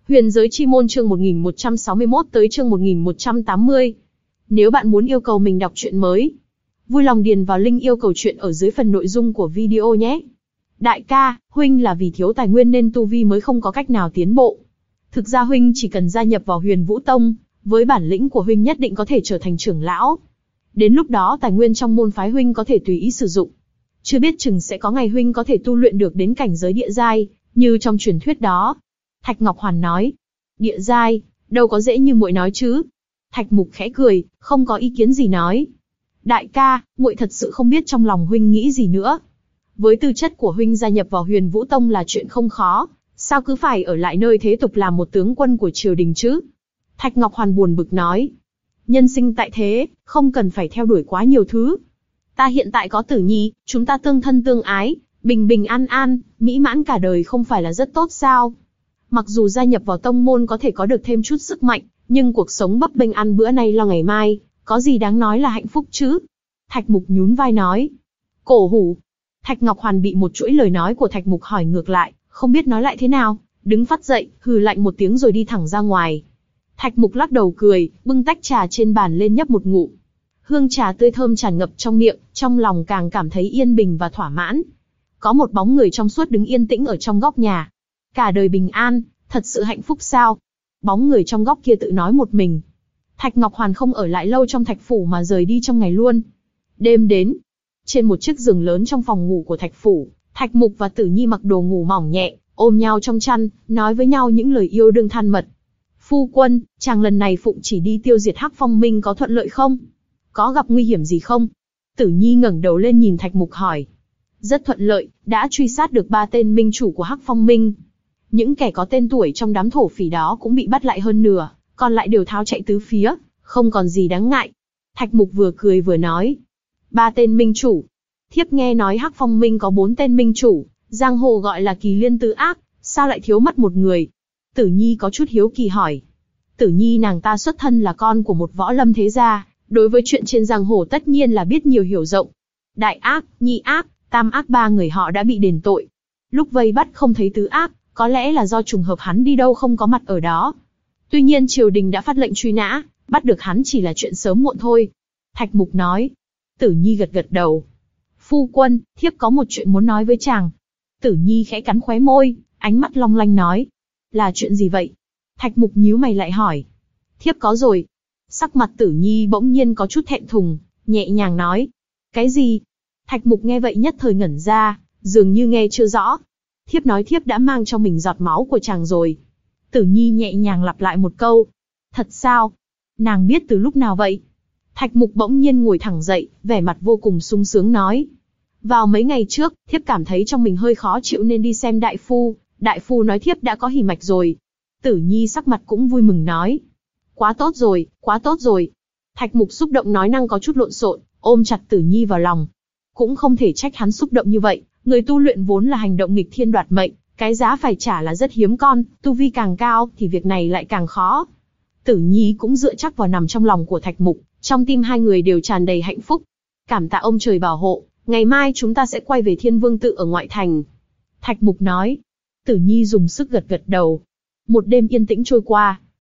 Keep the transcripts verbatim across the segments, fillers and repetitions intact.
Huyền giới chi môn chương một nghìn một trăm sáu mươi mốt tới chương một nghìn một trăm tám mươi. Nếu bạn muốn yêu cầu mình đọc truyện mới, vui lòng điền vào link yêu cầu truyện ở dưới phần nội dung của video nhé. Đại ca, huynh là vì thiếu tài nguyên nên tu vi mới không có cách nào tiến bộ. Thực ra huynh chỉ cần gia nhập vào Huyền Vũ Tông, với bản lĩnh của huynh nhất định có thể trở thành trưởng lão. Đến lúc đó tài nguyên trong môn phái huynh có thể tùy ý sử dụng. Chưa biết chừng sẽ có ngày huynh có thể tu luyện được đến cảnh giới địa giai, như trong truyền thuyết đó. Thạch Ngọc Hoàn nói. Địa giai, đâu có dễ như muội nói chứ. Thạch Mục khẽ cười, không có ý kiến gì nói. Đại ca, muội thật sự không biết trong lòng huynh nghĩ gì nữa. Với tư chất của huynh gia nhập vào Huyền Vũ Tông là chuyện không khó, sao cứ phải ở lại nơi thế tục làm một tướng quân của triều đình chứ? Thạch Ngọc Hoàn buồn bực nói. Nhân sinh tại thế, không cần phải theo đuổi quá nhiều thứ. Ta hiện tại có Tử Nhi, chúng ta tương thân tương ái, bình bình an an, mỹ mãn cả đời không phải là rất tốt sao? Mặc dù gia nhập vào tông môn có thể có được thêm chút sức mạnh, nhưng cuộc sống bấp bênh ăn bữa nay lo ngày mai, có gì đáng nói là hạnh phúc chứ? Thạch Mục nhún vai nói. Cổ hủ. Thạch Ngọc Hoàn bị một chuỗi lời nói của Thạch Mục hỏi ngược lại, không biết nói lại thế nào, đứng phắt dậy, hừ lạnh một tiếng rồi đi thẳng ra ngoài. Thạch Mục lắc đầu cười, bưng tách trà trên bàn lên nhấp một ngụm. Hương trà tươi thơm tràn ngập trong miệng, trong lòng càng cảm thấy yên bình và thỏa mãn. Có một bóng người trong suốt đứng yên tĩnh ở trong góc nhà. Cả đời bình an, thật sự hạnh phúc sao? Bóng người trong góc kia tự nói một mình. Thạch Ngọc Hoàn không ở lại lâu trong Thạch Phủ mà rời đi trong ngày luôn. Đêm đến, trên một chiếc giường lớn trong phòng ngủ của Thạch Phủ, Thạch Mục và Tử Nhi mặc đồ ngủ mỏng nhẹ, ôm nhau trong chăn, nói với nhau những lời yêu đương thân mật. Phu quân, chàng lần này phụng chỉ đi tiêu diệt Hắc Phong Minh có thuận lợi không? Có gặp nguy hiểm gì không? Tử Nhi ngẩng đầu lên nhìn Thạch Mục hỏi. Rất thuận lợi, đã truy sát được ba tên minh chủ của Hắc Phong Minh. Những kẻ có tên tuổi trong đám thổ phỉ đó cũng bị bắt lại hơn nửa, còn lại đều tháo chạy tứ phía, không còn gì đáng ngại. Thạch Mục vừa cười vừa nói. Ba tên minh chủ. Thiếp nghe nói Hắc Phong Minh có bốn tên minh chủ, giang hồ gọi là kỳ liên tứ ác, sao lại thiếu mất một người? Tử Nhi có chút hiếu kỳ hỏi. Tử Nhi nàng ta xuất thân là con của một võ lâm thế gia, đối với chuyện trên giang hồ tất nhiên là biết nhiều hiểu rộng. Đại ác, nhị ác, tam ác ba người họ đã bị đền tội. Lúc vây bắt không thấy tứ ác, có lẽ là do trùng hợp hắn đi đâu không có mặt ở đó. Tuy nhiên triều đình đã phát lệnh truy nã, bắt được hắn chỉ là chuyện sớm muộn thôi. Thạch Mục nói. Tử Nhi gật gật đầu. Phu quân, thiếp có một chuyện muốn nói với chàng. Tử Nhi khẽ cắn khóe môi, ánh mắt long lanh nói. Là chuyện gì vậy? Thạch Mục nhíu mày lại hỏi. Thiếp có rồi. Sắc mặt Tử Nhi bỗng nhiên có chút thẹn thùng, nhẹ nhàng nói. Cái gì? Thạch Mục nghe vậy nhất thời ngẩn ra, dường như nghe chưa rõ. Thiếp nói thiếp đã mang trong mình giọt máu của chàng rồi. Tử Nhi nhẹ nhàng lặp lại một câu. Thật sao? Nàng biết từ lúc nào vậy? Thạch Mục bỗng nhiên ngồi thẳng dậy, vẻ mặt vô cùng sung sướng nói. Vào mấy ngày trước, thiếp cảm thấy trong mình hơi khó chịu nên đi xem đại phu, đại phu nói thiếp đã có hỉ mạch rồi. Tử Nhi sắc mặt cũng vui mừng nói. Quá tốt rồi, quá tốt rồi. Thạch Mục xúc động nói năng có chút lộn xộn, ôm chặt Tử Nhi vào lòng. Cũng không thể trách hắn xúc động như vậy, người tu luyện vốn là hành động nghịch thiên đoạt mệnh, cái giá phải trả là rất hiếm con, tu vi càng cao thì việc này lại càng khó. Tử Nhi cũng dựa chắc vào nằm trong lòng của Thạch Mục, trong tim hai người đều tràn đầy hạnh phúc. Cảm tạ ông trời bảo hộ, ngày mai chúng ta sẽ quay về Thiên Vương Tự ở ngoại thành. Thạch Mục nói. Tử Nhi dùng sức gật gật đầu. Một đêm yên tĩnh trôi qua.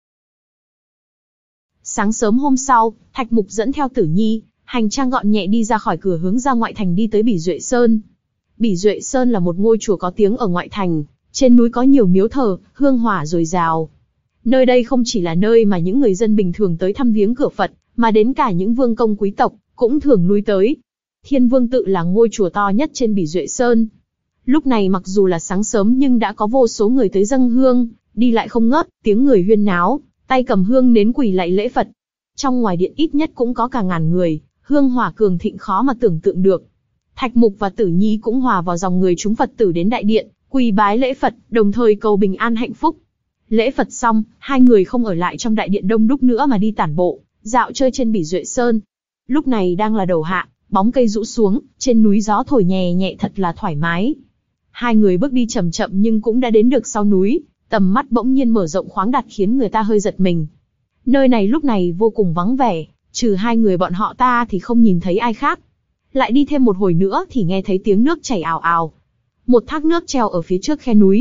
Sáng sớm hôm sau, Thạch Mục dẫn theo Tử Nhi, hành trang gọn nhẹ đi ra khỏi cửa hướng ra ngoại thành đi tới Bỉ Duệ Sơn. Bỉ Duệ Sơn là một ngôi chùa có tiếng ở ngoại thành, trên núi có nhiều miếu thờ, hương hỏa dồi dào. Nơi đây không chỉ là nơi mà những người dân bình thường tới thăm viếng cửa Phật, mà đến cả những vương công quý tộc cũng thường lui tới. Thiên Vương Tự là ngôi chùa to nhất trên Bỉ Duệ Sơn. Lúc này mặc dù là sáng sớm nhưng đã có vô số người tới dâng hương, đi lại không ngớt, tiếng người huyên náo, tay cầm hương nến quỳ lạy lễ Phật. Trong ngoài điện ít nhất cũng có cả ngàn người, hương hỏa cường thịnh khó mà tưởng tượng được. Thạch Mục và Tử Nhi cũng hòa vào dòng người chúng Phật tử đến đại điện, quỳ bái lễ Phật, đồng thời cầu bình an hạnh phúc. Lễ Phật xong, hai người không ở lại trong đại điện đông đúc nữa mà đi tản bộ, dạo chơi trên Bỉ Duệ Sơn. Lúc này đang là đầu hạ, bóng cây rũ xuống, trên núi gió thổi nhẹ nhẹ thật là thoải mái. Hai người bước đi chậm chậm nhưng cũng đã đến được sau núi, tầm mắt bỗng nhiên mở rộng khoáng đạt khiến người ta hơi giật mình. Nơi này lúc này vô cùng vắng vẻ, trừ hai người bọn họ ta thì không nhìn thấy ai khác. Lại đi thêm một hồi nữa thì nghe thấy tiếng nước chảy ào ào. Một thác nước treo ở phía trước khe núi,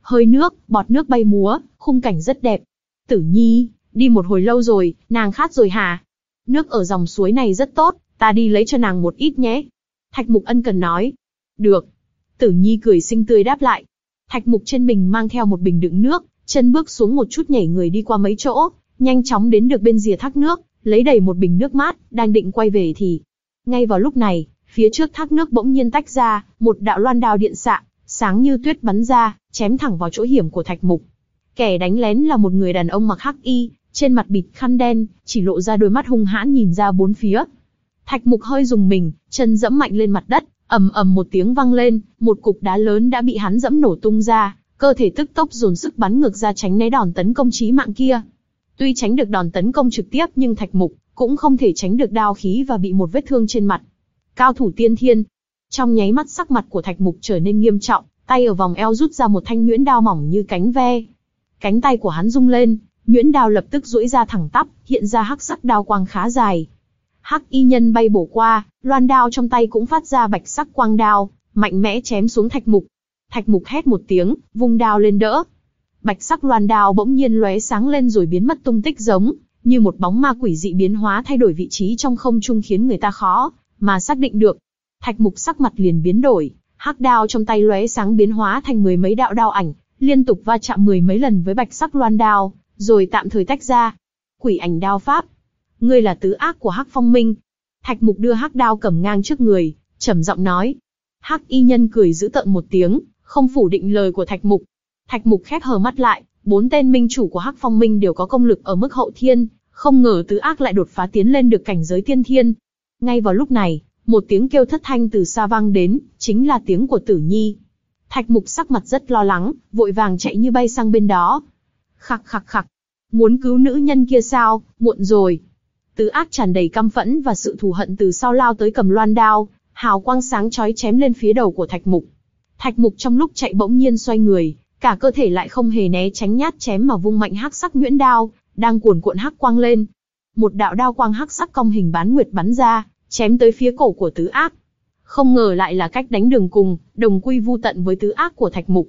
hơi nước, bọt nước bay múa, khung cảnh rất đẹp. Tử Nhi, đi một hồi lâu rồi, nàng khát rồi hả? Nước ở dòng suối này rất tốt, ta đi lấy cho nàng một ít nhé. Thạch Mục ân cần nói. Được. Tử Nhi cười xinh tươi đáp lại. Thạch Mục trên mình mang theo một bình đựng nước, chân bước xuống một chút nhảy người đi qua mấy chỗ, nhanh chóng đến được bên rìa thác nước, lấy đầy một bình nước mát, đang định quay về thì... Ngay vào lúc này, phía trước thác nước bỗng nhiên tách ra, một đạo loan đao điện xạ, sáng như tuyết bắn ra, chém thẳng vào chỗ hiểm của Thạch Mục. Kẻ đánh lén là một người đàn ông mặc hắc y, trên mặt bịt khăn đen, chỉ lộ ra đôi mắt hung hãn nhìn ra bốn phía. Thạch Mục hơi rùng mình, chân dẫm mạnh lên mặt đất, ầm ầm một tiếng vang lên, một cục đá lớn đã bị hắn dẫm nổ tung ra, cơ thể tức tốc dồn sức bắn ngược ra tránh né đòn tấn công chí mạng kia. Tuy tránh được đòn tấn công trực tiếp nhưng Thạch Mục cũng không thể tránh được đao khí và bị một vết thương trên mặt. Cao thủ tiên thiên. Trong nháy mắt sắc mặt của Thạch Mục trở nên nghiêm trọng, tay ở vòng eo rút ra một thanh nhuyễn đao mỏng như cánh ve. Cánh tay của hắn rung lên, nhuyễn đao lập tức duỗi ra thẳng tắp, hiện ra hắc sắc đao quang khá dài. Hắc y nhân bay bổ qua, loan đao trong tay cũng phát ra bạch sắc quang đao, mạnh mẽ chém xuống Thạch Mục. Thạch Mục hét một tiếng, vung đao lên đỡ. Bạch sắc loan đao bỗng nhiên lóe sáng lên rồi biến mất tung tích, giống như một bóng ma quỷ dị biến hóa thay đổi vị trí trong không trung, khiến người ta khó mà xác định được. Thạch Mục sắc mặt liền biến đổi, hắc đao trong tay lóe sáng biến hóa thành mười mấy đạo đao ảnh, liên tục va chạm mười mấy lần với bạch sắc loan đao, rồi tạm thời tách ra. Quỷ ảnh đao pháp, ngươi là tứ ác của Hắc Phong Minh. Thạch Mục đưa hắc đao cầm ngang trước người, trầm giọng nói. Hắc y nhân cười giễu tợn một tiếng, không phủ định lời của Thạch Mục. Thạch Mục khép hờ mắt lại, bốn tên minh chủ của Hắc Phong Minh đều có công lực ở mức hậu thiên, không ngờ tứ ác lại đột phá tiến lên được cảnh giới tiên thiên. Ngay vào lúc này, một tiếng kêu thất thanh từ xa vang đến, chính là tiếng của Tử Nhi. Thạch Mục sắc mặt rất lo lắng, vội vàng chạy như bay sang bên đó. Khặc khặc khặc, muốn cứu nữ nhân kia sao, muộn rồi. Tứ ác tràn đầy căm phẫn và sự thù hận từ sau lao tới cầm loan đao, hào quang sáng chói chém lên phía đầu của Thạch Mục. Thạch Mục trong lúc chạy bỗng nhiên xoay người, cả cơ thể lại không hề né tránh nhát chém mà vung mạnh hắc sắc nhuyễn đao, đang cuồn cuộn hắc quang lên. Một đạo đao quang hắc sắc cong hình bán nguyệt bắn ra, chém tới phía cổ của tứ ác. Không ngờ lại là cách đánh đường cùng, đồng quy vu tận với tứ ác của Thạch Mục.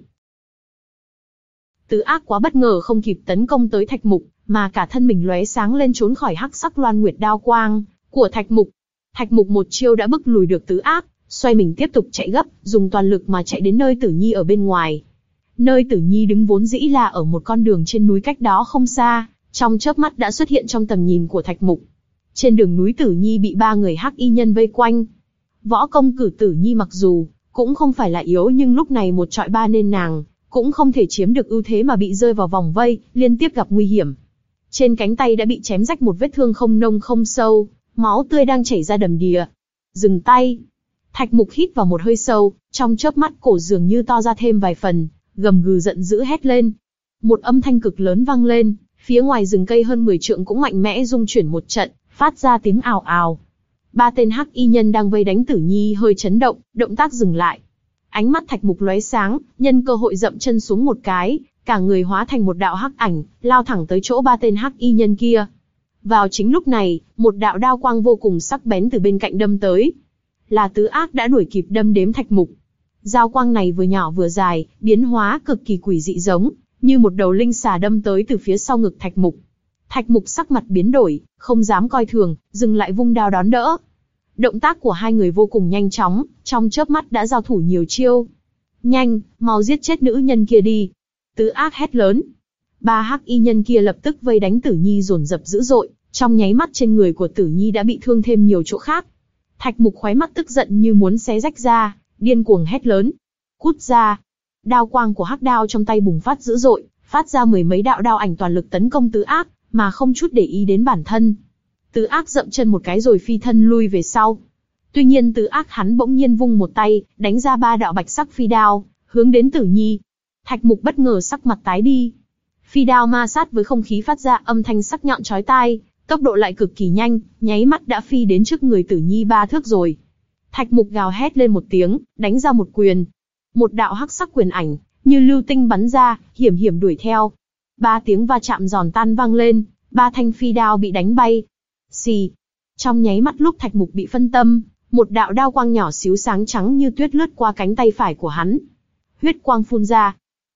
Tứ ác quá bất ngờ không kịp tấn công tới Thạch Mục, mà cả thân mình lóe sáng lên trốn khỏi hắc sắc loan nguyệt đao quang của Thạch Mục. Thạch Mục một chiêu đã bức lùi được tứ ác, xoay mình tiếp tục chạy gấp, dùng toàn lực mà chạy đến nơi Tử Nhi ở bên ngoài. Nơi Tử Nhi đứng vốn dĩ là ở một con đường trên núi cách đó không xa, trong chớp mắt đã xuất hiện trong tầm nhìn của Thạch Mục. Trên đường núi Tử Nhi bị ba người hắc y nhân vây quanh. Võ công cử Tử Nhi mặc dù cũng không phải là yếu, nhưng lúc này một trọi ba nên nàng cũng không thể chiếm được ưu thế mà bị rơi vào vòng vây, liên tiếp gặp nguy hiểm. Trên cánh tay đã bị chém rách một vết thương không nông không sâu, máu tươi đang chảy ra đầm đìa. Dừng tay. Thạch Mục hít vào một hơi sâu, trong chớp mắt cổ dường như to ra thêm vài phần, gầm gừ giận dữ hét lên. Một âm thanh cực lớn vang lên, phía ngoài rừng cây hơn mười trượng cũng mạnh mẽ rung chuyển một trận, phát ra tiếng ào ào. Ba tên hắc y nhân đang vây đánh Tử Nhi hơi chấn động, động tác dừng lại. Ánh mắt Thạch Mục lóe sáng, nhân cơ hội dậm chân xuống một cái, cả người hóa thành một đạo hắc ảnh, lao thẳng tới chỗ ba tên hắc y nhân kia. Vào chính lúc này, một đạo đao quang vô cùng sắc bén từ bên cạnh đâm tới. Là tứ ác đã đuổi kịp đâm đếm Thạch Mục. Dao quang này vừa nhỏ vừa dài, biến hóa cực kỳ quỷ dị, giống như một đầu linh xà đâm tới từ phía sau ngực Thạch Mục. Thạch Mục sắc mặt biến đổi, không dám coi thường, dừng lại vung đao đón đỡ. Động tác của hai người vô cùng nhanh chóng, trong chớp mắt đã giao thủ nhiều chiêu. Nhanh, mau giết chết nữ nhân kia đi. Tứ ác hét lớn. Ba hắc y nhân kia lập tức vây đánh Tử Nhi dồn dập dữ dội, trong nháy mắt trên người của Tử Nhi đã bị thương thêm nhiều chỗ khác. Thạch Mục khóe mắt tức giận như muốn xé rách ra, điên cuồng hét lớn. Cút ra. Đao quang của hắc đao trong tay bùng phát dữ dội, phát ra mười mấy đạo đao ảnh toàn lực tấn công tứ ác, mà không chút để ý đến bản thân. Tứ ác dậm chân một cái rồi phi thân lui về sau. Tuy nhiên tứ ác hắn bỗng nhiên vung một tay, đánh ra ba đạo bạch sắc phi đao, hướng đến Tử Nhi. Thạch Mục bất ngờ sắc mặt tái đi. Phi đao ma sát với không khí phát ra âm thanh sắc nhọn chói tai, tốc độ lại cực kỳ nhanh, nháy mắt đã phi đến trước người Tử Nhi ba thước rồi. Thạch Mục gào hét lên một tiếng, đánh ra một quyền. Một đạo hắc sắc quyền ảnh, như lưu tinh bắn ra, hiểm hiểm đuổi theo. Ba tiếng va chạm giòn tan vang lên, ba thanh phi đao bị đánh bay. Xì. Trong nháy mắt lúc Thạch Mục bị phân tâm, một đạo đao quang nhỏ xíu sáng trắng như tuyết lướt qua cánh tay phải của hắn. Huyết quang phun ra.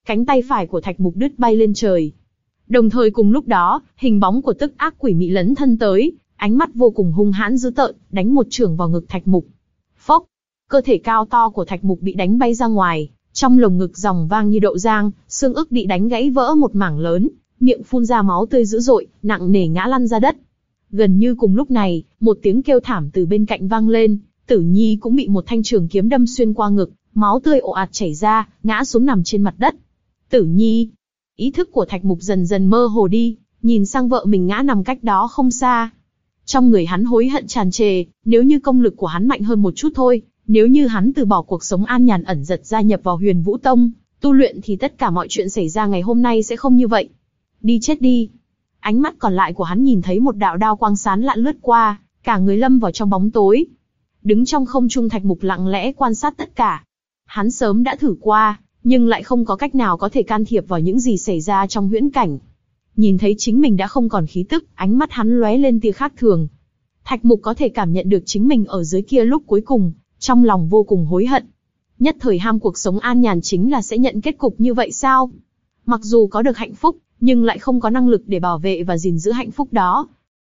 cánh tay phải của Thạch Mục đứt bay lên trời. Đồng thời cùng lúc đó, hình bóng của Tức Ác Quỷ Mị lấn thân tới, ánh mắt vô cùng hung hãn dữ tợn, đánh một chưởng vào ngực Thạch Mục. Phốc, cơ thể cao to của Thạch Mục bị đánh bay ra ngoài, trong lồng ngực ròng vang như đậu giang, xương ức bị đánh gãy vỡ một mảng lớn, miệng phun ra máu tươi dữ dội, nặng nề ngã lăn ra đất. Gần như cùng lúc này, một tiếng kêu thảm từ bên cạnh vang lên, Tử Nhi cũng bị một thanh trường kiếm đâm xuyên qua ngực, máu tươi ồ ạt chảy ra, ngã xuống nằm trên mặt đất. Tử Nhi, ý thức của Thạch Mục dần dần mơ hồ đi, nhìn sang vợ mình ngã nằm cách đó không xa. Trong người hắn hối hận tràn trề, nếu như công lực của hắn mạnh hơn một chút thôi, nếu như hắn từ bỏ cuộc sống an nhàn ẩn giật gia nhập vào Huyền Vũ Tông, tu luyện thì tất cả mọi chuyện xảy ra ngày hôm nay sẽ không như vậy. Đi chết đi. Ánh mắt còn lại của hắn nhìn thấy một đạo đao quang sáng lạn lướt qua, cả người lâm vào trong bóng tối. Đứng trong không trung Thạch Mục lặng lẽ quan sát tất cả. Hắn sớm đã thử qua, nhưng lại không có cách nào có thể can thiệp vào những gì xảy ra trong huyễn cảnh. Nhìn thấy chính mình đã không còn khí tức, ánh mắt hắn lóe lên tia khác thường. Thạch Mục có thể cảm nhận được chính mình ở dưới kia lúc cuối cùng, trong lòng vô cùng hối hận. Nhất thời ham cuộc sống an nhàn chính là sẽ nhận kết cục như vậy sao? Mặc dù có được hạnh phúc, nhưng lại không có năng lực để bảo vệ và gìn giữ hạnh phúc đó.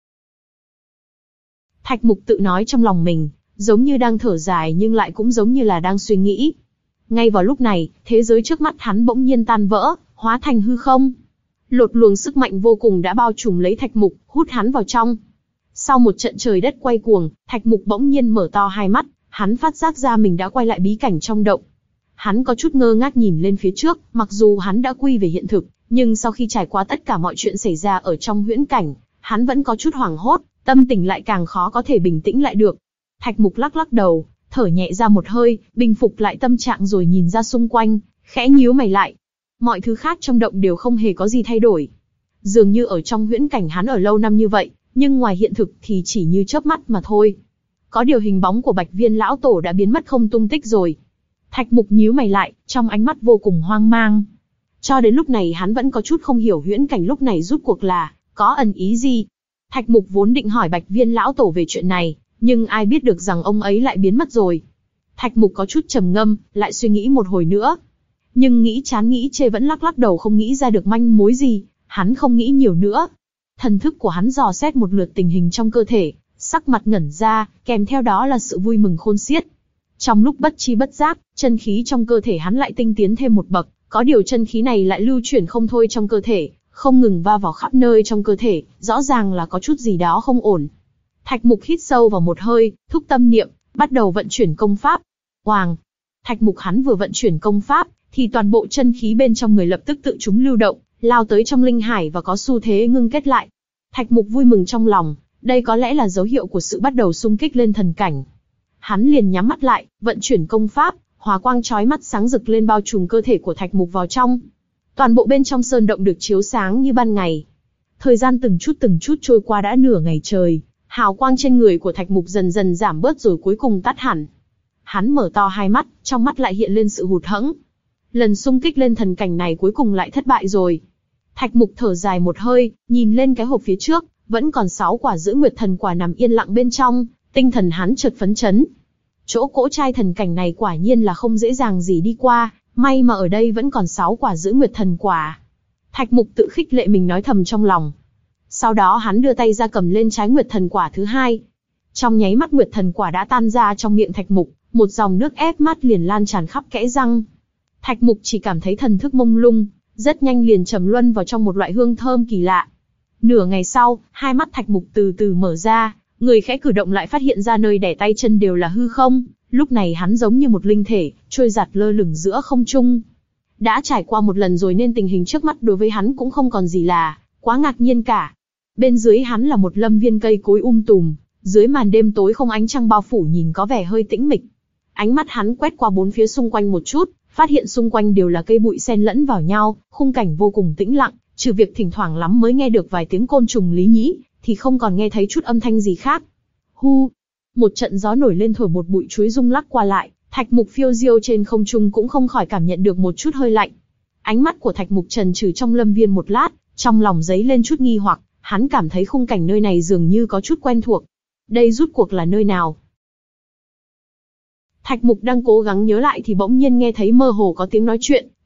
Thạch Mục tự nói trong lòng mình, giống như đang thở dài nhưng lại cũng giống như là đang suy nghĩ. Ngay vào lúc này, thế giới trước mắt hắn bỗng nhiên tan vỡ, hóa thành hư không. Lột luồng sức mạnh vô cùng đã bao trùm lấy Thạch Mục, hút hắn vào trong. Sau một trận trời đất quay cuồng, Thạch Mục bỗng nhiên mở to hai mắt, hắn phát giác ra mình đã quay lại bí cảnh trong động. Hắn có chút ngơ ngác nhìn lên phía trước, mặc dù hắn đã quy về hiện thực, nhưng sau khi trải qua tất cả mọi chuyện xảy ra ở trong huyễn cảnh, hắn vẫn có chút hoảng hốt, tâm tình lại càng khó có thể bình tĩnh lại được. Thạch Mục lắc lắc đầu, thở nhẹ ra một hơi, bình phục lại tâm trạng rồi nhìn ra xung quanh, khẽ nhíu mày lại. Mọi thứ khác trong động đều không hề có gì thay đổi. Dường như ở trong huyễn cảnh hắn ở lâu năm như vậy, nhưng ngoài hiện thực thì chỉ như chớp mắt mà thôi. Có điều hình bóng của Bạch Viên lão tổ đã biến mất không tung tích rồi. Thạch Mục nhíu mày lại, trong ánh mắt vô cùng hoang mang. Cho đến lúc này hắn vẫn có chút không hiểu huyễn cảnh lúc này rút cuộc là có ẩn ý gì. Thạch Mục vốn định hỏi Bạch Viên lão tổ về chuyện này, nhưng ai biết được rằng ông ấy lại biến mất rồi. Thạch Mục có chút trầm ngâm, lại suy nghĩ một hồi nữa. Nhưng nghĩ chán nghĩ chê vẫn lắc lắc đầu không nghĩ ra được manh mối gì, hắn không nghĩ nhiều nữa. Thần thức của hắn dò xét một lượt tình hình trong cơ thể, sắc mặt ngẩn ra, kèm theo đó là sự vui mừng khôn xiết. Trong lúc bất chi bất giác, chân khí trong cơ thể hắn lại tinh tiến thêm một bậc, có điều chân khí này lại lưu chuyển không thôi trong cơ thể, không ngừng va vào khắp nơi trong cơ thể, rõ ràng là có chút gì đó không ổn. Thạch Mục hít sâu vào một hơi, thúc tâm niệm, bắt đầu vận chuyển công pháp. Oàng! Thạch Mục hắn vừa vận chuyển công pháp, thì toàn bộ chân khí bên trong người lập tức tự chúng lưu động, lao tới trong linh hải và có xu thế ngưng kết lại. Thạch Mục vui mừng trong lòng, đây có lẽ là dấu hiệu của sự bắt đầu xung kích lên thần cảnh. Hắn liền nhắm mắt lại, vận chuyển công pháp, hỏa quang chói mắt sáng rực lên bao trùm cơ thể của Thạch Mục vào trong. Toàn bộ bên trong sơn động được chiếu sáng như ban ngày. Thời gian từng chút từng chút trôi qua đã nửa ngày trời, hào quang trên người của Thạch Mục dần dần giảm bớt rồi cuối cùng tắt hẳn. Hắn mở to hai mắt, trong mắt lại hiện lên sự hụt hẫng. Lần xung kích lên thần cảnh này cuối cùng lại thất bại rồi. Thạch Mục thở dài một hơi, nhìn lên cái hộp phía trước, vẫn còn sáu quả Giữ Nguyệt Thần Quả nằm yên lặng bên trong, tinh thần hắn chợt phấn chấn. Chỗ cỗ trai thần cảnh này quả nhiên là không dễ dàng gì đi qua, may mà ở đây vẫn còn sáu quả Giữ Nguyệt Thần Quả. Thạch Mục tự khích lệ mình nói thầm trong lòng. Sau đó hắn đưa tay ra cầm lên trái Nguyệt Thần Quả thứ hai. Trong nháy mắt Nguyệt Thần Quả đã tan ra trong miệng Thạch Mục, một dòng nước ép mát liền lan tràn khắp kẽ răng. Thạch Mục chỉ cảm thấy thần thức mông lung, rất nhanh liền trầm luân vào trong một loại hương thơm kỳ lạ. Nửa ngày sau, hai mắt Thạch Mục từ từ mở ra, người khẽ cử động lại phát hiện ra nơi đẻ tay chân đều là hư không, lúc này hắn giống như một linh thể, trôi giạt lơ lửng giữa không trung. Đã trải qua một lần rồi nên tình hình trước mắt đối với hắn cũng không còn gì là quá ngạc nhiên cả. Bên dưới hắn là một lâm viên cây cối um tùm, dưới màn đêm tối không ánh trăng bao phủ nhìn có vẻ hơi tĩnh mịch. Ánh mắt hắn quét qua bốn phía xung quanh một chút, phát hiện xung quanh đều là cây bụi xen lẫn vào nhau, khung cảnh vô cùng tĩnh lặng, trừ việc thỉnh thoảng lắm mới nghe được vài tiếng côn trùng lý nhĩ, thì không còn nghe thấy chút âm thanh gì khác. Hu! Một trận gió nổi lên thổi một bụi chuối rung lắc qua lại, Thạch Mục phiêu diêu trên không trung cũng không khỏi cảm nhận được một chút hơi lạnh. Ánh mắt của Thạch Mục trần trừ trong lâm viên một lát, trong lòng dấy lên chút nghi hoặc, hắn cảm thấy khung cảnh nơi này dường như có chút quen thuộc. Đây rút cuộc là nơi nào? Thạch Mục đang cố gắng nhớ lại thì bỗng nhiên nghe thấy mơ hồ có tiếng nói chuyện,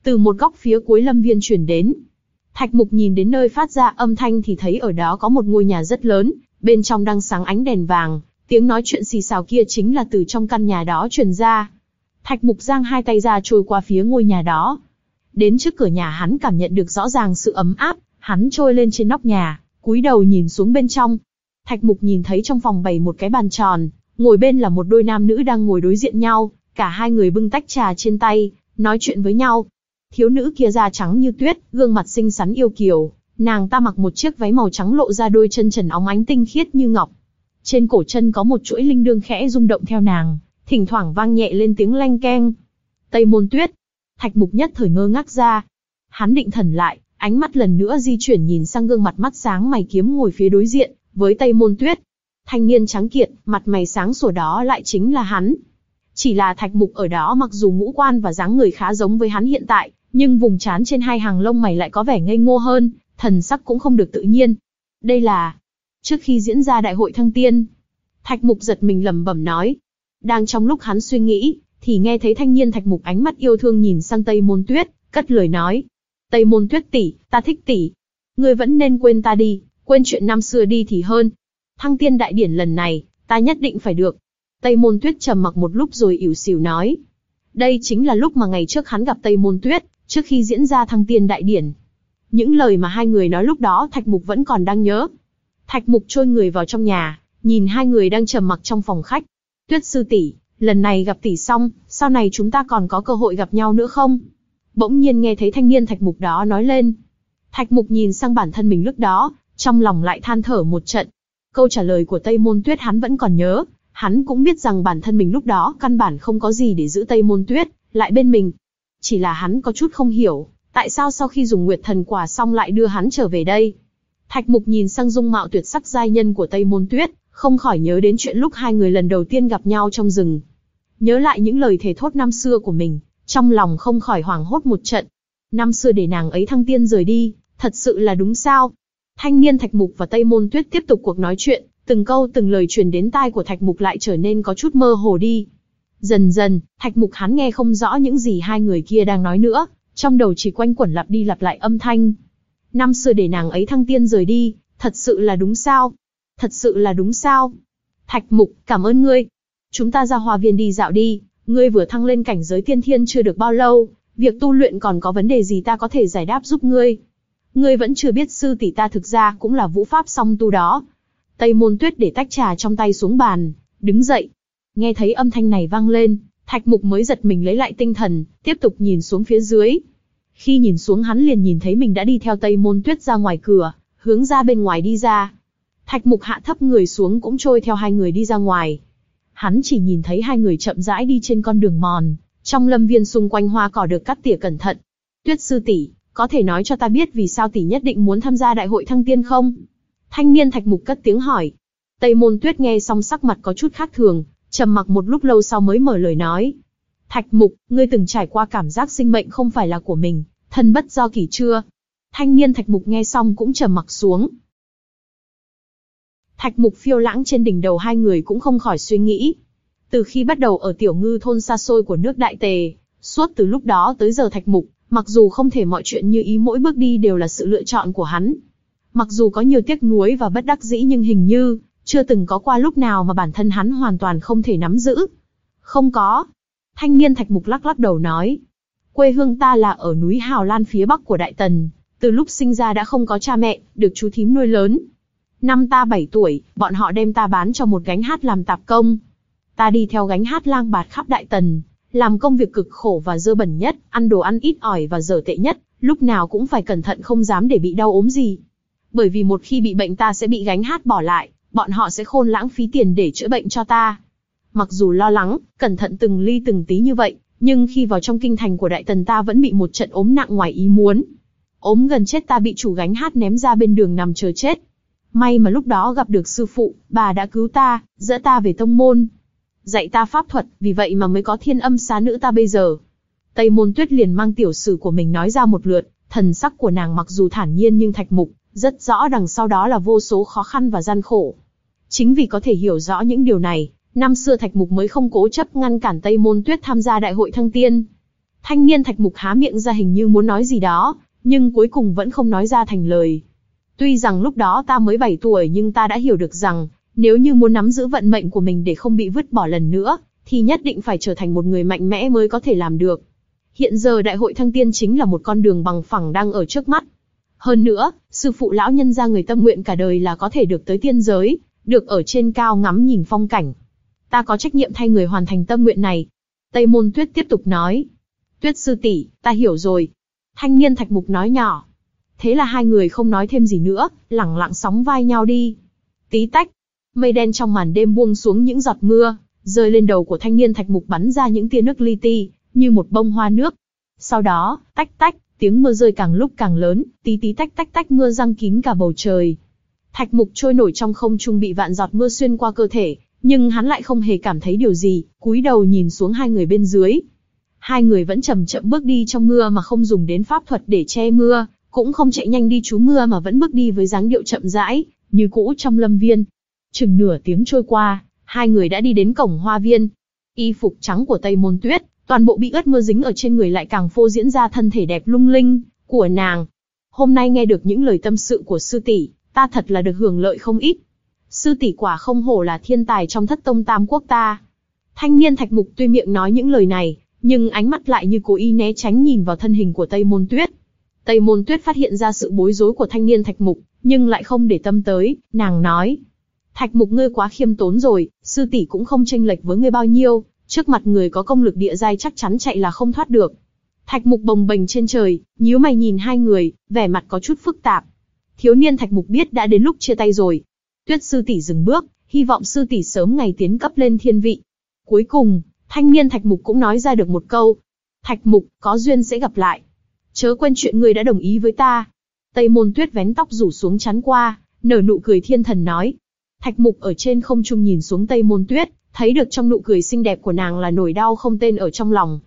từ một góc phía cuối lâm viên truyền đến. Thạch Mục nhìn đến nơi phát ra âm thanh thì thấy ở đó có một ngôi nhà rất lớn, bên trong đang sáng ánh đèn vàng, tiếng nói chuyện xì xào kia chính là từ trong căn nhà đó truyền ra. Thạch Mục giang hai tay ra trôi qua phía ngôi nhà đó. Đến trước cửa nhà hắn cảm nhận được rõ ràng sự ấm áp, hắn trôi lên trên nóc nhà, cúi đầu nhìn xuống bên trong. Thạch Mục nhìn thấy trong phòng bày một cái bàn tròn, ngồi bên là một đôi nam nữ đang ngồi đối diện nhau, cả hai người bưng tách trà trên tay, nói chuyện với nhau. Thiếu nữ kia da trắng như tuyết, gương mặt xinh xắn yêu kiều, nàng ta mặc một chiếc váy màu trắng lộ ra đôi chân trần óng ánh tinh khiết như ngọc. Trên cổ chân có một chuỗi linh đương khẽ rung động theo nàng, thỉnh thoảng vang nhẹ lên tiếng leng keng. Tây Môn Tuyết. Thạch Mục nhất thời ngơ ngác ra. Hắn định thần lại, ánh mắt lần nữa di chuyển nhìn sang gương mặt mắt sáng mày kiếm ngồi phía đối diện, với Tây Môn Tuyết. Thanh niên trắng kiệt, mặt mày sáng sủa đó lại chính là hắn. Chỉ là Thạch Mục ở đó mặc dù ngũ quan và dáng người khá giống với hắn hiện tại, nhưng vùng trán trên hai hàng lông mày lại có vẻ ngây ngô hơn, thần sắc cũng không được tự nhiên. Đây là... Trước khi diễn ra đại hội thăng tiên, Thạch Mục giật mình lẩm bẩm nói. Đang trong lúc hắn suy nghĩ, thì nghe thấy thanh niên Thạch Mục ánh mắt yêu thương nhìn sang Tây Môn Tuyết, cất lời nói. Tây Môn Tuyết tỷ, ta thích tỷ. Ngươi vẫn nên quên ta đi, quên chuyện năm xưa đi thì hơn. Thăng tiên đại điển lần này, ta nhất định phải được. Tây Môn Tuyết trầm mặc một lúc rồi ỉu xìu nói. Đây chính là lúc mà ngày trước hắn gặp Tây Môn Tuyết, trước khi diễn ra thăng tiên đại điển. Những lời mà hai người nói lúc đó Thạch Mục vẫn còn đang nhớ. Thạch Mục trôi người vào trong nhà, nhìn hai người đang trầm mặc trong phòng khách. Tuyết sư tỷ, lần này gặp tỷ xong, sau này chúng ta còn có cơ hội gặp nhau nữa không? Bỗng nhiên nghe thấy thanh niên Thạch Mục đó nói lên. Thạch Mục nhìn sang bản thân mình lúc đó, trong lòng lại than thở một trận. Câu trả lời của Tây Môn Tuyết hắn vẫn còn nhớ, hắn cũng biết rằng bản thân mình lúc đó căn bản không có gì để giữ Tây Môn Tuyết lại bên mình. Chỉ là hắn có chút không hiểu, tại sao sau khi dùng Nguyệt Thần Quả xong lại đưa hắn trở về đây. Thạch Mục nhìn sang dung mạo tuyệt sắc giai nhân của Tây Môn Tuyết, không khỏi nhớ đến chuyện lúc hai người lần đầu tiên gặp nhau trong rừng. Nhớ lại những lời thề thốt năm xưa của mình, trong lòng không khỏi hoảng hốt một trận. Năm xưa để nàng ấy thăng tiên rời đi, thật sự là đúng sao? Thanh niên Thạch Mục và Tây Môn Tuyết tiếp tục cuộc nói chuyện, từng câu từng lời truyền đến tai của Thạch Mục lại trở nên có chút mơ hồ đi. Dần dần, Thạch Mục hắn nghe không rõ những gì hai người kia đang nói nữa, trong đầu chỉ quanh quẩn lặp đi lặp lại âm thanh. Năm xưa để nàng ấy thăng tiên rời đi, thật sự là đúng sao? Thật sự là đúng sao? Thạch Mục, cảm ơn ngươi. Chúng ta ra hoa viên đi dạo đi, ngươi vừa thăng lên cảnh giới tiên thiên chưa được bao lâu, việc tu luyện còn có vấn đề gì ta có thể giải đáp giúp ngươi. Ngươi vẫn chưa biết sư tỷ ta thực ra cũng là vũ pháp song tu đó. Tây Môn Tuyết để tách trà trong tay xuống bàn, đứng dậy. Nghe thấy âm thanh này vang lên, Thạch Mục mới giật mình lấy lại tinh thần, tiếp tục nhìn xuống phía dưới. Khi nhìn xuống hắn liền nhìn thấy mình đã đi theo Tây Môn Tuyết ra ngoài cửa, hướng ra bên ngoài đi ra. Thạch Mục hạ thấp người xuống cũng trôi theo hai người đi ra ngoài. Hắn chỉ nhìn thấy hai người chậm rãi đi trên con đường mòn, trong lâm viên xung quanh hoa cỏ được cắt tỉa cẩn thận. Tuyết sư tỷ, có thể nói cho ta biết vì sao tỷ nhất định muốn tham gia đại hội thăng tiên không? Thanh niên Thạch Mục cất tiếng hỏi. Tây Môn Tuyết nghe xong sắc mặt có chút khác thường, trầm mặc một lúc lâu sau mới mở lời nói. Thạch Mục, ngươi từng trải qua cảm giác sinh mệnh không phải là của mình, thân bất do kỷ chưa? Thanh niên Thạch Mục nghe xong cũng trầm mặc xuống. Thạch Mục phiêu lãng trên đỉnh đầu hai người cũng không khỏi suy nghĩ. Từ khi bắt đầu ở Tiểu Ngư thôn xa xôi của nước Đại Tề, suốt từ lúc đó tới giờ Thạch Mục, mặc dù không thể mọi chuyện như ý mỗi bước đi đều là sự lựa chọn của hắn. Mặc dù có nhiều tiếc nuối và bất đắc dĩ nhưng hình như chưa từng có qua lúc nào mà bản thân hắn hoàn toàn không thể nắm giữ. Không có. Thanh niên Thạch Mục lắc lắc đầu nói. Quê hương ta là ở núi Hào Lan phía bắc của Đại Tần, từ lúc sinh ra đã không có cha mẹ, được chú thím nuôi lớn. Năm ta bảy tuổi, bọn họ đem ta bán cho một gánh hát làm tạp công. Ta đi theo gánh hát lang bạt khắp Đại Tần, làm công việc cực khổ và dơ bẩn nhất, ăn đồ ăn ít ỏi và dở tệ nhất, lúc nào cũng phải cẩn thận không dám để bị đau ốm gì. Bởi vì một khi bị bệnh ta sẽ bị gánh hát bỏ lại, bọn họ sẽ khôn lãng phí tiền để chữa bệnh cho ta. Mặc dù lo lắng, cẩn thận từng ly từng tí như vậy, nhưng khi vào trong kinh thành của Đại Tần ta vẫn bị một trận ốm nặng ngoài ý muốn. Ốm gần chết ta bị chủ gánh hát ném ra bên đường nằm chờ chết. May mà lúc đó gặp được sư phụ, bà đã cứu ta, dẫn ta về tông môn. Dạy ta pháp thuật, vì vậy mà mới có Thiên Âm Xá Nữ ta bây giờ. Tây Môn Tuyết liền mang tiểu sử của mình nói ra một lượt, thần sắc của nàng mặc dù thản nhiên nhưng Thạch Mục rất rõ đằng sau đó là vô số khó khăn và gian khổ. Chính vì có thể hiểu rõ những điều này, năm xưa Thạch Mục mới không cố chấp ngăn cản Tây Môn Tuyết tham gia đại hội thăng tiên. Thanh niên Thạch Mục há miệng ra hình như muốn nói gì đó, nhưng cuối cùng vẫn không nói ra thành lời. Tuy rằng lúc đó ta mới bảy tuổi nhưng ta đã hiểu được rằng, nếu như muốn nắm giữ vận mệnh của mình để không bị vứt bỏ lần nữa, thì nhất định phải trở thành một người mạnh mẽ mới có thể làm được. Hiện giờ Đại hội Thăng Tiên chính là một con đường bằng phẳng đang ở trước mắt. Hơn nữa, sư phụ lão nhân gia người tâm nguyện cả đời là có thể được tới tiên giới, được ở trên cao ngắm nhìn phong cảnh. Ta có trách nhiệm thay người hoàn thành tâm nguyện này. Tây Môn Tuyết tiếp tục nói. Tuyết sư tỷ, ta hiểu rồi. Thanh niên Thạch Mục nói nhỏ. Thế là hai người không nói thêm gì nữa, lẳng lặng sóng vai nhau đi. Tí tách, mây đen trong màn đêm buông xuống những giọt mưa, rơi lên đầu của thanh niên Thạch Mục bắn ra những tia nước li ti, như một bông hoa nước. Sau đó, tách tách, tiếng mưa rơi càng lúc càng lớn, tí tí tách tách tách mưa giăng kín cả bầu trời. Thạch Mục trôi nổi trong không trung bị vạn giọt mưa xuyên qua cơ thể, nhưng hắn lại không hề cảm thấy điều gì, cúi đầu nhìn xuống hai người bên dưới. Hai người vẫn chậm chậm bước đi trong mưa mà không dùng đến pháp thuật để che mưa, cũng không chạy nhanh đi trú mưa mà vẫn bước đi với dáng điệu chậm rãi, như cũ trong lâm viên. Chừng nửa tiếng trôi qua, hai người đã đi đến cổng hoa viên. Y phục trắng của Tây Môn Tuyết, toàn bộ bị ướt mưa dính ở trên người lại càng phô diễn ra thân thể đẹp lung linh của nàng. Hôm nay nghe được những lời tâm sự của sư tỷ, ta thật là được hưởng lợi không ít. Sư tỷ quả không hổ là thiên tài trong thất tông tam quốc ta. Thanh niên Thạch Mục tuy miệng nói những lời này, nhưng ánh mắt lại như cố ý né tránh nhìn vào thân hình của Tây Môn Tuyết. Tây Môn Tuyết phát hiện ra sự bối rối của thanh niên Thạch Mục, nhưng lại không để tâm tới, nàng nói. Thạch Mục ngươi quá khiêm tốn rồi, sư tỷ cũng không chênh lệch với ngươi bao nhiêu, trước mặt người có công lực địa giai chắc chắn chạy là không thoát được. Thạch Mục bồng bềnh trên trời, nhíu mày nhìn hai người, vẻ mặt có chút phức tạp. Thiếu niên Thạch Mục biết đã đến lúc chia tay rồi. Tuyết sư tỷ dừng bước, hy vọng sư tỷ sớm ngày tiến cấp lên thiên vị. Cuối cùng, thanh niên Thạch Mục cũng nói ra được một câu. Thạch Mục, có duyên sẽ gặp lại. Chớ quên chuyện ngươi đã đồng ý với ta. Tây Môn Tuyết vén tóc rủ xuống chắn qua, nở nụ cười thiên thần nói. Thạch Mục ở trên không trung nhìn xuống Tây Môn Tuyết, thấy được trong nụ cười xinh đẹp của nàng là nỗi đau không tên ở trong lòng.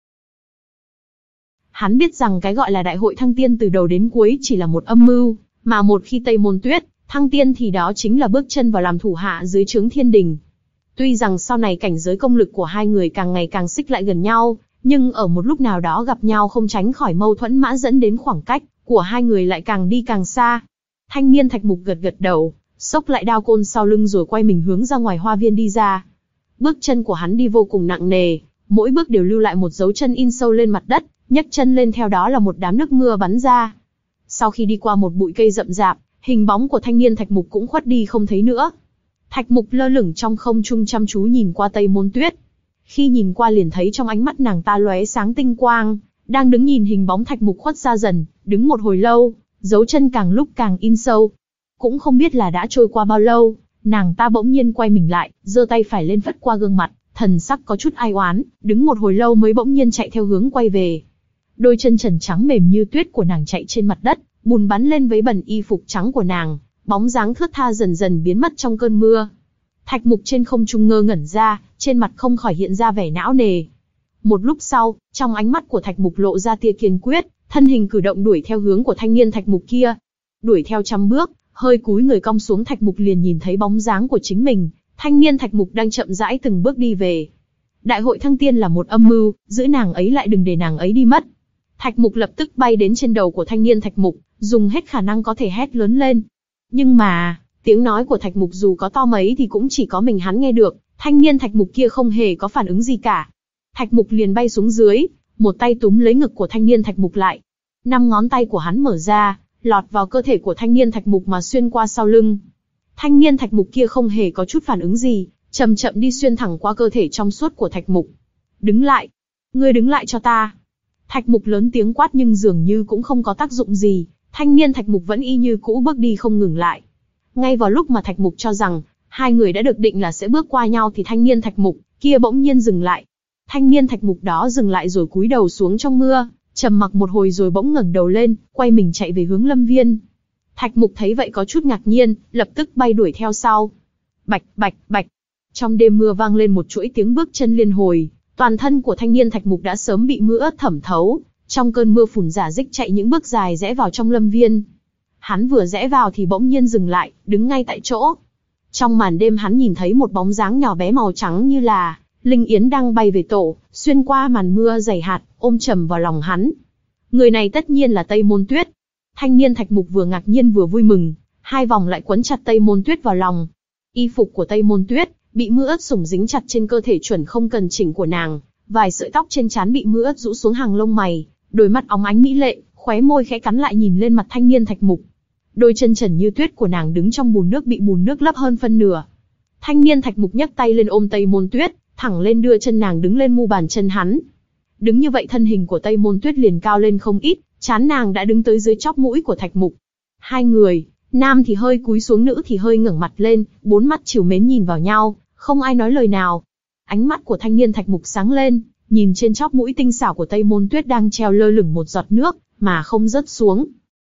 Hắn biết rằng cái gọi là đại hội thăng tiên từ đầu đến cuối chỉ là một âm mưu, mà một khi Tây Môn Tuyết thăng tiên thì đó chính là bước chân vào làm thủ hạ dưới trướng thiên đình. Tuy rằng sau này cảnh giới công lực của hai người càng ngày càng xích lại gần nhau, nhưng ở một lúc nào đó gặp nhau không tránh khỏi mâu thuẫn mã dẫn đến khoảng cách của hai người lại càng đi càng xa. Thanh niên Thạch Mục gật gật đầu, xốc lại đao côn sau lưng rồi quay mình hướng ra ngoài hoa viên đi ra. Bước chân của hắn đi vô cùng nặng nề, mỗi bước đều lưu lại một dấu chân in sâu lên mặt đất, nhấc chân lên theo đó là một đám nước mưa bắn ra. Sau khi đi qua một bụi cây rậm rạp, hình bóng của thanh niên Thạch Mục cũng khuất đi không thấy nữa. Thạch Mục lơ lửng trong không trung chăm chú nhìn qua Tây Môn Tuyết. Khi nhìn qua liền thấy trong ánh mắt nàng ta lóe sáng tinh quang, đang đứng nhìn hình bóng Thạch Mục khuất xa dần, đứng một hồi lâu, dấu chân càng lúc càng in sâu. Cũng không biết là đã trôi qua bao lâu, nàng ta bỗng nhiên quay mình lại, giơ tay phải lên phất qua gương mặt, thần sắc có chút ai oán, đứng một hồi lâu mới bỗng nhiên chạy theo hướng quay về. Đôi chân trần trắng mềm như tuyết của nàng chạy trên mặt đất, bùn bắn lên với bẩn y phục trắng của nàng, bóng dáng thướt tha dần dần biến mất trong cơn mưa. Thạch Mục trên không trung ngơ ngẩn ra, trên mặt không khỏi hiện ra vẻ não nề. Một lúc sau, trong ánh mắt của Thạch Mục lộ ra tia kiên quyết, thân hình cử động đuổi theo hướng của thanh niên Thạch Mục kia. Đuổi theo trăm bước, hơi cúi người cong xuống Thạch Mục liền nhìn thấy bóng dáng của chính mình, thanh niên Thạch Mục đang chậm rãi từng bước đi về. Đại hội thăng tiên là một âm mưu, giữ nàng ấy lại đừng để nàng ấy đi mất. Thạch Mục lập tức bay đến trên đầu của thanh niên Thạch Mục, dùng hết khả năng có thể hét lớn lên. Nhưng mà, tiếng nói của Thạch Mục dù có to mấy thì cũng chỉ có mình hắn nghe được, thanh niên Thạch Mục kia không hề có phản ứng gì cả. Thạch Mục liền bay xuống dưới, một tay túm lấy ngực của thanh niên Thạch Mục lại. Năm ngón tay của hắn mở ra, lọt vào cơ thể của thanh niên Thạch Mục mà xuyên qua sau lưng. Thanh niên Thạch Mục kia không hề có chút phản ứng gì, chậm chậm đi xuyên thẳng qua cơ thể trong suốt của Thạch Mục. Đứng lại! Ngươi đứng lại cho ta! Thạch Mục lớn tiếng quát nhưng dường như cũng không có tác dụng gì, thanh niên Thạch Mục vẫn y như cũ bước đi không ngừng lại. Ngay vào lúc mà Thạch Mục cho rằng hai người đã được định là sẽ bước qua nhau thì thanh niên Thạch Mục kia bỗng nhiên dừng lại. Thanh niên Thạch Mục đó dừng lại rồi cúi đầu xuống trong mưa, trầm mặc một hồi rồi bỗng ngẩng đầu lên, quay mình chạy về hướng lâm viên. Thạch Mục thấy vậy có chút ngạc nhiên, lập tức bay đuổi theo sau. Bạch bạch bạch. Trong đêm mưa vang lên một chuỗi tiếng bước chân liên hồi, toàn thân của thanh niên Thạch Mục đã sớm bị mưa ướt thẩm thấu, trong cơn mưa phùn rả rích chạy những bước dài rẽ vào trong lâm viên. Hắn vừa rẽ vào thì bỗng nhiên dừng lại, đứng ngay tại chỗ. Trong màn đêm hắn nhìn thấy một bóng dáng nhỏ bé màu trắng như là Linh Yến đang bay về tổ, xuyên qua màn mưa dày hạt, ôm chầm vào lòng hắn. Người này tất nhiên là Tây Môn Tuyết. Thanh niên Thạch Mục vừa ngạc nhiên vừa vui mừng, hai vòng lại quấn chặt Tây Môn Tuyết vào lòng. Y phục của Tây Môn Tuyết bị mưa ướt sủng dính chặt trên cơ thể chuẩn không cần chỉnh của nàng, vài sợi tóc trên trán bị mưa ướt rũ xuống hàng lông mày, đôi mắt óng ánh mỹ lệ, khóe môi khẽ cắn lại nhìn lên mặt thanh niên Thạch Mục. Đôi chân trần như tuyết của nàng đứng trong bùn nước bị bùn nước lấp hơn phân nửa. Thanh niên Thạch Mục nhấc tay lên ôm Tây Môn Tuyết, thẳng lên đưa chân nàng đứng lên mu bàn chân hắn. Đứng như vậy thân hình của Tây Môn Tuyết liền cao lên không ít, trán nàng đã đứng tới dưới chóp mũi của Thạch Mục. Hai người, nam thì hơi cúi xuống, nữ thì hơi ngẩng mặt lên, bốn mắt trìu mến nhìn vào nhau, không ai nói lời nào. Ánh mắt của thanh niên Thạch Mục sáng lên, nhìn trên chóp mũi tinh xảo của Tây Môn Tuyết đang treo lơ lửng một giọt nước, mà không rớt xuống.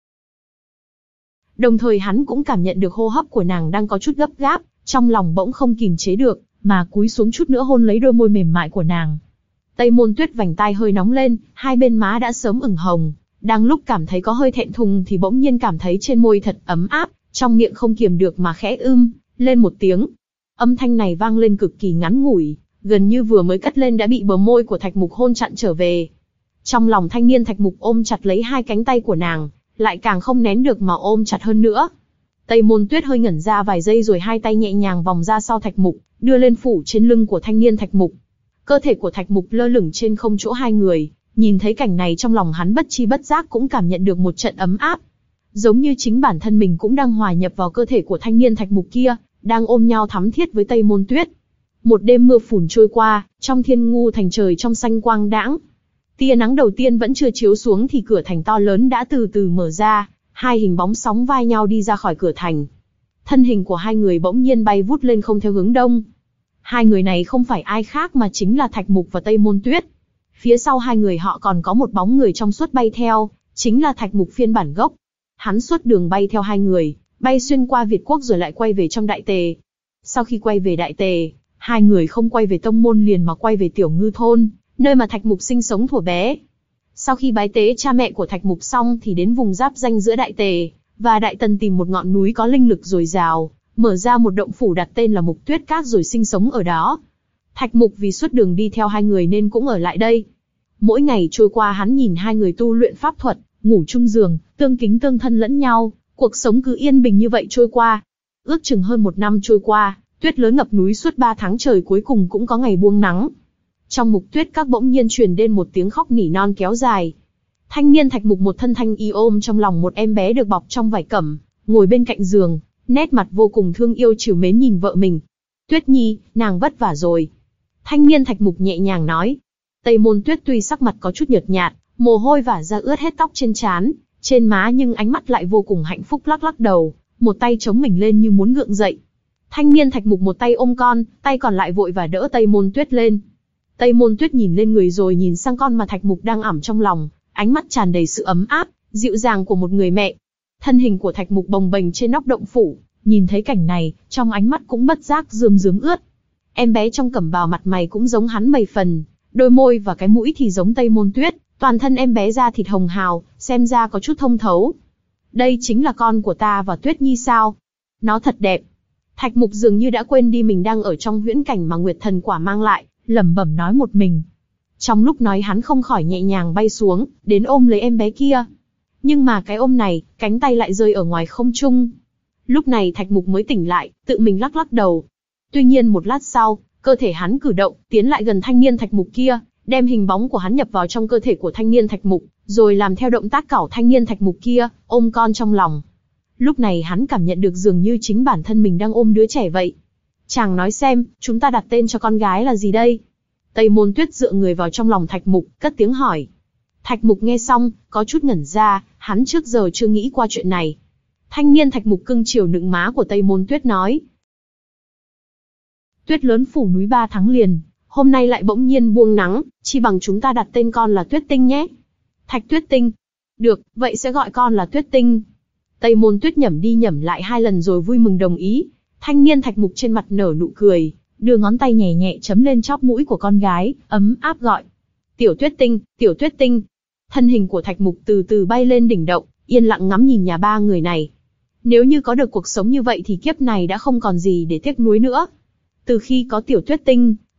Đồng thời hắn cũng cảm nhận được hô hấp của nàng đang có chút gấp gáp, trong lòng bỗng không kìm chế được, mà cúi xuống chút nữa hôn lấy đôi môi mềm mại của nàng. Tây Môn Tuyết vành tai hơi nóng lên, hai bên má đã sớm ửng hồng, đang lúc cảm thấy có hơi thẹn thùng thì bỗng nhiên cảm thấy trên môi thật ấm áp, trong miệng không kiềm được mà khẽ ưm lên một tiếng. Âm thanh này vang lên cực kỳ ngắn ngủi, gần như vừa mới cất lên đã bị bờ môi của Thạch Mục hôn chặn trở về. Trong lòng thanh niên Thạch Mục ôm chặt lấy hai cánh tay của nàng, lại càng không nén được mà ôm chặt hơn nữa. Tây Môn Tuyết hơi ngẩn ra vài giây rồi hai tay nhẹ nhàng vòng ra sau Thạch Mục, đưa lên phủ trên lưng của thanh niên Thạch Mục. Cơ thể của Thạch Mục lơ lửng trên không chỗ hai người, nhìn thấy cảnh này trong lòng hắn bất chi bất giác cũng cảm nhận được một trận ấm áp. Giống như chính bản thân mình cũng đang hòa nhập vào cơ thể của thanh niên Thạch Mục kia, đang ôm nhau thắm thiết với Tây Môn Tuyết. Một đêm mưa phùn trôi qua, trong Thiên Ngu thành trời trong xanh quang đãng. Tia nắng đầu tiên vẫn chưa chiếu xuống thì cửa thành to lớn đã từ từ mở ra, hai hình bóng sóng vai nhau đi ra khỏi cửa thành. Thân hình của hai người bỗng nhiên bay vút lên không theo hướng đông. Hai người này không phải ai khác mà chính là Thạch Mục và Tây Môn Tuyết. Phía sau hai người họ còn có một bóng người trong suốt bay theo, chính là Thạch Mục phiên bản gốc. Hắn suốt đường bay theo hai người, bay xuyên qua Việt quốc rồi lại quay về trong Đại Tề. Sau khi quay về Đại Tề, hai người không quay về tông môn liền mà quay về Tiểu Ngư thôn, nơi mà Thạch Mục sinh sống thuở bé. Sau khi bái tế cha mẹ của Thạch Mục xong thì đến vùng giáp ranh giữa Đại Tề và Đại Tần tìm một ngọn núi có linh lực dồi dào, mở ra một động phủ đặt tên là Mục Tuyết Các rồi sinh sống ở đó. Thạch Mục vì suốt đường đi theo hai người nên cũng ở lại đây. Mỗi ngày trôi qua hắn nhìn hai người tu luyện pháp thuật, ngủ chung giường, tương kính tương thân lẫn nhau, cuộc sống cứ yên bình như vậy trôi qua. Ước chừng hơn một năm trôi qua, tuyết lớn ngập núi suốt ba tháng trời cuối cùng cũng có ngày buông nắng. Trong Mục Tuyết Các bỗng nhiên truyền đến một tiếng khóc nỉ non kéo dài. Thanh niên Thạch Mục một thân thanh y ôm trong lòng một em bé được bọc trong vải cẩm, ngồi bên cạnh giường, nét mặt vô cùng thương yêu trìu mến nhìn vợ mình. Tuyết Nhi, nàng vất vả rồi. Thanh niên Thạch Mục nhẹ nhàng nói. Tây Môn Tuyết tuy sắc mặt có chút nhợt nhạt, mồ hôi vả ra ướt hết tóc trên trán, trên má nhưng ánh mắt lại vô cùng hạnh phúc lắc lắc đầu, một tay chống mình lên như muốn gượng dậy. Thanh niên Thạch Mục một tay ôm con, tay còn lại vội và đỡ Tây Môn Tuyết lên. Tây Môn Tuyết nhìn lên người rồi nhìn sang con mà Thạch Mục đang ẵm trong lòng, ánh mắt tràn đầy sự ấm áp, dịu dàng của một người mẹ. Thân hình của Thạch Mục bồng bềnh trên nóc động phủ, nhìn thấy cảnh này, trong ánh mắt cũng bất giác rơm rớm ướt. Em bé trong cẩm bào mặt mày cũng giống hắn bảy phần, đôi môi và cái mũi thì giống Tây Môn Tuyết, toàn thân em bé da thịt hồng hào, xem ra có chút thông thấu. Đây chính là con của ta và Tuyết Nhi sao? Nó thật đẹp. Thạch Mục dường như đã quên đi mình đang ở trong huyễn cảnh mà Nguyệt Thần Quả mang lại, lẩm bẩm nói một mình. Trong lúc nói hắn không khỏi nhẹ nhàng bay xuống, đến ôm lấy em bé kia. Nhưng mà cái ôm này, cánh tay lại rơi ở ngoài không trung. Lúc này Thạch Mục mới tỉnh lại, tự mình lắc lắc đầu. Tuy nhiên một lát sau, cơ thể hắn cử động, tiến lại gần thanh niên Thạch Mục kia, đem hình bóng của hắn nhập vào trong cơ thể của thanh niên Thạch Mục, rồi làm theo động tác cẩu thanh niên Thạch Mục kia, ôm con trong lòng. Lúc này hắn cảm nhận được dường như chính bản thân mình đang ôm đứa trẻ vậy. Chàng nói xem, chúng ta đặt tên cho con gái là gì đây? Tây Môn Tuyết dựa người vào trong lòng Thạch Mục, cất tiếng hỏi. Thạch Mục nghe xong, có chút ngẩn ra, hắn trước giờ chưa nghĩ qua chuyện này. Thanh niên Thạch Mục cưng chiều nựng má của Tây Môn Tuyết nói. Tuyết lớn phủ núi ba tháng liền, hôm nay lại bỗng nhiên buông nắng, chi bằng chúng ta đặt tên con là Tuyết Tinh nhé. Thạch Tuyết Tinh. Được, vậy sẽ gọi con là Tuyết Tinh. Tây Môn Tuyết nhẩm đi nhẩm lại hai lần rồi vui mừng đồng ý. Thanh niên Thạch Mục trên mặt nở nụ cười, đưa ngón tay nhẹ nhẹ chấm lên chóp mũi của con gái, ấm áp gọi. Tiểu Tuyết Tinh, Tiểu Tuyết Tinh. Thân hình của Thạch Mục từ từ bay lên đỉnh động, yên lặng ngắm nhìn nhà ba người này. Nếu như có được cuộc sống như vậy thì kiếp này đã không còn gì để tiếc nuối nữa. Từ khi có Tiểu Tuyết Tinh,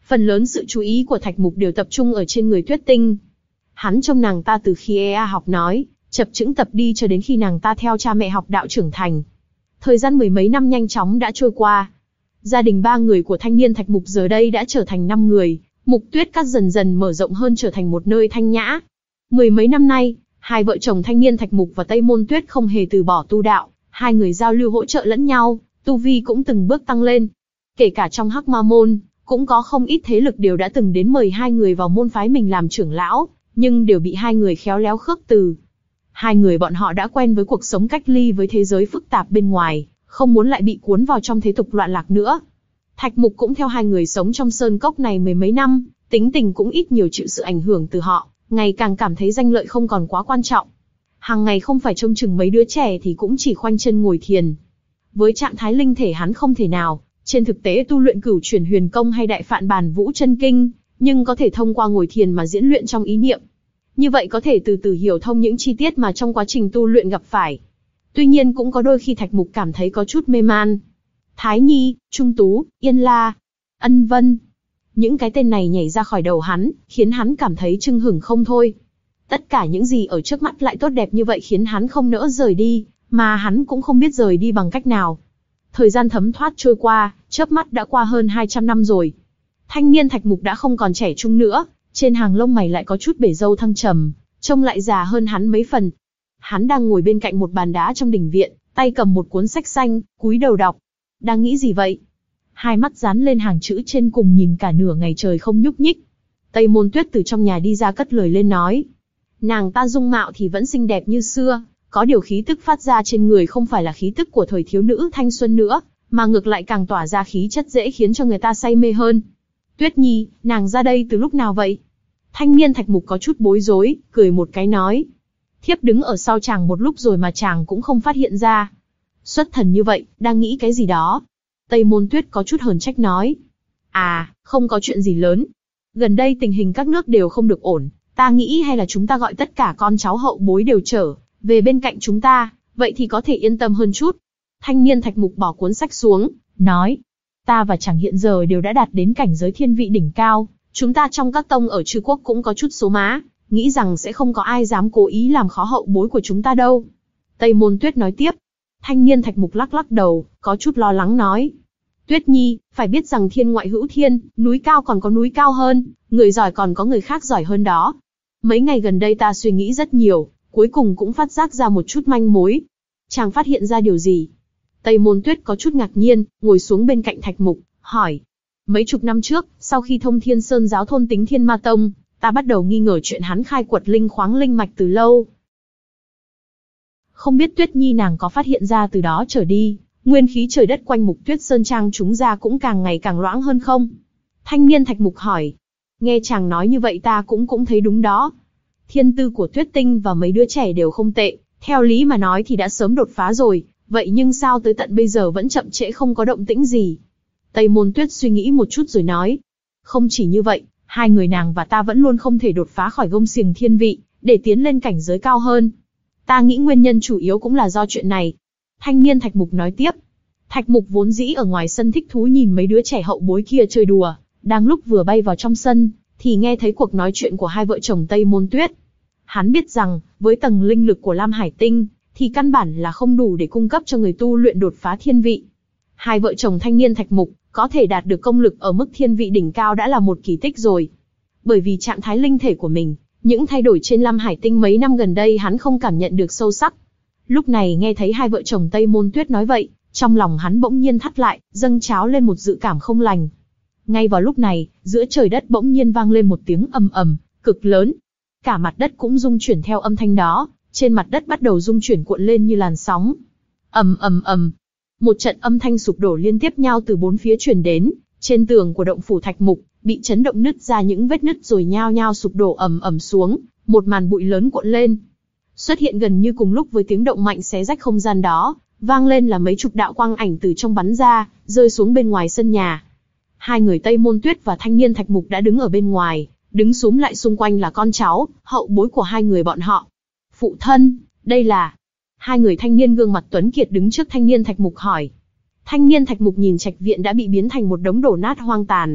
Phần lớn sự chú ý của Thạch Mục đều tập trung ở trên người Tuyết Tinh. Hắn trông nàng ta từ khi e a học nói, chập chững tập đi cho đến khi nàng ta theo cha mẹ học đạo trưởng thành. Thời gian mười mấy năm nhanh chóng đã trôi qua. Gia đình ba người của thanh niên Thạch Mục giờ đây đã trở thành năm người, Mục Tuyết Các dần dần mở rộng hơn, trở thành một nơi thanh nhã. Mười mấy năm nay, hai vợ chồng thanh niên Thạch Mục và Tây Môn Tuyết không hề từ bỏ tu đạo, hai người giao lưu hỗ trợ lẫn nhau, tu vi cũng từng bước tăng lên. Kể cả trong Hắc Ma môn, cũng có không ít thế lực đều đã từng đến mời hai người vào môn phái mình làm trưởng lão, nhưng đều bị hai người khéo léo khước từ. Hai người bọn họ đã quen với cuộc sống cách ly với thế giới phức tạp bên ngoài, không muốn lại bị cuốn vào trong thế tục loạn lạc nữa. Thạch Mục cũng theo hai người sống trong sơn cốc này mười mấy năm, tính tình cũng ít nhiều chịu sự ảnh hưởng từ họ, ngày càng cảm thấy danh lợi không còn quá quan trọng. Hàng ngày không phải trông chừng mấy đứa trẻ thì cũng chỉ khoanh chân ngồi thiền. Với trạng thái linh thể hắn không thể nào, trên thực tế tu luyện cửu chuyển huyền công hay đại phạn bản vũ chân kinh, nhưng có thể thông qua ngồi thiền mà diễn luyện trong ý niệm. Như vậy có thể từ từ hiểu thông những chi tiết mà trong quá trình tu luyện gặp phải. Tuy nhiên cũng có đôi khi Thạch Mục cảm thấy có chút mê man. Thái Nhi, Trung Tú, Yên La, Ân Vân. Những cái tên này nhảy ra khỏi đầu hắn, khiến hắn cảm thấy chưng hửng không thôi. Tất cả những gì ở trước mắt lại tốt đẹp như vậy khiến hắn không nỡ rời đi, mà hắn cũng không biết rời đi bằng cách nào. Thời gian thấm thoát trôi qua, chớp mắt đã qua hơn hai trăm năm rồi. Thanh niên Thạch Mục đã không còn trẻ trung nữa, trên hàng lông mày lại có chút bể râu thăng trầm, trông lại già hơn hắn mấy phần. Hắn đang ngồi bên cạnh một bàn đá trong đình viện, tay cầm một cuốn sách xanh, cúi đầu đọc. Đang nghĩ gì vậy? Hai mắt dán lên hàng chữ trên cùng nhìn cả nửa ngày trời không nhúc nhích. Tây Môn Tuyết từ trong nhà đi ra cất lời lên nói. Nàng ta dung mạo thì vẫn xinh đẹp như xưa, có điều khí tức phát ra trên người không phải là khí tức của thời thiếu nữ thanh xuân nữa, mà ngược lại càng tỏa ra khí chất dễ khiến cho người ta say mê hơn. Tuyết Nhi, nàng ra đây từ lúc nào vậy? Thanh niên Thạch Mục có chút bối rối, cười một cái nói. Thiếp đứng ở sau chàng một lúc rồi mà chàng cũng không phát hiện ra. Xuất thần như vậy, đang nghĩ cái gì đó. Tây Môn Tuyết có chút hờn trách nói. À, không có chuyện gì lớn. Gần đây tình hình các nước đều không được ổn, ta nghĩ hay là chúng ta gọi tất cả con cháu hậu bối đều trở về bên cạnh chúng ta, vậy thì có thể yên tâm hơn chút. Thanh niên Thạch Mục bỏ cuốn sách xuống, nói. Ta và chàng hiện giờ đều đã đạt đến cảnh giới thiên vị đỉnh cao, chúng ta trong các tông ở Trư Quốc cũng có chút số má, nghĩ rằng sẽ không có ai dám cố ý làm khó hậu bối của chúng ta đâu. Tây Môn Tuyết nói tiếp. Thanh niên Thạch Mục lắc lắc đầu, có chút lo lắng nói. Tuyết Nhi, phải biết rằng thiên ngoại hữu thiên, núi cao còn có núi cao hơn, người giỏi còn có người khác giỏi hơn đó. Mấy ngày gần đây ta suy nghĩ rất nhiều, cuối cùng cũng phát giác ra một chút manh mối. Chàng phát hiện ra điều gì? Tây Môn Tuyết có chút ngạc nhiên, ngồi xuống bên cạnh Thạch Mục, hỏi. Mấy chục năm trước, sau khi Thông Thiên Sơn giáo thôn tính Thiên Ma Tông, ta bắt đầu nghi ngờ chuyện hắn khai quật linh khoáng linh mạch từ lâu. Không biết Tuyết Nhi nàng có phát hiện ra từ đó trở đi, nguyên khí trời đất quanh Mục Tuyết Sơn Trang chúng ra cũng càng ngày càng loãng hơn không? Thanh niên Thạch Mục hỏi. Nghe chàng nói như vậy ta cũng cũng thấy đúng đó. Thiên tư của Tuyết Tinh và mấy đứa trẻ đều không tệ, theo lý mà nói thì đã sớm đột phá rồi, vậy nhưng sao tới tận bây giờ vẫn chậm trễ không có động tĩnh gì? Tây Môn Tuyết suy nghĩ một chút rồi nói. Không chỉ như vậy, hai người nàng và ta vẫn luôn không thể đột phá khỏi gông xiềng thiên vị, để tiến lên cảnh giới cao hơn. Ta nghĩ nguyên nhân chủ yếu cũng là do chuyện này. Thanh niên Thạch Mục nói tiếp. Thạch Mục vốn dĩ ở ngoài sân thích thú nhìn mấy đứa trẻ hậu bối kia chơi đùa, đang lúc vừa bay vào trong sân, thì nghe thấy cuộc nói chuyện của hai vợ chồng Tây Môn Tuyết. Hắn biết rằng, với tầng linh lực của Lam Hải Tinh, thì căn bản là không đủ để cung cấp cho người tu luyện đột phá thiên vị. Hai vợ chồng thanh niên Thạch Mục có thể đạt được công lực ở mức thiên vị đỉnh cao đã là một kỳ tích rồi. Bởi vì trạng thái linh thể của mình, những thay đổi trên Lam Hải Tinh mấy năm gần đây hắn không cảm nhận được sâu sắc. Lúc này nghe thấy hai vợ chồng Tây Môn Tuyết nói vậy, trong lòng hắn bỗng nhiên thắt lại, dâng trào lên một dự cảm không lành. Ngay vào lúc này, giữa trời đất bỗng nhiên vang lên một tiếng ầm ầm, cực lớn. Cả mặt đất cũng rung chuyển theo âm thanh đó, trên mặt đất bắt đầu rung chuyển cuộn lên như làn sóng. Ầm ầm ầm. Một trận âm thanh sụp đổ liên tiếp nhau từ bốn phía truyền đến, trên tường của động phủ Thạch Mục bị chấn động nứt ra những vết nứt rồi nhao nhao sụp đổ ầm ầm xuống, một màn bụi lớn cuộn lên. Xuất hiện gần như cùng lúc với tiếng động mạnh xé rách không gian đó, vang lên là mấy chục đạo quang ảnh từ trong bắn ra, rơi xuống bên ngoài sân nhà. Hai người Tây Môn Tuyết và thanh niên Thạch Mục đã đứng ở bên ngoài, đứng xúm lại xung quanh là con cháu, hậu bối của hai người bọn họ. Phụ thân, đây là... Hai người thanh niên gương mặt tuấn kiệt đứng trước thanh niên Thạch Mục hỏi. Thanh niên Thạch Mục nhìn trạch viện đã bị biến thành một đống đổ nát hoang tàn,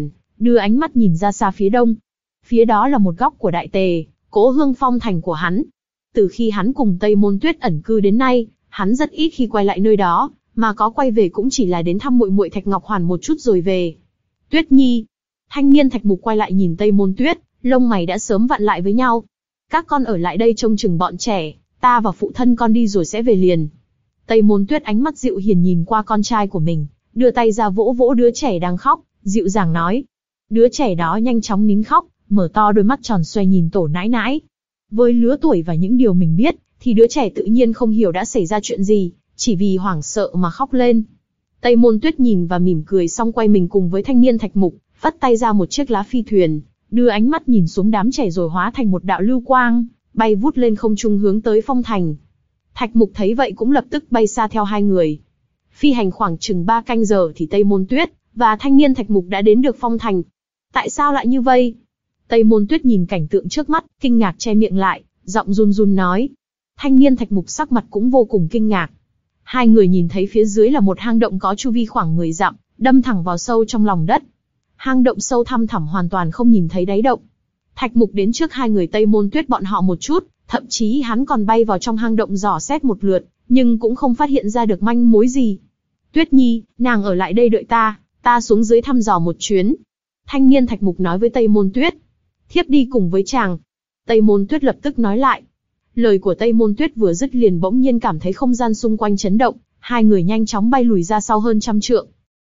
đưa ánh mắt nhìn ra xa phía đông. Phía đó là một góc của Đại Tề, Cố Hương Phong thành của hắn. Từ khi hắn cùng Tây Môn Tuyết ẩn cư đến nay, hắn rất ít khi quay lại nơi đó, mà có quay về cũng chỉ là đến thăm muội muội Thạch Ngọc Hoàn một chút rồi về. Tuyết Nhi. Thanh niên Thạch Mục quay lại nhìn Tây Môn Tuyết, lông mày đã sớm vặn lại với nhau. Các con ở lại đây trông chừng bọn trẻ, ta và phụ thân con đi rồi sẽ về liền. Tây Môn Tuyết ánh mắt dịu hiền nhìn qua con trai của mình, đưa tay ra vỗ vỗ đứa trẻ đang khóc, dịu dàng nói. Đứa trẻ đó nhanh chóng nín khóc, mở to đôi mắt tròn xoe nhìn tổ nãi nãi. Với lứa tuổi và những điều mình biết, thì đứa trẻ tự nhiên không hiểu đã xảy ra chuyện gì, chỉ vì hoảng sợ mà khóc lên. Tây Môn Tuyết nhìn và mỉm cười xong quay mình cùng với thanh niên Thạch Mục, vắt tay ra một chiếc lá phi thuyền, đưa ánh mắt nhìn xuống đám trẻ rồi hóa thành một đạo lưu quang, bay vút lên không trung hướng tới Phong Thành. Thạch Mục thấy vậy cũng lập tức bay xa theo hai người. Phi hành khoảng chừng ba canh giờ thì Tây Môn Tuyết và thanh niên Thạch Mục đã đến được Phong Thành. Tại sao lại như vậy? Tây Môn Tuyết nhìn cảnh tượng trước mắt, kinh ngạc che miệng lại, giọng run run nói. Thanh niên Thạch Mục sắc mặt cũng vô cùng kinh ngạc. Hai người nhìn thấy phía dưới là một hang động có chu vi khoảng mười dặm, đâm thẳng vào sâu trong lòng đất. Hang động sâu thăm thẳm hoàn toàn không nhìn thấy đáy động. Thạch Mục đến trước hai người Tây Môn Tuyết bọn họ một chút, thậm chí hắn còn bay vào trong hang động dò xét một lượt, nhưng cũng không phát hiện ra được manh mối gì. Tuyết Nhi, nàng ở lại đây đợi ta, ta xuống dưới thăm dò một chuyến. Thanh niên Thạch Mục nói với Tây Môn Tuyết. Thiếp đi cùng với chàng. Tây Môn Tuyết lập tức nói lại. Lời của Tây Môn Tuyết vừa dứt liền bỗng nhiên cảm thấy không gian xung quanh chấn động, hai người nhanh chóng bay lùi ra sau hơn trăm trượng.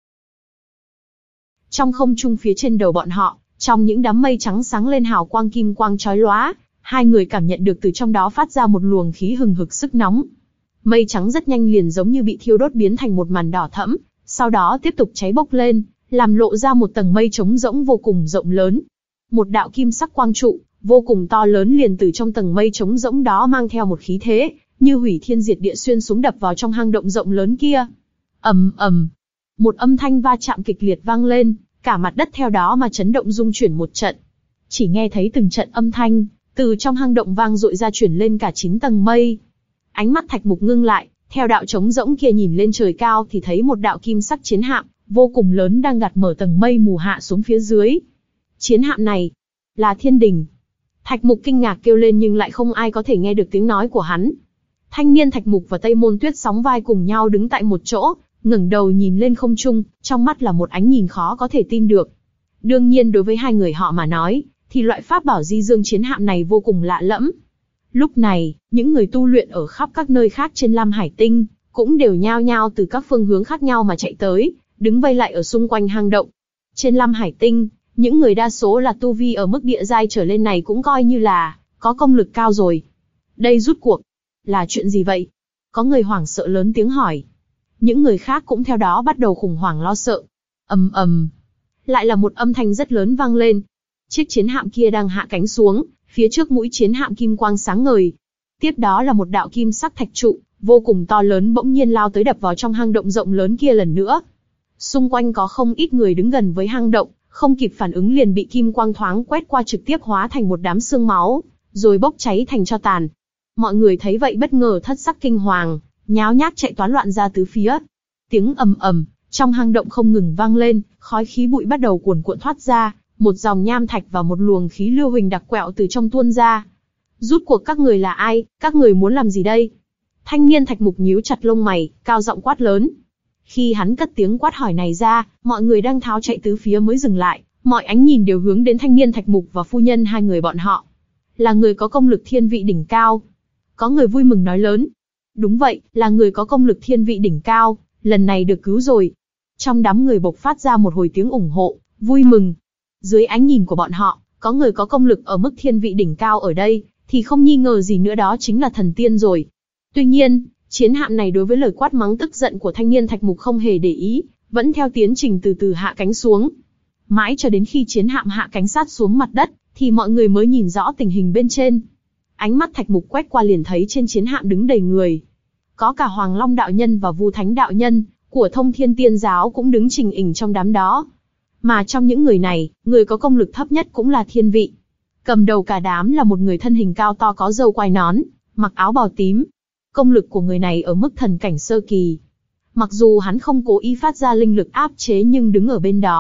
Trong không trung phía trên đầu bọn họ, trong những đám mây trắng sáng lên hào quang kim quang chói lóa, hai người cảm nhận được từ trong đó phát ra một luồng khí hừng hực sức nóng. Mây trắng rất nhanh liền giống như bị thiêu đốt biến thành một màn đỏ thẫm, sau đó tiếp tục cháy bốc lên, làm lộ ra một tầng mây trống rỗng vô cùng rộng lớn. Một đạo kim sắc quang trụ, vô cùng to lớn liền từ trong tầng mây trống rỗng đó mang theo một khí thế, như hủy thiên diệt địa xuyên xuống đập vào trong hang động rộng lớn kia. Ầm ầm, một âm thanh va chạm kịch liệt vang lên, cả mặt đất theo đó mà chấn động rung chuyển một trận. Chỉ nghe thấy từng trận âm thanh, từ trong hang động vang dội ra chuyển lên cả chín tầng mây. Ánh mắt Thạch Mục ngưng lại, theo đạo trống rỗng kia nhìn lên trời cao thì thấy một đạo kim sắc chiến hạm, vô cùng lớn đang gạt mở tầng mây mù hạ xuống phía dưới. Chiến hạm này, là Thiên Đình. Thạch Mục kinh ngạc kêu lên nhưng lại không ai có thể nghe được tiếng nói của hắn. Thanh niên Thạch Mục và Tây Môn Tuyết sóng vai cùng nhau đứng tại một chỗ, ngẩng đầu nhìn lên không trung, trong mắt là một ánh nhìn khó có thể tin được. Đương nhiên đối với hai người họ mà nói, thì loại pháp bảo di dương chiến hạm này vô cùng lạ lẫm. Lúc này, những người tu luyện ở khắp các nơi khác trên Lam Hải Tinh, cũng đều nhao nhao từ các phương hướng khác nhau mà chạy tới, đứng vây lại ở xung quanh hang động. Trên Lam Hải Tinh, những người đa số là tu vi ở mức địa giai trở lên này cũng coi như là có công lực cao rồi. Đây rút cuộc là chuyện gì vậy? Có người hoảng sợ lớn tiếng hỏi. Những người khác cũng theo đó bắt đầu khủng hoảng lo sợ. Ầm ầm, lại là một âm thanh rất lớn vang lên. Chiếc chiến hạm kia đang hạ cánh xuống, phía trước mũi chiến hạm kim quang sáng ngời. Tiếp đó là một đạo kim sắc thạch trụ, vô cùng to lớn bỗng nhiên lao tới đập vào trong hang động rộng lớn kia lần nữa. Xung quanh có không ít người đứng gần với hang động, không kịp phản ứng liền bị kim quang thoáng quét qua trực tiếp hóa thành một đám xương máu, rồi bốc cháy thành tro tàn. Mọi người thấy vậy bất ngờ thất sắc kinh hoàng, nháo nhác chạy toán loạn ra tứ phía. Tiếng ầm ầm, trong hang động không ngừng vang lên, khói khí bụi bắt đầu cuồn cuộn thoát ra, một dòng nham thạch và một luồng khí lưu huỳnh đặc quẹo từ trong tuôn ra. Rút cuộc các người là ai, các người muốn làm gì đây? Thanh niên Thạch Mục nhíu chặt lông mày, cao giọng quát lớn. Khi hắn cất tiếng quát hỏi này ra, mọi người đang tháo chạy tứ phía mới dừng lại, mọi ánh nhìn đều hướng đến thanh niên Thạch Mục và phu nhân hai người bọn họ. Là người có công lực thiên vị đỉnh cao. Có người vui mừng nói lớn. Đúng vậy, là người có công lực thiên vị đỉnh cao, lần này được cứu rồi. Trong đám người bộc phát ra một hồi tiếng ủng hộ, vui mừng. Dưới ánh nhìn của bọn họ, có người có công lực ở mức thiên vị đỉnh cao ở đây, thì không nghi ngờ gì nữa đó chính là thần tiên rồi. Tuy nhiên, chiến hạm này đối với lời quát mắng tức giận của thanh niên Thạch Mục không hề để ý, vẫn theo tiến trình từ từ hạ cánh xuống. Mãi cho đến khi chiến hạm hạ cánh sát xuống mặt đất, thì mọi người mới nhìn rõ tình hình bên trên. Ánh mắt Thạch Mục quét qua liền thấy trên chiến hạm đứng đầy người. Có cả Hoàng Long đạo nhân và Vu Thánh đạo nhân của Thông Thiên Tiên giáo cũng đứng trình ình trong đám đó. Mà trong những người này, người có công lực thấp nhất cũng là thiên vị. Cầm đầu cả đám là một người thân hình cao to có râu quai nón, mặc áo bào tím. Công lực của người này ở mức thần cảnh sơ kỳ. Mặc dù hắn không cố ý phát ra linh lực áp chế nhưng đứng ở bên đó,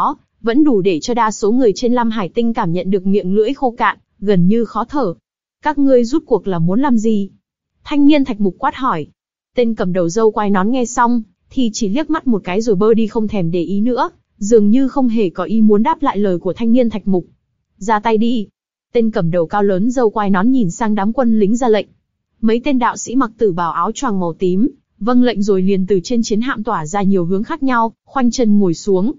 vẫn đủ để cho đa số người trên Lam Hải Tinh cảm nhận được miệng lưỡi khô cạn, gần như khó thở. Các ngươi rút cuộc là muốn làm gì? Thanh niên thạch mục quát hỏi. Tên cầm đầu râu quai nón nghe xong, thì chỉ liếc mắt một cái rồi bơ đi không thèm để ý nữa, dường như không hề có ý muốn đáp lại lời của thanh niên thạch mục. Ra tay đi. Tên cầm đầu cao lớn râu quai nón nhìn sang đám quân lính ra lệnh. Mấy tên đạo sĩ mặc tử bào áo choàng màu tím, vâng lệnh rồi liền từ trên chiến hạm tỏa ra nhiều hướng khác nhau, khoanh chân ngồi xuống.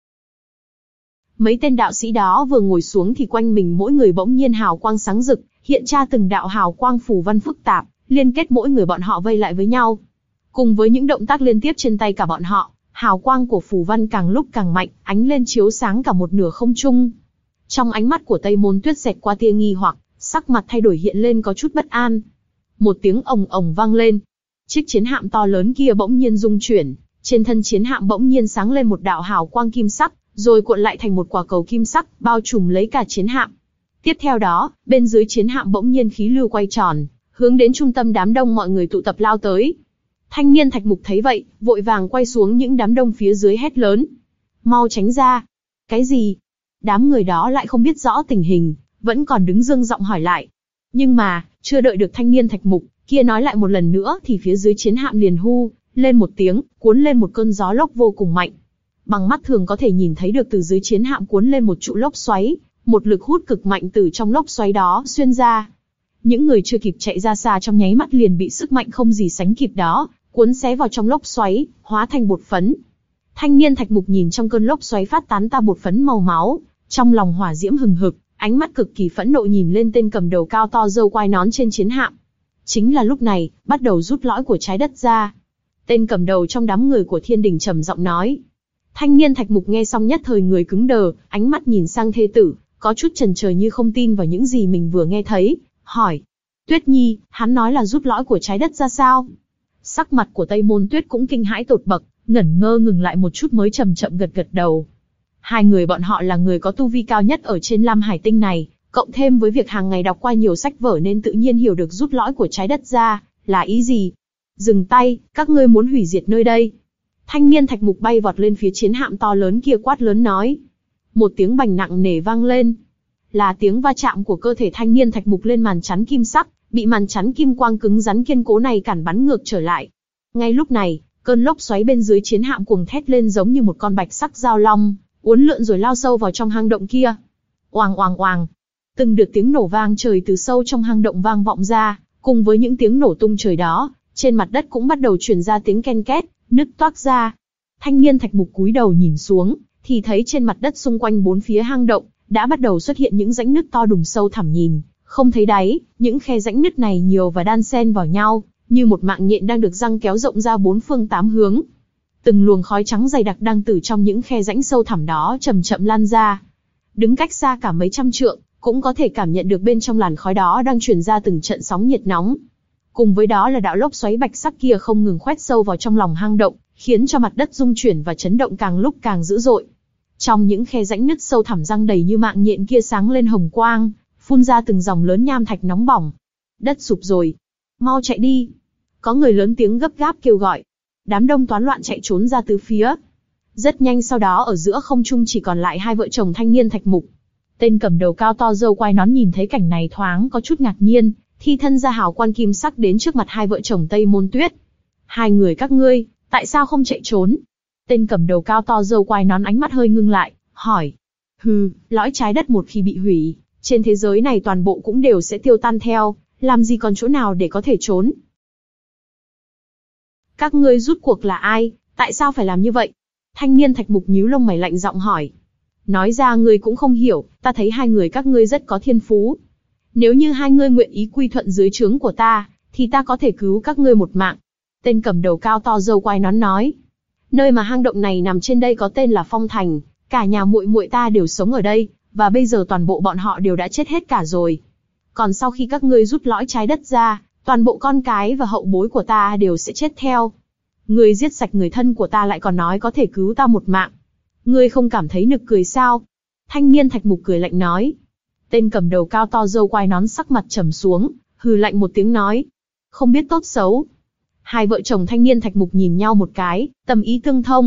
Mấy tên đạo sĩ đó vừa ngồi xuống thì quanh mình mỗi người bỗng nhiên hào quang sáng rực, hiện ra từng đạo hào quang phù văn phức tạp, liên kết mỗi người bọn họ vây lại với nhau. Cùng với những động tác liên tiếp trên tay cả bọn họ, hào quang của phù văn càng lúc càng mạnh, ánh lên chiếu sáng cả một nửa không trung. Trong ánh mắt của Tây Môn Tuyết xẹt qua tia nghi hoặc, sắc mặt thay đổi hiện lên có chút bất an. Một tiếng ồng ồng vang lên. Chiếc chiến hạm to lớn kia bỗng nhiên rung chuyển, trên thân chiến hạm bỗng nhiên sáng lên một đạo hào quang kim sắc, rồi cuộn lại thành một quả cầu kim sắc, bao trùm lấy cả chiến hạm. Tiếp theo đó, bên dưới chiến hạm bỗng nhiên khí lưu quay tròn, hướng đến trung tâm đám đông mọi người tụ tập lao tới. Thanh niên thạch mục thấy vậy, vội vàng quay xuống những đám đông phía dưới hét lớn. Mau tránh ra. Cái gì? Đám người đó lại không biết rõ tình hình, vẫn còn đứng dương giọng hỏi lại. Nhưng mà, chưa đợi được thanh niên thạch mục kia nói lại một lần nữa thì phía dưới chiến hạm liền hu lên một tiếng, cuốn lên một cơn gió lốc vô cùng mạnh. Bằng mắt thường có thể nhìn thấy được từ dưới chiến hạm cuốn lên một trụ lốc xoáy, một lực hút cực mạnh từ trong lốc xoáy đó xuyên ra. Những người chưa kịp chạy ra xa trong nháy mắt liền bị sức mạnh không gì sánh kịp đó cuốn xé vào trong lốc xoáy, hóa thành bột phấn. Thanh niên thạch mục nhìn trong cơn lốc xoáy phát tán ta bột phấn màu máu, trong lòng hỏa diễm hừng hực, ánh mắt cực kỳ phẫn nộ nhìn lên tên cầm đầu cao to râu quai nón trên chiến hạm. Chính là lúc này, bắt đầu rút lõi của trái đất ra. Tên cầm đầu trong đám người của thiên đình trầm giọng nói. Thanh niên thạch mục nghe xong nhất thời người cứng đờ, ánh mắt nhìn sang thê tử, có chút chần chờ như không tin vào những gì mình vừa nghe thấy, hỏi. Tuyết Nhi, hắn nói là rút lõi của trái đất ra sao? Sắc mặt của Tây Môn Tuyết cũng kinh hãi tột bậc, ngẩn ngơ ngừng lại một chút mới chậm chậm gật gật đầu. Hai người bọn họ là người có tu vi cao nhất ở trên Lam Hải Tinh này, cộng thêm với việc hàng ngày đọc qua nhiều sách vở nên tự nhiên hiểu được rút lõi của trái đất ra là ý gì. Dừng tay, các ngươi muốn hủy diệt nơi đây. Thanh niên thạch mục bay vọt lên phía chiến hạm to lớn kia quát lớn nói. Một tiếng bành nặng nề vang lên. Là tiếng va chạm của cơ thể thanh niên thạch mục lên màn chắn kim sắc, bị màn chắn kim quang cứng rắn kiên cố này cản bắn ngược trở lại. Ngay lúc này, cơn lốc xoáy bên dưới chiến hạm cuồng thét lên giống như một con bạch sắc dao long, uốn lượn rồi lao sâu vào trong hang động kia. Oàng oàng oàng. Từng đợt tiếng nổ vang trời từ sâu trong hang động vang vọng ra, cùng với những tiếng nổ tung trời đó, trên mặt đất cũng bắt đầu truyền ra tiếng ken két, nứt toác ra. Thanh niên thạch mục cúi đầu nhìn xuống, thì thấy trên mặt đất xung quanh bốn phía hang động đã bắt đầu xuất hiện những rãnh nứt to đùng sâu thẳm nhìn không thấy đáy. Những khe rãnh nứt này nhiều và đan xen vào nhau, như một mạng nhện đang được giăng kéo rộng ra bốn phương tám hướng. Từng luồng khói trắng dày đặc đang từ trong những khe rãnh sâu thẳm đó chậm chậm lan ra. Đứng cách xa cả mấy trăm trượng, cũng có thể cảm nhận được bên trong làn khói đó đang truyền ra từng trận sóng nhiệt nóng. Cùng với đó là đạo lốc xoáy bạch sắc kia không ngừng khoét sâu vào trong lòng hang động, khiến cho mặt đất rung chuyển và chấn động càng lúc càng dữ dội. Trong những khe rãnh nứt sâu thẳm răng đầy như mạng nhện kia sáng lên hồng quang, phun ra từng dòng lớn nham thạch nóng bỏng. Đất sụp rồi, mau chạy đi! Có người lớn tiếng gấp gáp kêu gọi. Đám đông toán loạn chạy trốn ra tứ phía. Rất nhanh sau đó ở giữa không trung chỉ còn lại hai vợ chồng thanh niên thạch mục. Tên cầm đầu cao to râu quai nón nhìn thấy cảnh này thoáng có chút ngạc nhiên, thi thân ra hào quang kim sắc đến trước mặt hai vợ chồng Tây Môn Tuyết. Hai người các ngươi, tại sao không chạy trốn? Tên cầm đầu cao to râu quai nón ánh mắt hơi ngưng lại, hỏi. Hừ, lõi trái đất một khi bị hủy, trên thế giới này toàn bộ cũng đều sẽ tiêu tan theo, làm gì còn chỗ nào để có thể trốn? Các ngươi rút cuộc là ai, tại sao phải làm như vậy? Thanh niên thạch mục nhíu lông mày lạnh giọng hỏi. Nói ra ngươi cũng không hiểu, ta thấy hai người các ngươi rất có thiên phú. Nếu như hai ngươi nguyện ý quy thuận dưới trướng của ta, thì ta có thể cứu các ngươi một mạng. Tên cầm đầu cao to râu quai nón nói. Nơi mà hang động này nằm trên đây có tên là Phong Thành, cả nhà muội muội ta đều sống ở đây, và bây giờ toàn bộ bọn họ đều đã chết hết cả rồi. Còn sau khi các ngươi rút lõi trái đất ra, toàn bộ con cái và hậu bối của ta đều sẽ chết theo. Ngươi giết sạch người thân của ta lại còn nói có thể cứu ta một mạng. Ngươi không cảm thấy nực cười sao? Thanh niên thạch mục cười lạnh nói. Tên cầm đầu cao to râu quai nón sắc mặt trầm xuống, hừ lạnh một tiếng nói. Không biết tốt xấu. Hai vợ chồng thanh niên thạch mục nhìn nhau một cái, tâm ý tương thông,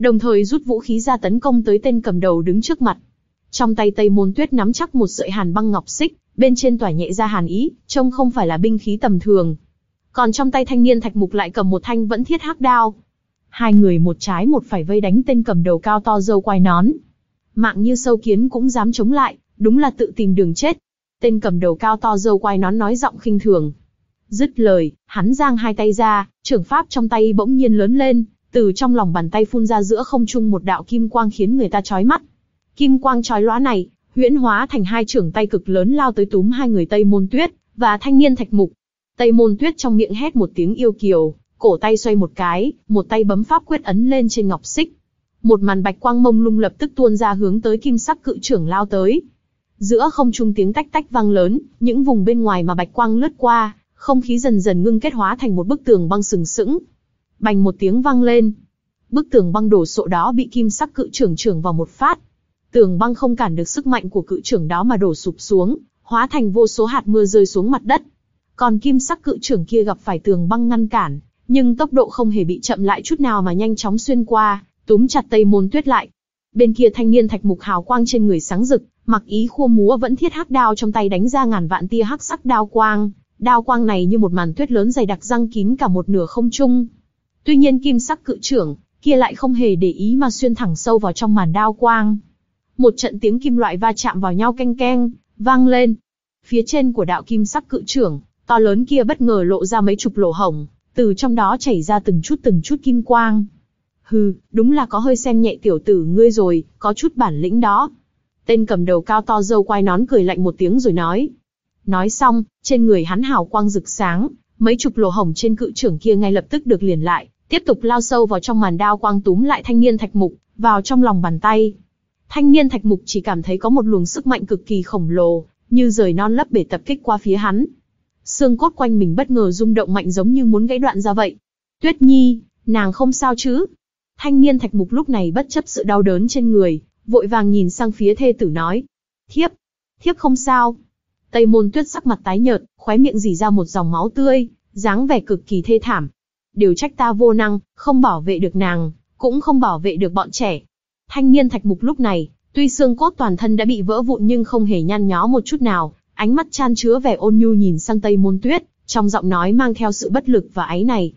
đồng thời rút vũ khí ra tấn công tới tên cầm đầu đứng trước mặt. Trong tay Tây Môn Tuyết nắm chắc một sợi hàn băng ngọc xích, bên trên tỏa nhẹ ra hàn ý, trông không phải là binh khí tầm thường. Còn trong tay thanh niên Thạch Mục lại cầm một thanh vẫn thiết hắc đao. Hai người một trái một phải vây đánh tên cầm đầu cao to râu quai nón. Mạng như sâu kiến cũng dám chống lại, đúng là tự tìm đường chết. Tên cầm đầu cao to râu quai nón nói giọng khinh thường. Dứt lời, hắn giang hai tay ra, trưởng pháp trong tay bỗng nhiên lớn lên, từ trong lòng bàn tay phun ra giữa không trung một đạo kim quang khiến người ta chói mắt. Kim quang chói lóa này, huyễn hóa thành hai trưởng tay cực lớn lao tới túm hai người Tây Môn Tuyết và thanh niên Thạch Mục. Tây Môn Tuyết trong miệng hét một tiếng yêu kiều, cổ tay xoay một cái, một tay bấm pháp quyết ấn lên trên ngọc xích. Một màn bạch quang mông lung lập tức tuôn ra hướng tới kim sắc cự trưởng lao tới. Giữa không trung tiếng tách tách vang lớn, những vùng bên ngoài mà bạch quang lướt qua, không khí dần dần ngưng kết hóa thành một bức tường băng sừng sững. Bành một tiếng vang lên, bức tường băng đổ sộ đó bị kim sắc cự trưởng trưởng vào một phát. Tường băng không cản được sức mạnh của cự trưởng đó mà đổ sụp xuống, hóa thành vô số hạt mưa rơi xuống mặt đất. Còn kim sắc cự trưởng kia gặp phải tường băng ngăn cản, nhưng tốc độ không hề bị chậm lại chút nào mà nhanh chóng xuyên qua, túm chặt Tây Môn Tuyết lại. Bên kia thanh niên Thạch Mục hào quang trên người sáng rực, mặc ý khua múa vẫn thiết hắc đao trong tay đánh ra ngàn vạn tia hắc sắc đao quang. Đao quang này như một màn tuyết lớn dày đặc răng kín cả một nửa không trung. Tuy nhiên kim sắc cự trưởng kia lại không hề để ý mà xuyên thẳng sâu vào trong màn đao quang. Một trận tiếng kim loại va chạm vào nhau keng keng vang lên. Phía trên của đạo kim sắc cự trưởng to lớn kia bất ngờ lộ ra mấy chục lỗ hổng, từ trong đó chảy ra từng chút từng chút kim quang. Hừ, đúng là có hơi xem nhẹ tiểu tử ngươi rồi, có chút bản lĩnh đó. Tên cầm đầu cao to râu quai nón cười lạnh một tiếng rồi nói. Nói xong, trên người hắn hào quang rực sáng, mấy chục lỗ hổng trên cự trưởng kia ngay lập tức được liền lại, tiếp tục lao sâu vào trong màn đao quang túm lại thanh niên Thạch Mục vào trong lòng bàn tay. Thanh niên Thạch Mục chỉ cảm thấy có một luồng sức mạnh cực kỳ khổng lồ, như rời non lấp bể tập kích qua phía hắn. Xương cốt quanh mình bất ngờ rung động mạnh giống như muốn gãy đoạn ra vậy. Tuyết Nhi, nàng không sao chứ? Thanh niên Thạch Mục lúc này bất chấp sự đau đớn trên người, vội vàng nhìn sang phía thê tử nói. Thiếp, thiếp không sao. Tây Môn Tuyết sắc mặt tái nhợt, khóe miệng rỉ ra một dòng máu tươi, dáng vẻ cực kỳ thê thảm. Đều trách ta vô năng, không bảo vệ được nàng, cũng không bảo vệ được bọn trẻ. Thanh niên Thạch Mục lúc này, tuy xương cốt toàn thân đã bị vỡ vụn nhưng không hề nhăn nhó một chút nào, ánh mắt chan chứa vẻ ôn nhu nhìn sang Tây Môn Tuyết, trong giọng nói mang theo sự bất lực và áy náy.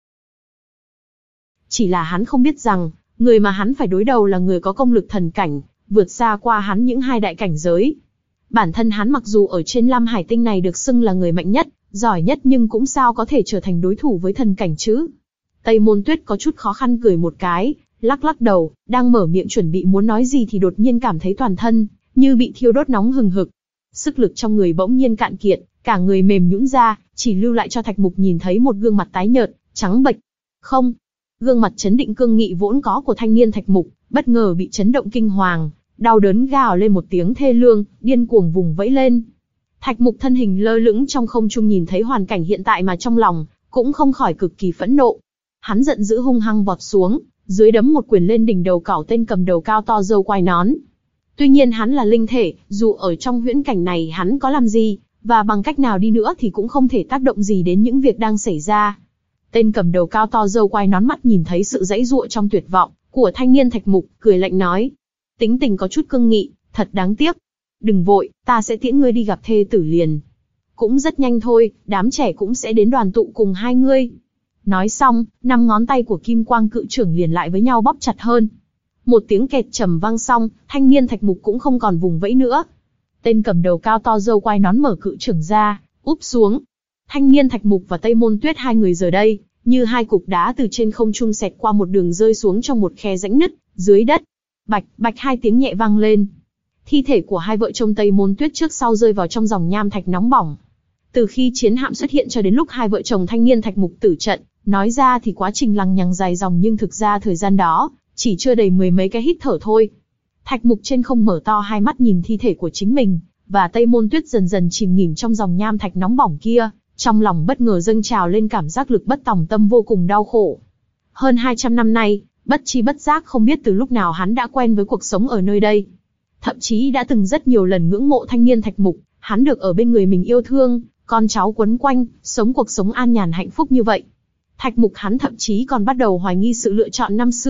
Chỉ là hắn không biết rằng, người mà hắn phải đối đầu là người có công lực thần cảnh, vượt xa qua hắn những hai đại cảnh giới. Bản thân hắn mặc dù ở trên Lam Hải Tinh này được xưng là người mạnh nhất, giỏi nhất nhưng cũng sao có thể trở thành đối thủ với thần cảnh chứ. Tây Môn Tuyết có chút khó khăn cười một cái, lắc lắc đầu, đang mở miệng chuẩn bị muốn nói gì thì đột nhiên cảm thấy toàn thân như bị thiêu đốt nóng hừng hực. Sức lực trong người bỗng nhiên cạn kiệt, cả người mềm nhũn ra, chỉ lưu lại cho Thạch Mục nhìn thấy một gương mặt tái nhợt, trắng bệch. Không, gương mặt chấn định cương nghị vốn có của thanh niên Thạch Mục, bất ngờ bị chấn động kinh hoàng, đau đớn gào lên một tiếng thê lương, điên cuồng vùng vẫy lên. Thạch Mục thân hình lơ lửng trong không trung nhìn thấy hoàn cảnh hiện tại mà trong lòng cũng không khỏi cực kỳ phẫn nộ. Hắn giận dữ hung hăng vọt xuống, dưới đấm một quyền lên đỉnh đầu cẩu tên cầm đầu cao to râu quai nón. Tuy nhiên hắn là linh thể, dù ở trong huyễn cảnh này hắn có làm gì, và bằng cách nào đi nữa thì cũng không thể tác động gì đến những việc đang xảy ra. Tên cầm đầu cao to râu quai nón mắt nhìn thấy sự giãy giụa trong tuyệt vọng của thanh niên Thạch Mục, cười lạnh nói: tính tình có chút cương nghị, thật đáng tiếc. Đừng vội, ta sẽ tiễn ngươi đi gặp thê tử liền. Cũng rất nhanh thôi, đám trẻ cũng sẽ đến đoàn tụ cùng hai ngươi. Nói xong, năm ngón tay của kim quang cự trưởng liền lại với nhau bóp chặt hơn. Một tiếng kẹt trầm vang xong, thanh niên Thạch Mục cũng không còn vùng vẫy nữa. Tên cầm đầu cao to râu quai nón mở cự trưởng ra, úp xuống. Thanh niên Thạch Mục và Tây Môn Tuyết hai người giờ đây, như hai cục đá từ trên không trung xẹt qua một đường rơi xuống trong một khe rãnh nứt dưới đất. Bạch, bạch hai tiếng nhẹ vang lên. Thi thể của hai vợ chồng Tây Môn Tuyết trước sau rơi vào trong dòng nham thạch nóng bỏng. Từ khi chiến hạm xuất hiện cho đến lúc hai vợ chồng thanh niên Thạch Mục tử trận, nói ra thì quá trình lằng nhằng dài dòng nhưng thực ra thời gian đó chỉ chưa đầy mười mấy cái hít thở thôi. Thạch Mục trên không mở to hai mắt nhìn thi thể của chính mình, và Tây Môn Tuyết dần dần chìm nghỉm trong dòng nham thạch nóng bỏng kia, trong lòng bất ngờ dâng trào lên cảm giác lực bất tòng tâm vô cùng đau khổ. Hơn hai trăm năm nay, bất chi bất giác không biết từ lúc nào hắn đã quen với cuộc sống ở nơi đây. Thậm chí đã từng rất nhiều lần ngưỡng mộ thanh niên Thạch Mục, hắn được ở bên người mình yêu thương, con cháu quấn quanh, sống cuộc sống an nhàn hạnh phúc như vậy. Thạch Mục hắn thậm chí còn bắt đầu hoài nghi sự lựa chọn năm xưa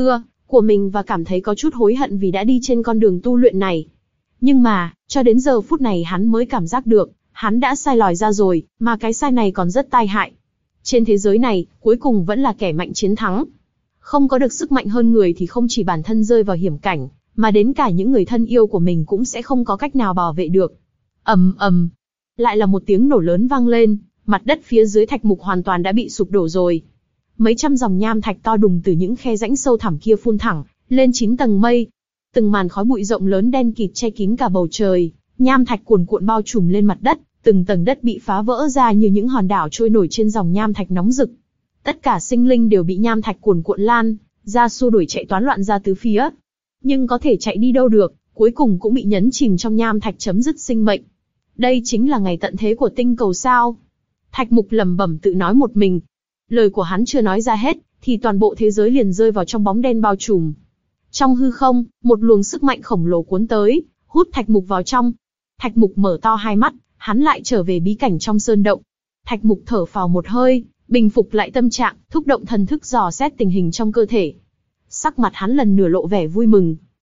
của mình và cảm thấy có chút hối hận vì đã đi trên con đường tu luyện này. Nhưng mà, cho đến giờ phút này hắn mới cảm giác được, hắn đã sai lòi ra rồi, mà cái sai này còn rất tai hại. Trên thế giới này, cuối cùng vẫn là kẻ mạnh chiến thắng. Không có được sức mạnh hơn người thì không chỉ bản thân rơi vào hiểm cảnh, mà đến cả những người thân yêu của mình cũng sẽ không có cách nào bảo vệ được. Ầm ầm, lại là một tiếng nổ lớn vang lên, mặt đất phía dưới thạch mục hoàn toàn đã bị sụp đổ rồi. Mấy trăm dòng nham thạch to đùng từ những khe rãnh sâu thẳm kia phun thẳng lên chín tầng mây. Từng màn khói bụi rộng lớn đen kịt che kín cả bầu trời, nham thạch cuồn cuộn bao trùm lên mặt đất, từng tầng đất bị phá vỡ ra như những hòn đảo trôi nổi trên dòng nham thạch nóng rực. Tất cả sinh linh đều bị nham thạch cuồn cuộn lan ra xua đuổi chạy toán loạn ra tứ phía. Nhưng có thể chạy đi đâu được, cuối cùng cũng bị nhấn chìm trong nham thạch chấm dứt sinh mệnh. Đây chính là ngày tận thế của tinh cầu sao? Thạch Mục lẩm bẩm tự nói một mình. Lời của hắn chưa nói ra hết, thì toàn bộ thế giới liền rơi vào trong bóng đen bao trùm. Trong hư không, một luồng sức mạnh khổng lồ cuốn tới, hút Thạch Mục vào trong. Thạch Mục mở to hai mắt, hắn lại trở về bí cảnh trong sơn động. Thạch Mục thở phào một hơi, bình phục lại tâm trạng, thúc động thần thức dò xét tình hình trong cơ thể. Sắc mặt hắn lần nữa lộ vẻ vui mừng.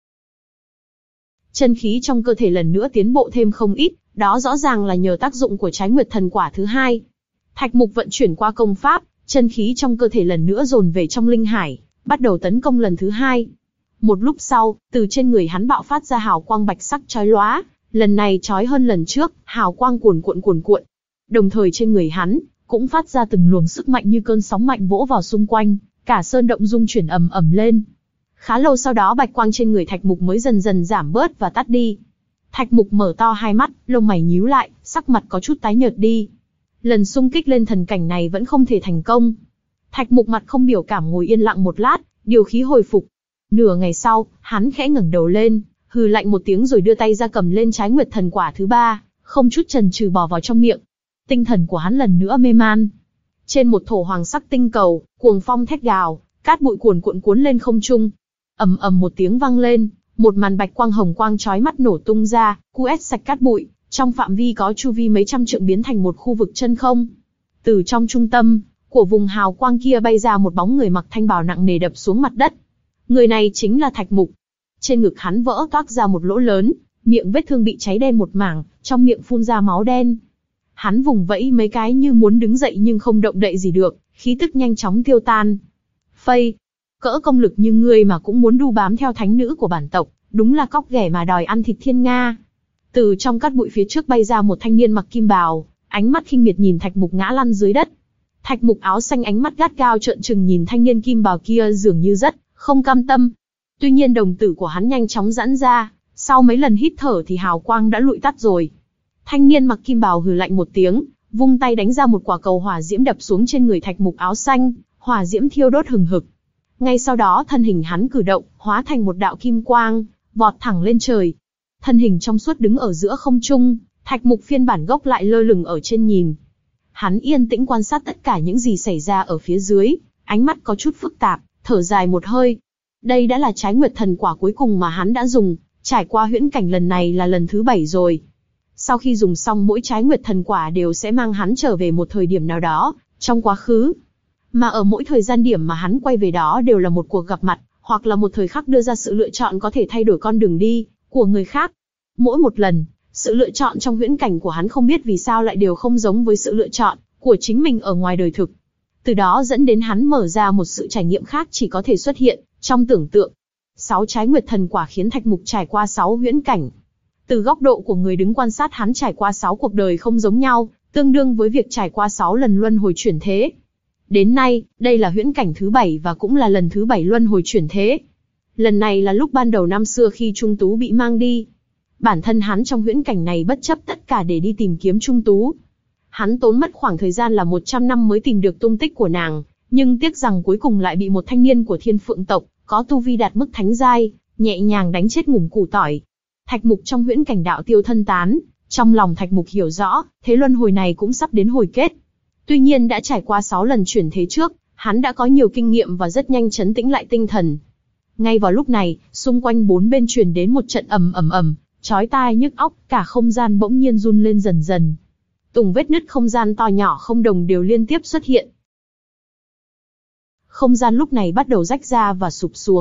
Chân khí trong cơ thể lần nữa tiến bộ thêm không ít, đó rõ ràng là nhờ tác dụng của trái nguyệt thần quả thứ hai. Thạch Mục vận chuyển qua công pháp, chân khí trong cơ thể lần nữa dồn về trong linh hải, bắt đầu tấn công lần thứ hai. Một lúc sau, từ trên người hắn bạo phát ra hào quang bạch sắc chói lóa, lần này chói hơn lần trước, hào quang cuồn cuộn cuồn cuộn. Đồng thời trên người hắn cũng phát ra từng luồng sức mạnh như cơn sóng mạnh vỗ vào xung quanh, cả sơn động rung chuyển ầm ầm lên. Khá lâu sau đó bạch quang trên người Thạch Mục mới dần dần giảm bớt và tắt đi. Thạch Mục mở to hai mắt, lông mày nhíu lại, sắc mặt có chút tái nhợt đi. Lần xung kích lên thần cảnh này vẫn không thể thành công. Thạch Mục mặt không biểu cảm ngồi yên lặng một lát, điều khí hồi phục. Nửa ngày sau, hắn khẽ ngẩng đầu lên, hừ lạnh một tiếng rồi đưa tay ra cầm lên trái nguyệt thần quả thứ ba, không chút chần chừ bỏ vào trong miệng. Tinh thần của hắn lần nữa mê man. Trên một thổ hoàng sắc tinh cầu, cuồng phong thét gào, cát bụi cuồn cuộn cuốn lên không trung. Ầm ầm một tiếng vang lên, một màn bạch quang hồng quang chói mắt nổ tung ra, quét sạch cát bụi, trong phạm vi có chu vi mấy trăm trượng biến thành một khu vực chân không. Từ trong trung tâm của vùng hào quang kia bay ra một bóng người mặc thanh bào nặng nề đập xuống mặt đất. Người này chính là Thạch Mục. Trên ngực hắn vỡ toác ra một lỗ lớn, miệng vết thương bị cháy đen một mảng, trong miệng phun ra máu đen. Hắn vùng vẫy mấy cái như muốn đứng dậy nhưng không động đậy gì được, khí tức nhanh chóng tiêu tan. Phây, cỡ công lực như ngươi mà cũng muốn đu bám theo thánh nữ của bản tộc, đúng là cóc ghẻ mà đòi ăn thịt thiên nga. Từ trong cát bụi phía trước bay ra một thanh niên mặc kim bào, ánh mắt khinh miệt nhìn Thạch Mục ngã lăn dưới đất. Thạch Mục áo xanh ánh mắt gắt gao trợn trừng nhìn thanh niên kim bào kia dường như rất không cam tâm. Tuy nhiên đồng tử của hắn nhanh chóng giãn ra, sau mấy lần hít thở thì hào quang đã lụi tắt rồi. Thanh niên mặc kim bào hừ lạnh một tiếng, vung tay đánh ra một quả cầu hỏa diễm đập xuống trên người Thạch Mục áo xanh, hỏa diễm thiêu đốt hừng hực. Ngay sau đó thân hình hắn cử động, hóa thành một đạo kim quang, vọt thẳng lên trời. Thân hình trong suốt đứng ở giữa không trung, Thạch Mục phiên bản gốc lại lơ lửng ở trên nhìn. Hắn yên tĩnh quan sát tất cả những gì xảy ra ở phía dưới, ánh mắt có chút phức tạp, thở dài một hơi. Đây đã là trái nguyệt thần quả cuối cùng mà hắn đã dùng, trải qua huyễn cảnh lần này là lần thứ bảy rồi. Sau khi dùng xong mỗi trái nguyệt thần quả đều sẽ mang hắn trở về một thời điểm nào đó, trong quá khứ. Mà ở mỗi thời gian điểm mà hắn quay về đó đều là một cuộc gặp mặt, hoặc là một thời khắc đưa ra sự lựa chọn có thể thay đổi con đường đi của người khác. Mỗi một lần, sự lựa chọn trong huyễn cảnh của hắn không biết vì sao lại đều không giống với sự lựa chọn của chính mình ở ngoài đời thực. Từ đó dẫn đến hắn mở ra một sự trải nghiệm khác chỉ có thể xuất hiện trong tưởng tượng. Sáu trái nguyệt thần quả khiến Thạch Mục trải qua sáu huyễn cảnh. Từ góc độ của người đứng quan sát hắn trải qua sáu cuộc đời không giống nhau, tương đương với việc trải qua sáu lần luân hồi chuyển thế. Đến nay, đây là huyễn cảnh thứ bảy và cũng là lần thứ bảy luân hồi chuyển thế. Lần này là lúc ban đầu năm xưa khi Trung Tú bị mang đi. Bản thân hắn trong huyễn cảnh này bất chấp tất cả để đi tìm kiếm Trung Tú. Hắn tốn mất khoảng thời gian là một trăm năm mới tìm được tung tích của nàng, nhưng tiếc rằng cuối cùng lại bị một thanh niên của Thiên Phượng tộc, có tu vi đạt mức thánh giai, nhẹ nhàng đánh chết ngủm củ tỏi. Thạch Mục trong huyễn cảnh đạo tiêu thân tán, trong lòng Thạch Mục hiểu rõ, thế luân hồi này cũng sắp đến hồi kết. Tuy nhiên đã trải qua sáu lần chuyển thế trước, hắn đã có nhiều kinh nghiệm và rất nhanh trấn tĩnh lại tinh thần. Ngay vào lúc này, xung quanh bốn bên truyền đến một trận ầm ầm ầm, chói tai nhức óc, cả không gian bỗng nhiên run lên dần dần. Từng vết nứt không gian to nhỏ không đồng đều liên tiếp xuất hiện. Không gian lúc này bắt đầu rách ra và sụp xuống,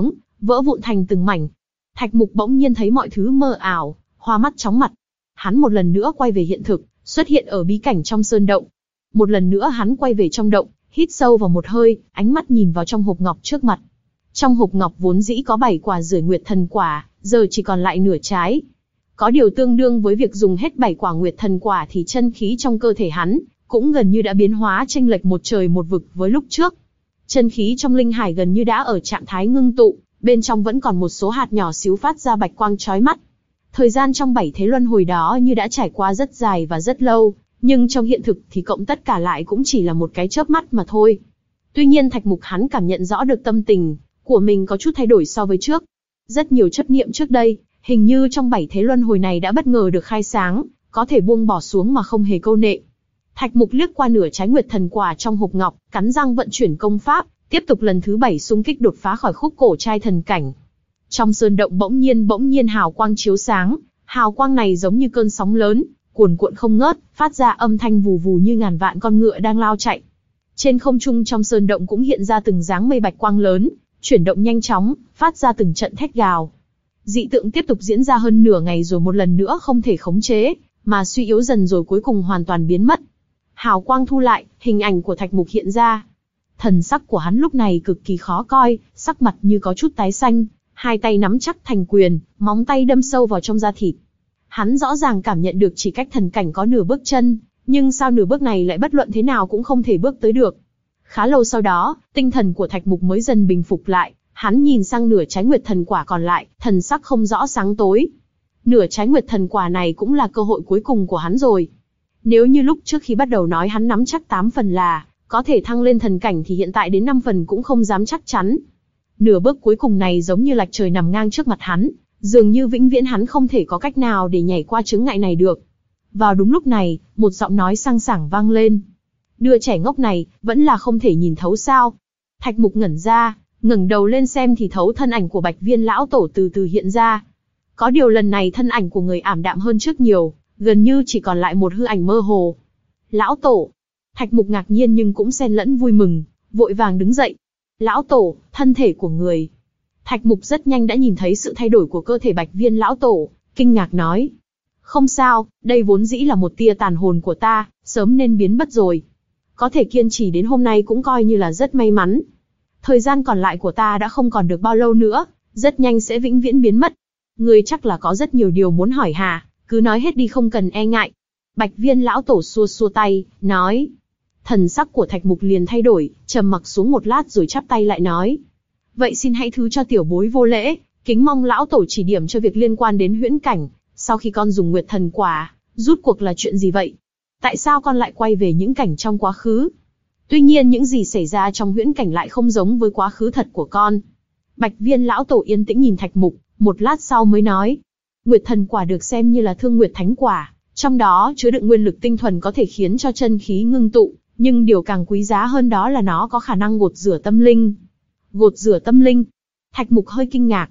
vỡ vụn thành từng mảnh. Thạch Mục bỗng nhiên thấy mọi thứ mơ ảo, hoa mắt chóng mặt. Hắn một lần nữa quay về hiện thực, xuất hiện ở bí cảnh trong sơn động. Một lần nữa hắn quay về trong động, hít sâu vào một hơi, ánh mắt nhìn vào trong hộp ngọc trước mặt. Trong hộp ngọc vốn dĩ có bảy quả Rưởi Nguyệt Thần Quả, giờ chỉ còn lại nửa trái. Có điều tương đương với việc dùng hết bảy quả Nguyệt Thần Quả thì chân khí trong cơ thể hắn cũng gần như đã biến hóa chênh lệch một trời một vực với lúc trước. Chân khí trong linh hải gần như đã ở trạng thái ngưng tụ, bên trong vẫn còn một số hạt nhỏ xíu phát ra bạch quang chói mắt. Thời gian trong bảy thế luân hồi đó như đã trải qua rất dài và rất lâu, nhưng trong hiện thực thì cộng tất cả lại cũng chỉ là một cái chớp mắt mà thôi. Tuy nhiên Thạch Mục hắn cảm nhận rõ được tâm tình của mình có chút thay đổi so với trước. Rất nhiều chấp niệm trước đây, hình như trong bảy thế luân hồi này đã bất ngờ được khai sáng, có thể buông bỏ xuống mà không hề câu nệ. Thạch Mục liếc qua nửa trái Nguyệt Thần Quả trong hộp ngọc, cắn răng vận chuyển công pháp, tiếp tục lần thứ bảy xung kích đột phá khỏi khúc cổ trai thần cảnh. Trong sơn động bỗng nhiên bỗng nhiên hào quang chiếu sáng, hào quang này giống như cơn sóng lớn, cuồn cuộn không ngớt, phát ra âm thanh vù vù như ngàn vạn con ngựa đang lao chạy. Trên không trung trong sơn động cũng hiện ra từng dáng mây bạch quang lớn, chuyển động nhanh chóng, phát ra từng trận thét gào. Dị tượng tiếp tục diễn ra hơn nửa ngày rồi một lần nữa không thể khống chế, mà suy yếu dần rồi cuối cùng hoàn toàn biến mất. Hào quang thu lại, hình ảnh của Thạch Mục hiện ra. Thần sắc của hắn lúc này cực kỳ khó coi, sắc mặt như có chút tái xanh, hai tay nắm chắc thành quyền, móng tay đâm sâu vào trong da thịt. Hắn rõ ràng cảm nhận được chỉ cách thần cảnh có nửa bước chân, nhưng sao nửa bước này lại bất luận thế nào cũng không thể bước tới được. Khá lâu sau đó, tinh thần của Thạch Mục mới dần bình phục lại, hắn nhìn sang nửa trái Nguyệt Thần Quả còn lại, thần sắc không rõ sáng tối. Nửa trái Nguyệt Thần Quả này cũng là cơ hội cuối cùng của hắn rồi. Nếu như lúc trước khi bắt đầu nói hắn nắm chắc tám phần là có thể thăng lên thần cảnh thì hiện tại đến năm phần cũng không dám chắc chắn. Nửa bước cuối cùng này giống như lạch trời nằm ngang trước mặt hắn, dường như vĩnh viễn hắn không thể có cách nào để nhảy qua chướng ngại này được. Vào đúng lúc này, một giọng nói sang sảng vang lên. Đứa trẻ ngốc này, vẫn là không thể nhìn thấu sao? Thạch Mục ngẩn ra, ngẩng đầu lên xem thì thấu thân ảnh của Bạch Viên lão tổ từ từ hiện ra. Có điều lần này thân ảnh của người ảm đạm hơn trước nhiều, gần như chỉ còn lại một hư ảnh mơ hồ. Lão tổ. Thạch Mục ngạc nhiên nhưng cũng xen lẫn vui mừng, vội vàng đứng dậy. Lão tổ, thân thể của người. Thạch Mục rất nhanh đã nhìn thấy sự thay đổi của cơ thể Bạch Viên lão tổ, kinh ngạc nói. Không sao, đây vốn dĩ là một tia tàn hồn của ta, sớm nên biến mất rồi. Có thể kiên trì đến hôm nay cũng coi như là rất may mắn. Thời gian còn lại của ta đã không còn được bao lâu nữa, rất nhanh sẽ vĩnh viễn biến mất. Ngươi chắc là có rất nhiều điều muốn hỏi hà, cứ nói hết đi không cần e ngại. Bạch Viên lão tổ xua xua tay, nói. Thần sắc của Thạch Mục liền thay đổi, trầm mặc xuống một lát rồi chắp tay lại nói. Vậy xin hãy thứ cho tiểu bối vô lễ, kính mong lão tổ chỉ điểm cho việc liên quan đến huyễn cảnh. Sau khi con dùng Nguyệt Thần Quả, rút cuộc là chuyện gì vậy? Tại sao con lại quay về những cảnh trong quá khứ? Tuy nhiên những gì xảy ra trong huyễn cảnh lại không giống với quá khứ thật của con. Bạch Viên lão tổ yên tĩnh nhìn Thạch Mục, một lát sau mới nói. Nguyệt Thần Quả được xem như là Thương Nguyệt Thánh Quả, trong đó chứa đựng nguyên lực tinh thuần có thể khiến cho chân khí ngưng tụ, nhưng điều càng quý giá hơn đó là nó có khả năng gột rửa tâm linh. Gột rửa tâm linh? Thạch Mục hơi kinh ngạc.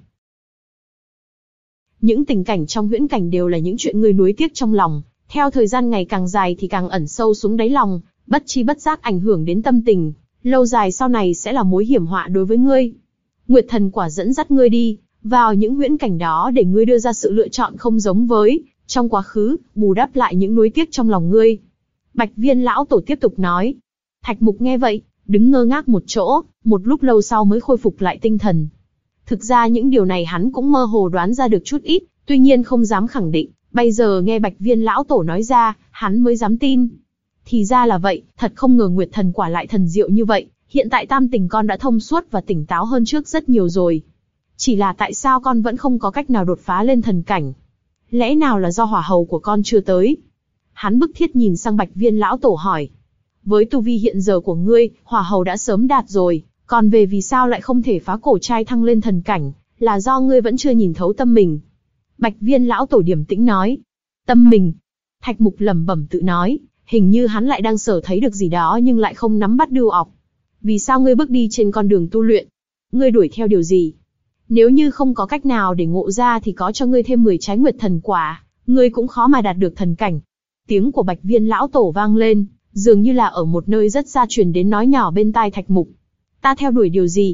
Những tình cảnh trong huyễn cảnh đều là những chuyện người nuối tiếc trong lòng, theo thời gian ngày càng dài thì càng ẩn sâu xuống đáy lòng, bất chi bất giác ảnh hưởng đến tâm tình, lâu dài sau này sẽ là mối hiểm họa đối với ngươi. Nguyệt Thần Quả dẫn dắt ngươi đi vào những huyễn cảnh đó để ngươi đưa ra sự lựa chọn không giống với trong quá khứ, bù đắp lại những nuối tiếc trong lòng ngươi. Bạch Viên lão tổ tiếp tục nói. Thạch Mục nghe vậy, đứng ngơ ngác một chỗ, một lúc lâu sau mới khôi phục lại tinh thần. Thực ra những điều này hắn cũng mơ hồ đoán ra được chút ít, tuy nhiên không dám khẳng định, bây giờ nghe Bạch Viên lão tổ nói ra, hắn mới dám tin. Thì ra là vậy, thật không ngờ Nguyệt Thần Quả lại thần diệu như vậy, hiện tại tam tình con đã thông suốt và tỉnh táo hơn trước rất nhiều rồi. Chỉ là tại sao con vẫn không có cách nào đột phá lên thần cảnh? Lẽ nào là do hỏa hầu của con chưa tới? Hắn bức thiết nhìn sang Bạch Viên lão tổ hỏi. Với tu vi hiện giờ của ngươi, hỏa hầu đã sớm đạt rồi, còn về vì sao lại không thể phá cổ trai thăng lên thần cảnh, là do ngươi vẫn chưa nhìn thấu tâm mình. Bạch Viên lão tổ điềm tĩnh nói. Tâm mình? Thạch Mục lẩm bẩm tự nói, hình như hắn lại đang sở thấy được gì đó nhưng lại không nắm bắt đầu óc. Vì sao ngươi bước đi trên con đường tu luyện? Ngươi đuổi theo điều gì? Nếu như không có cách nào để ngộ ra thì có cho ngươi thêm mười trái Nguyệt Thần Quả, ngươi cũng khó mà đạt được thần cảnh. Tiếng của Bạch Viên lão tổ vang lên, dường như là ở một nơi rất xa truyền đến nói nhỏ bên tai Thạch Mục. Ta theo đuổi điều gì?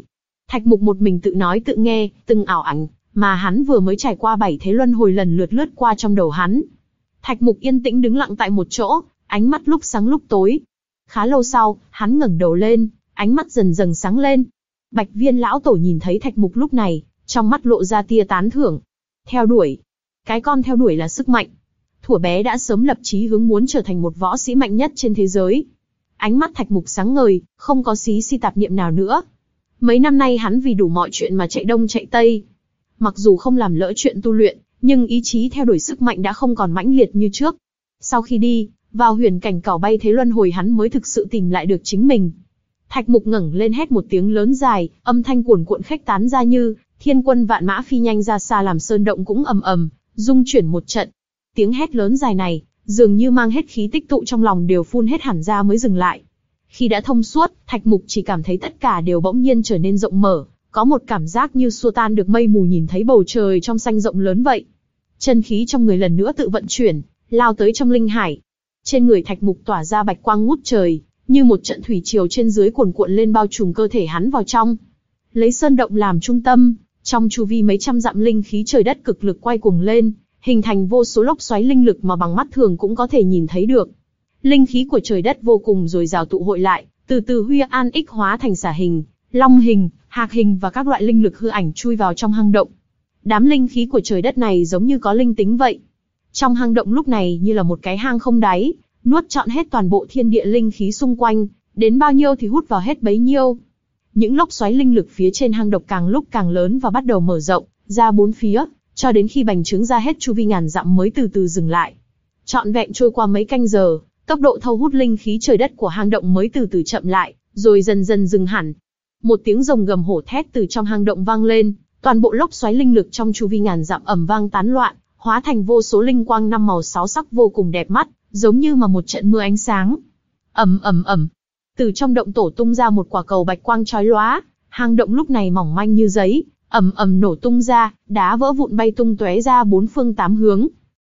Thạch Mục một mình tự nói tự nghe, từng ảo ảnh mà hắn vừa mới trải qua bảy thế luân hồi lần lượt lướt qua trong đầu hắn. Thạch Mục yên tĩnh đứng lặng tại một chỗ, ánh mắt lúc sáng lúc tối. Khá lâu sau, hắn ngẩng đầu lên, ánh mắt dần dần sáng lên. Bạch Viên lão tổ nhìn thấy Thạch Mục lúc này, trong mắt lộ ra tia tán thưởng. Theo đuổi. Cái con theo đuổi là sức mạnh. Thuở bé đã sớm lập chí hướng muốn trở thành một võ sĩ mạnh nhất trên thế giới. Ánh mắt Thạch Mục sáng ngời, không có xí si tạp niệm nào nữa. Mấy năm nay hắn vì đủ mọi chuyện mà chạy đông chạy tây. Mặc dù không làm lỡ chuyện tu luyện, nhưng ý chí theo đuổi sức mạnh đã không còn mãnh liệt như trước. Sau khi đi vào huyền cảnh cỏ bay thế luân hồi, hắn mới thực sự tìm lại được chính mình. Thạch Mục ngẩng lên hét một tiếng lớn dài, âm thanh cuồn cuộn khuếch tán ra như thiên quân vạn mã phi nhanh ra xa, làm sơn động cũng ầm ầm rung chuyển một trận. Tiếng hét lớn dài này, dường như mang hết khí tích tụ trong lòng đều phun hết hẳn ra mới dừng lại. Khi đã thông suốt, Thạch Mục chỉ cảm thấy tất cả đều bỗng nhiên trở nên rộng mở, có một cảm giác như xua tan được mây mù, nhìn thấy bầu trời trong xanh rộng lớn vậy. Chân khí trong người lần nữa tự vận chuyển, lao tới trong linh hải. Trên người Thạch Mục tỏa ra bạch quang ngút trời, như một trận thủy triều trên dưới cuồn cuộn lên bao trùm cơ thể hắn vào trong. Lấy sơn động làm trung tâm, trong chu vi mấy trăm dặm linh khí trời đất cực lực quay cuồng lên, hình thành vô số lốc xoáy linh lực mà bằng mắt thường cũng có thể nhìn thấy được. Linh khí của trời đất vô cùng dồi dào tụ hội lại, từ từ huy an ích hóa thành xả hình, long hình, hạc hình và các loại linh lực hư ảnh chui vào trong hang động. Đám linh khí của trời đất này giống như có linh tính vậy. Trong hang động lúc này như là một cái hang không đáy, nuốt trọn hết toàn bộ thiên địa linh khí xung quanh, đến bao nhiêu thì hút vào hết bấy nhiêu. Những lốc xoáy linh lực phía trên hang động càng lúc càng lớn và bắt đầu mở rộng ra bốn phía, cho đến khi bành trướng ra hết chu vi ngàn dặm mới từ từ dừng lại. Trọn vẹn trôi qua mấy canh giờ, tốc độ thâu hút linh khí trời đất của hang động mới từ từ chậm lại, rồi dần dần dừng hẳn. Một tiếng rồng gầm hổ thét từ trong hang động vang lên, toàn bộ lốc xoáy linh lực trong chu vi ngàn dặm ầm vang tán loạn, hóa thành vô số linh quang năm màu sáu sắc vô cùng đẹp mắt, giống như mà một trận mưa ánh sáng. Ầm ầm ầm, từ trong động tổ tung ra một quả cầu bạch quang chói lóa, hang động lúc này mỏng manh như giấy, ầm ầm nổ tung ra, đá vỡ vụn bay tung tóe ra bốn phương tám hướng.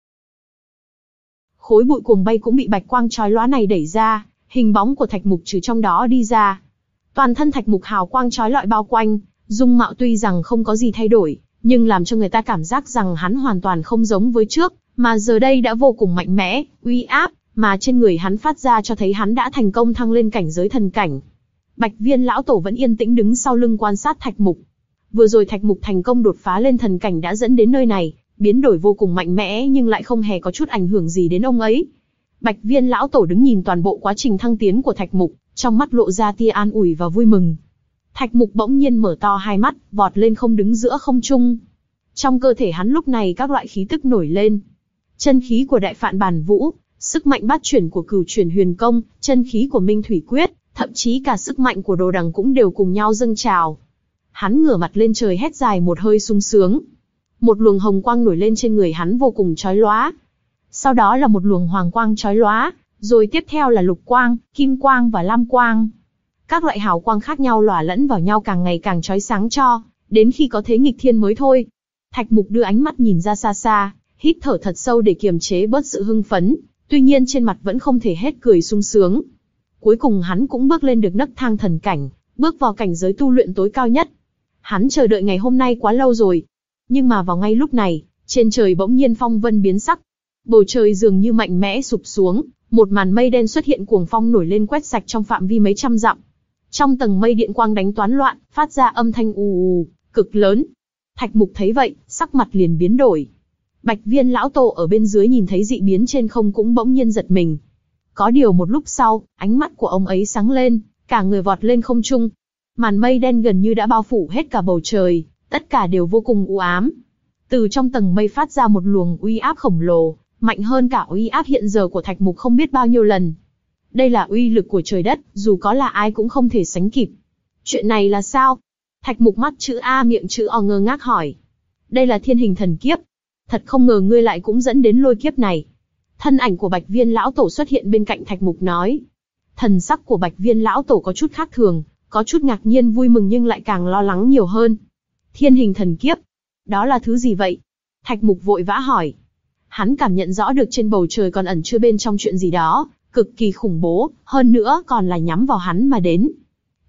Khối bụi cuồng bay cũng bị bạch quang chói lóa này đẩy ra, hình bóng của Thạch Mục từ trong đó đi ra. Toàn thân Thạch Mục hào quang chói lọi bao quanh, dung mạo tuy rằng không có gì thay đổi, nhưng làm cho người ta cảm giác rằng hắn hoàn toàn không giống với trước, mà giờ đây đã vô cùng mạnh mẽ, uy áp, mà trên người hắn phát ra cho thấy hắn đã thành công thăng lên cảnh giới thần cảnh. Bạch Viên lão tổ vẫn yên tĩnh đứng sau lưng quan sát Thạch Mục. Vừa rồi Thạch Mục thành công đột phá lên thần cảnh đã dẫn đến nơi này, biến đổi vô cùng mạnh mẽ nhưng lại không hề có chút ảnh hưởng gì đến ông ấy. Bạch Viên lão tổ đứng nhìn toàn bộ quá trình thăng tiến của Thạch Mục, trong mắt lộ ra tia an ủi và vui mừng. Thạch Mục bỗng nhiên mở to hai mắt, vọt lên không đứng giữa không trung. Trong cơ thể hắn lúc này các loại khí tức nổi lên. Chân khí của Đại Phạn Bản Vũ, sức mạnh bát chuyển của Cửu Chuyển Huyền Công, chân khí của Minh Thủy Quyết, thậm chí cả sức mạnh của Đồ Đằng cũng đều cùng nhau dâng trào. Hắn ngửa mặt lên trời hét dài một hơi sung sướng. Một luồng hồng quang nổi lên trên người hắn vô cùng chói lóa. Sau đó là một luồng hoàng quang chói lóa, rồi tiếp theo là lục quang, kim quang và lam quang. Các loại hào quang khác nhau lỏa lẫn vào nhau càng ngày càng chói sáng cho, đến khi có thế nghịch thiên mới thôi. Thạch Mục đưa ánh mắt nhìn ra xa xa, hít thở thật sâu để kiềm chế bớt sự hưng phấn, tuy nhiên trên mặt vẫn không thể hết cười sung sướng. Cuối cùng hắn cũng bước lên được nấc thang thần cảnh, bước vào cảnh giới tu luyện tối cao nhất. Hắn chờ đợi ngày hôm nay quá lâu rồi. Nhưng mà vào ngay lúc này, trên trời bỗng nhiên phong vân biến sắc. Bầu trời dường như mạnh mẽ sụp xuống, một màn mây đen xuất hiện, cuồng phong nổi lên quét sạch trong phạm vi mấy trăm dặm. Trong tầng mây điện quang đánh toán loạn, phát ra âm thanh ù ù, cực lớn. Thạch Mục thấy vậy, sắc mặt liền biến đổi. Bạch Viên lão tổ ở bên dưới nhìn thấy dị biến trên không cũng bỗng nhiên giật mình. Có điều một lúc sau, ánh mắt của ông ấy sáng lên, cả người vọt lên không trung. Màn mây đen gần như đã bao phủ hết cả bầu trời, tất cả đều vô cùng u ám. Từ trong tầng mây phát ra một luồng uy áp khổng lồ, mạnh hơn cả uy áp hiện giờ của Thạch Mục không biết bao nhiêu lần. Đây là uy lực của trời đất, dù có là ai cũng không thể sánh kịp. Chuyện này là sao? Thạch Mục mắt chữ A miệng chữ O ngơ ngác hỏi. Đây là thiên hình thần kiếp. Thật không ngờ ngươi lại cũng dẫn đến lôi kiếp này. Thân ảnh của Bạch Viên lão tổ xuất hiện bên cạnh Thạch Mục nói. Thần sắc của Bạch Viên lão tổ có chút khác thường, có chút ngạc nhiên vui mừng nhưng lại càng lo lắng nhiều hơn. Thiên hình thần kiếp, đó là thứ gì vậy? Thạch Mục vội vã hỏi. Hắn cảm nhận rõ được trên bầu trời còn ẩn chứa bên trong chuyện gì đó, cực kỳ khủng bố, hơn nữa còn là nhắm vào hắn mà đến.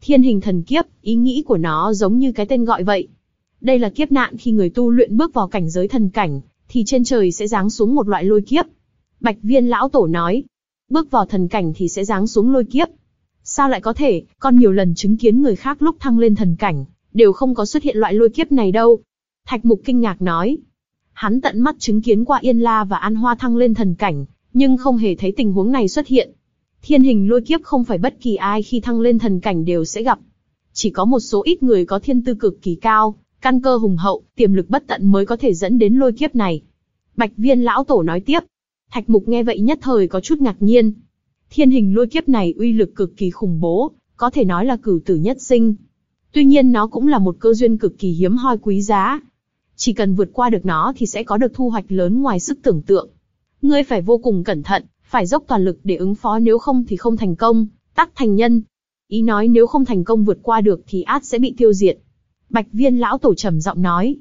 Thiên hình thần kiếp, ý nghĩ của nó giống như cái tên gọi vậy. Đây là kiếp nạn khi người tu luyện bước vào cảnh giới thần cảnh, thì trên trời sẽ giáng xuống một loại lôi kiếp. Bạch Viên lão tổ nói, bước vào thần cảnh thì sẽ giáng xuống lôi kiếp. Sao lại có thể, con nhiều lần chứng kiến người khác lúc thăng lên thần cảnh, đều không có xuất hiện loại lôi kiếp này đâu. Thạch Mục kinh ngạc nói, hắn tận mắt chứng kiến qua Yên La và An Hoa thăng lên thần cảnh, nhưng không hề thấy tình huống này xuất hiện. Thiên hình lôi kiếp không phải bất kỳ ai khi thăng lên thần cảnh đều sẽ gặp. Chỉ có một số ít người có thiên tư cực kỳ cao, căn cơ hùng hậu, tiềm lực bất tận mới có thể dẫn đến lôi kiếp này. Bạch Viên lão tổ nói tiếp. Thạch Mục nghe vậy nhất thời có chút ngạc nhiên. Thiên hình lôi kiếp này uy lực cực kỳ khủng bố, có thể nói là cửu tử nhất sinh. Tuy nhiên nó cũng là một cơ duyên cực kỳ hiếm hoi quý giá. Chỉ cần vượt qua được nó thì sẽ có được thu hoạch lớn ngoài sức tưởng tượng. Ngươi phải vô cùng cẩn thận, phải dốc toàn lực để ứng phó, nếu không thì không thành công, tắc thành nhân. Ý nói nếu không thành công vượt qua được thì át sẽ bị tiêu diệt. Bạch Viên lão tổ trầm giọng nói.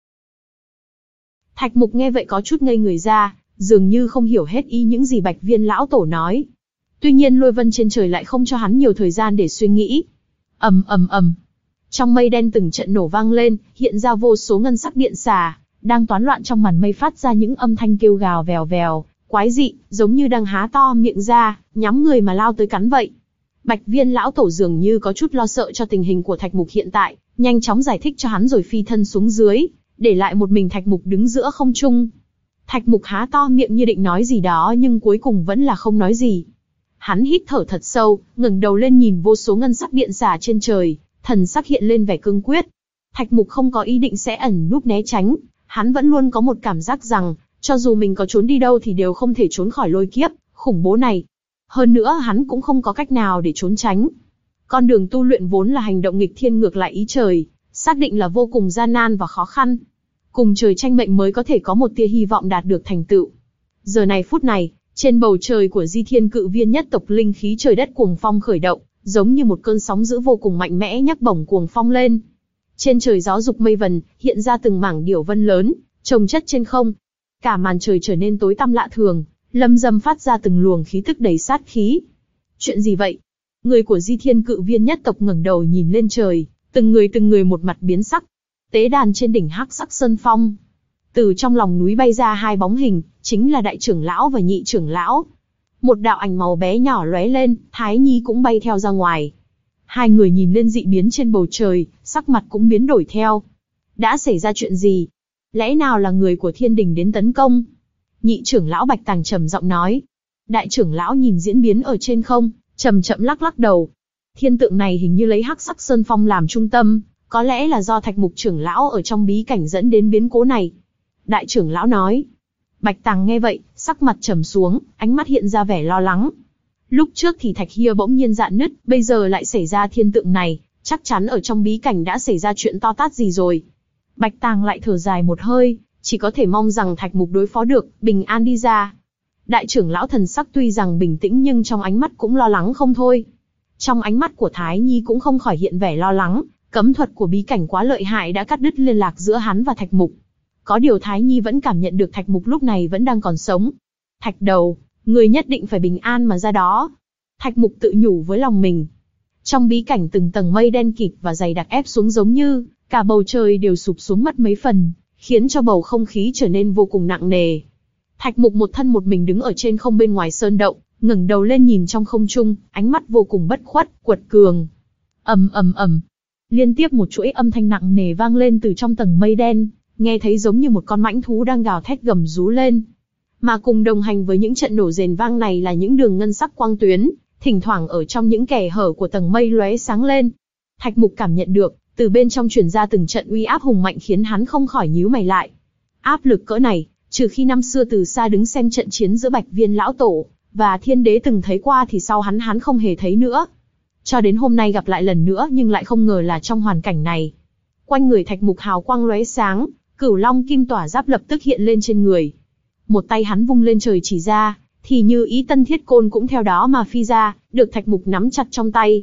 Thạch Mục nghe vậy có chút ngây người ra, dường như không hiểu hết ý những gì Bạch Viên lão tổ nói. Tuy nhiên lôi vân trên trời lại không cho hắn nhiều thời gian để suy nghĩ. Ầm ầm ầm. Trong mây đen từng trận nổ vang lên, hiện ra vô số ngân sắc điện xà, đang toán loạn trong màn mây phát ra những âm thanh kêu gào vèo vèo, quái dị, giống như đang há to miệng ra, nhắm người mà lao tới cắn vậy. Bạch Viên lão tổ dường như có chút lo sợ cho tình hình của Thạch Mục hiện tại, nhanh chóng giải thích cho hắn rồi phi thân xuống dưới, để lại một mình Thạch Mục đứng giữa không trung. Thạch Mục há to miệng như định nói gì đó nhưng cuối cùng vẫn là không nói gì. Hắn hít thở thật sâu, ngẩng đầu lên nhìn vô số ngân sắc điện xà trên trời, thần sắc hiện lên vẻ cương quyết. Thạch Mục không có ý định sẽ ẩn núp né tránh, hắn vẫn luôn có một cảm giác rằng, cho dù mình có trốn đi đâu thì đều không thể trốn khỏi lôi kiếp khủng bố này. Hơn nữa hắn cũng không có cách nào để trốn tránh. Con đường tu luyện vốn là hành động nghịch thiên ngược lại ý trời, xác định là vô cùng gian nan và khó khăn. Cùng trời tranh mệnh mới có thể có một tia hy vọng đạt được thành tựu. Giờ này phút này, trên bầu trời của Di Thiên Cự Viên nhất tộc linh khí trời đất cuồng phong khởi động, giống như một cơn sóng dữ vô cùng mạnh mẽ nhấc bổng cuồng phong lên. Trên trời gió dục mây vần, hiện ra từng mảng điểu vân lớn, chồng chất trên không. Cả màn trời trở nên tối tăm lạ thường, lâm dâm phát ra từng luồng khí tức đầy sát khí. Chuyện gì vậy? Người của Di Thiên Cự Viên nhất tộc ngẩng đầu nhìn lên trời, từng người từng người một mặt biến sắc. Tế đàn trên đỉnh hắc sắc sơn phong, từ trong lòng núi bay ra hai bóng hình, chính là đại trưởng lão và nhị trưởng lão. Một đạo ảnh màu bé nhỏ lóe lên, Thái Nhi cũng bay theo ra ngoài. Hai người nhìn lên dị biến trên bầu trời, sắc mặt cũng biến đổi theo. Đã xảy ra chuyện gì? Lẽ nào là người của thiên đình đến tấn công? Nhị trưởng lão Bạch Tàng trầm giọng nói. Đại trưởng lão nhìn diễn biến ở trên không, chậm chậm lắc lắc đầu. Thiên tượng này hình như lấy hắc sắc sơn phong làm trung tâm, có lẽ là do Thạch Mục trưởng lão ở trong bí cảnh dẫn đến biến cố này. Đại trưởng lão nói. Bạch Tàng nghe vậy, sắc mặt trầm xuống, ánh mắt hiện ra vẻ lo lắng. Lúc trước thì thạch hia bỗng nhiên rạn nứt, bây giờ lại xảy ra thiên tượng này, chắc chắn ở trong bí cảnh đã xảy ra chuyện to tát gì rồi. Bạch Tàng lại thở dài một hơi, chỉ có thể mong rằng Thạch Mục đối phó được, bình an đi ra. Đại trưởng lão thần sắc tuy rằng bình tĩnh nhưng trong ánh mắt cũng lo lắng không thôi. Trong ánh mắt của Thái Nhi cũng không khỏi hiện vẻ lo lắng, cấm thuật của bí cảnh quá lợi hại đã cắt đứt liên lạc giữa hắn và Thạch Mục. Có điều Thái Nhi vẫn cảm nhận được Thạch Mục lúc này vẫn đang còn sống. Thạch đầu, người nhất định phải bình an mà ra đó. Thạch Mục tự nhủ với lòng mình. Trong bí cảnh từng tầng mây đen kịt và dày đặc ép xuống giống như cả bầu trời đều sụp xuống mất mấy phần, khiến cho bầu không khí trở nên vô cùng nặng nề. Thạch Mục một thân một mình đứng ở trên không bên ngoài sơn động, ngẩng đầu lên nhìn trong không trung, ánh mắt vô cùng bất khuất, quật cường. Ầm ầm ầm, liên tiếp một chuỗi âm thanh nặng nề vang lên từ trong tầng mây đen, nghe thấy giống như một con mãnh thú đang gào thét gầm rú lên. Mà cùng đồng hành với những trận nổ rền vang này là những đường ngân sắc quang tuyến, thỉnh thoảng ở trong những kẽ hở của tầng mây lóe sáng lên. Thạch Mục cảm nhận được, từ bên trong truyền ra từng trận uy áp hùng mạnh khiến hắn không khỏi nhíu mày lại. Áp lực cỡ này, trừ khi năm xưa từ xa đứng xem trận chiến giữa Bạch Viên lão tổ và Thiên Đế từng thấy qua thì sau hắn hắn không hề thấy nữa. Cho đến hôm nay gặp lại lần nữa nhưng lại không ngờ là trong hoàn cảnh này. Quanh người Thạch Mục hào quang lóe sáng, Cửu Long kim tỏa giáp lập tức hiện lên trên người. Một tay hắn vung lên trời chỉ ra, thì như ý tân thiết côn cũng theo đó mà phi ra, được Thạch Mục nắm chặt trong tay.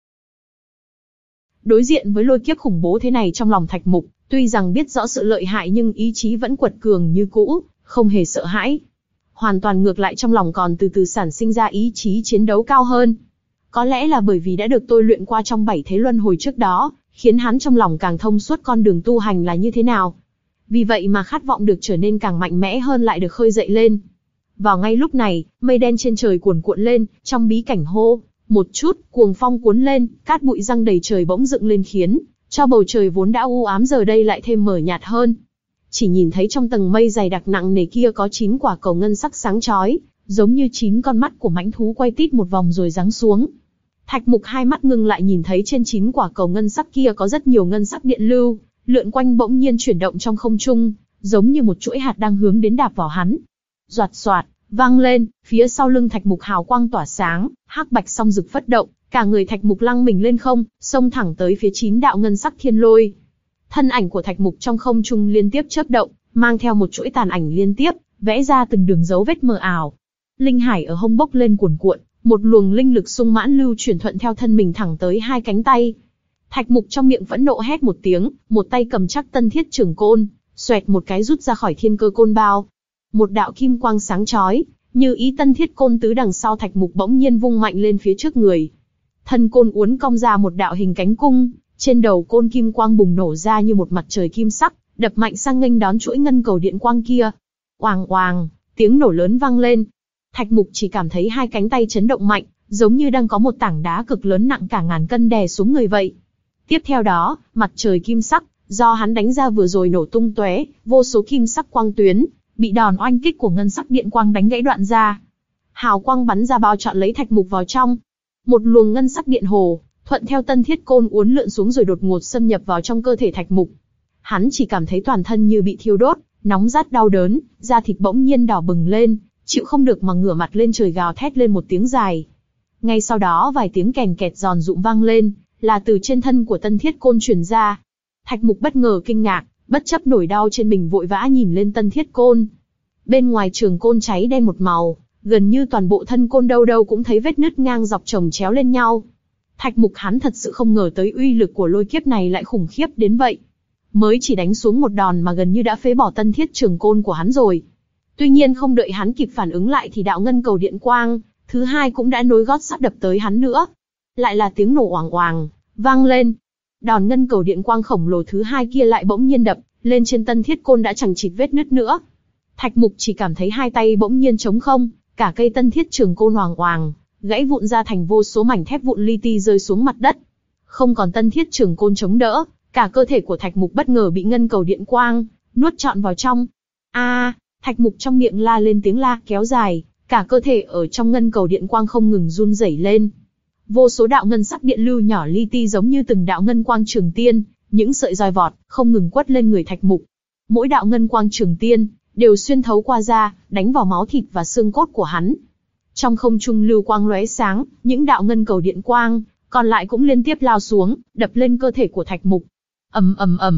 Đối diện với lôi kiếp khủng bố thế này trong lòng Thạch Mục, tuy rằng biết rõ sự lợi hại nhưng ý chí vẫn quật cường như cũ, không hề sợ hãi. Hoàn toàn ngược lại, trong lòng còn từ từ sản sinh ra ý chí chiến đấu cao hơn. Có lẽ là bởi vì đã được tôi luyện qua trong bảy thế luân hồi trước đó, khiến hắn trong lòng càng thông suốt con đường tu hành là như thế nào. Vì vậy mà khát vọng được trở nên càng mạnh mẽ hơn lại được khơi dậy lên. Vào ngay lúc này, mây đen trên trời cuồn cuộn lên, trong bí cảnh hô, một chút, cuồng phong cuốn lên, cát bụi răng đầy trời bỗng dựng lên khiến cho bầu trời vốn đã u ám giờ đây lại thêm mờ nhạt hơn. Chỉ nhìn thấy trong tầng mây dày đặc nặng nề kia có chín quả cầu ngân sắc sáng chói, giống như chín con mắt của mãnh thú quay tít một vòng rồi giáng xuống. Thạch Mục hai mắt ngưng lại nhìn thấy trên chín quả cầu ngân sắc kia có rất nhiều ngân sắc điện lưu, lượn quanh bỗng nhiên chuyển động trong không trung, giống như một chuỗi hạt đang hướng đến đạp vào hắn. Doạt xoạt, vang lên, phía sau lưng Thạch Mục hào quang tỏa sáng, hắc bạch song rực phất động, cả người Thạch Mục lăng mình lên không, xông thẳng tới phía chín đạo ngân sắc thiên lôi. Thân ảnh của Thạch Mục trong không trung liên tiếp chớp động, mang theo một chuỗi tàn ảnh liên tiếp, vẽ ra từng đường dấu vết mờ ảo. Linh hải ở hông bốc lên cuồn cuộn, một luồng linh lực sung mãn lưu chuyển thuận theo thân mình thẳng tới hai cánh tay. Thạch Mục trong miệng phẫn nộ hét một tiếng, một tay cầm chắc Tân Thiết Trường Côn, xoẹt một cái rút ra khỏi thiên cơ côn bao. Một đạo kim quang sáng chói, như ý Tân Thiết Côn tứ đằng sau Thạch Mục bỗng nhiên vung mạnh lên phía trước người. Thân côn uốn cong ra một đạo hình cánh cung, trên đầu côn kim quang bùng nổ ra như một mặt trời kim sắc, đập mạnh sang nghênh đón chuỗi ngân cầu điện quang kia. Oàng oàng, tiếng nổ lớn vang lên. Thạch Mục chỉ cảm thấy hai cánh tay chấn động mạnh, giống như đang có một tảng đá cực lớn nặng cả ngàn cân đè xuống người vậy. Tiếp theo đó, mặt trời kim sắc, do hắn đánh ra vừa rồi nổ tung tóe, vô số kim sắc quang tuyến, bị đòn oanh kích của ngân sắc điện quang đánh gãy đoạn ra. Hào quang bắn ra bao trọn lấy Thạch Mục vào trong. Một luồng ngân sắc điện hồ, thuận theo Tân Thiết Côn uốn lượn xuống rồi đột ngột xâm nhập vào trong cơ thể Thạch Mục. Hắn chỉ cảm thấy toàn thân như bị thiêu đốt, nóng rát đau đớn, da thịt bỗng nhiên đỏ bừng lên, chịu không được mà ngửa mặt lên trời gào thét lên một tiếng dài. Ngay sau đó vài tiếng kèn kẹt giòn rụm vang lên, là từ trên thân của Tân Thiết Côn truyền ra. Thạch Mục bất ngờ kinh ngạc, bất chấp nổi đau trên mình vội vã nhìn lên Tân Thiết Côn. Bên ngoài trường côn cháy đen một màu, gần như toàn bộ thân côn đâu đâu cũng thấy vết nứt ngang dọc chồng chéo lên nhau. Thạch Mục hắn thật sự không ngờ tới uy lực của lôi kiếp này lại khủng khiếp đến vậy. Mới chỉ đánh xuống một đòn mà gần như đã phế bỏ Tân Thiết Trường Côn của hắn rồi. Tuy nhiên không đợi hắn kịp phản ứng lại thì đạo ngân cầu điện quang thứ hai cũng đã nối gót sắt đập tới hắn nữa. Lại là tiếng nổ oàng oàng vang lên. Đòn ngân cầu điện quang khổng lồ thứ hai kia lại bỗng nhiên đập lên trên Tân Thiết Côn đã chẳng chịt vết nứt nữa. Thạch Mục chỉ cảm thấy hai tay bỗng nhiên trống không, cả cây Tân Thiết Trường Côn oàng oàng gãy vụn ra thành vô số mảnh thép vụn li ti rơi xuống mặt đất. Không còn Tân Thiết Trường Côn chống đỡ, cả cơ thể của Thạch Mục bất ngờ bị ngân cầu điện quang nuốt trọn vào trong. A! À, Thạch Mục trong miệng la lên tiếng la kéo dài, cả cơ thể ở trong ngân cầu điện quang không ngừng run rẩy lên. Vô số đạo ngân sắc điện lưu nhỏ li ti giống như từng đạo ngân quang trường tiên, những sợi roi vọt không ngừng quất lên người Thạch Mục. Mỗi đạo ngân quang trường tiên đều xuyên thấu qua da, đánh vào máu thịt và xương cốt của hắn. Trong không trung lưu quang lóe sáng, những đạo ngân cầu điện quang còn lại cũng liên tiếp lao xuống, đập lên cơ thể của Thạch Mục. Ầm ầm ầm.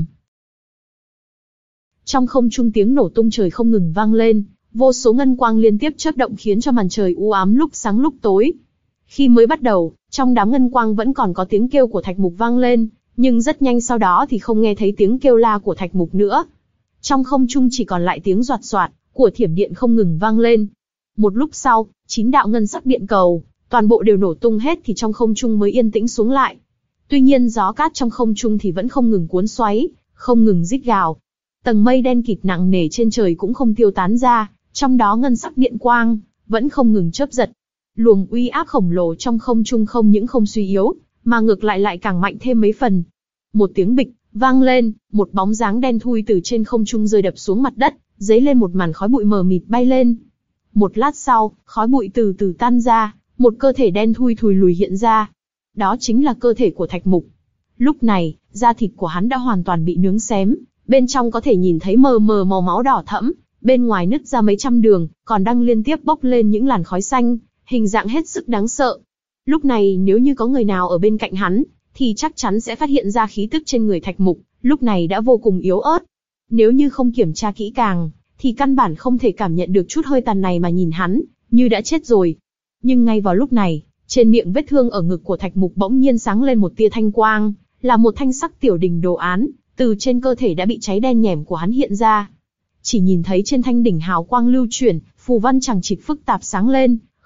Trong không trung tiếng nổ tung trời không ngừng vang lên, vô số ngân quang liên tiếp chớp động khiến cho màn trời u ám lúc sáng lúc tối. Khi mới bắt đầu, trong đám ngân quang vẫn còn có tiếng kêu của Thạch Mục vang lên, nhưng rất nhanh sau đó thì không nghe thấy tiếng kêu la của Thạch Mục nữa. Trong không trung chỉ còn lại tiếng doạt xoạt của thiểm điện không ngừng vang lên. Một lúc sau, chín đạo ngân sắc điện cầu, toàn bộ đều nổ tung hết thì trong không trung mới yên tĩnh xuống lại. Tuy nhiên gió cát trong không trung thì vẫn không ngừng cuốn xoáy, không ngừng rít gào. Tầng mây đen kịt nặng nề trên trời cũng không tiêu tán ra, trong đó ngân sắc điện quang vẫn không ngừng chớp giật. Luồng uy áp khổng lồ trong không trung không những không suy yếu, mà ngược lại lại càng mạnh thêm mấy phần. Một tiếng bịch vang lên, một bóng dáng đen thui từ trên không trung rơi đập xuống mặt đất, dấy lên một màn khói bụi mờ mịt bay lên. Một lát sau, khói bụi từ từ tan ra, một cơ thể đen thui thùi lùi hiện ra. Đó chính là cơ thể của Thạch Mục. Lúc này, da thịt của hắn đã hoàn toàn bị nướng xém, bên trong có thể nhìn thấy mờ mờ màu máu đỏ thẫm, bên ngoài nứt ra mấy trăm đường, còn đang liên tiếp bốc lên những làn khói xanh, hình dạng hết sức đáng sợ. Lúc này nếu như có người nào ở bên cạnh hắn, thì chắc chắn sẽ phát hiện ra khí tức trên người Thạch Mục, lúc này đã vô cùng yếu ớt. Nếu như không kiểm tra kỹ càng, thì căn bản không thể cảm nhận được chút hơi tàn này mà nhìn hắn, như đã chết rồi. Nhưng ngay vào lúc này, trên miệng vết thương ở ngực của Thạch Mục bỗng nhiên sáng lên một tia thanh quang, là một thanh sắc tiểu đỉnh đồ án, từ trên cơ thể đã bị cháy đen nhẻm của hắn hiện ra. Chỉ nhìn thấy trên thanh đỉnh hào quang lưu chuyển, phù văn chằng chịt phức tạp sáng lên,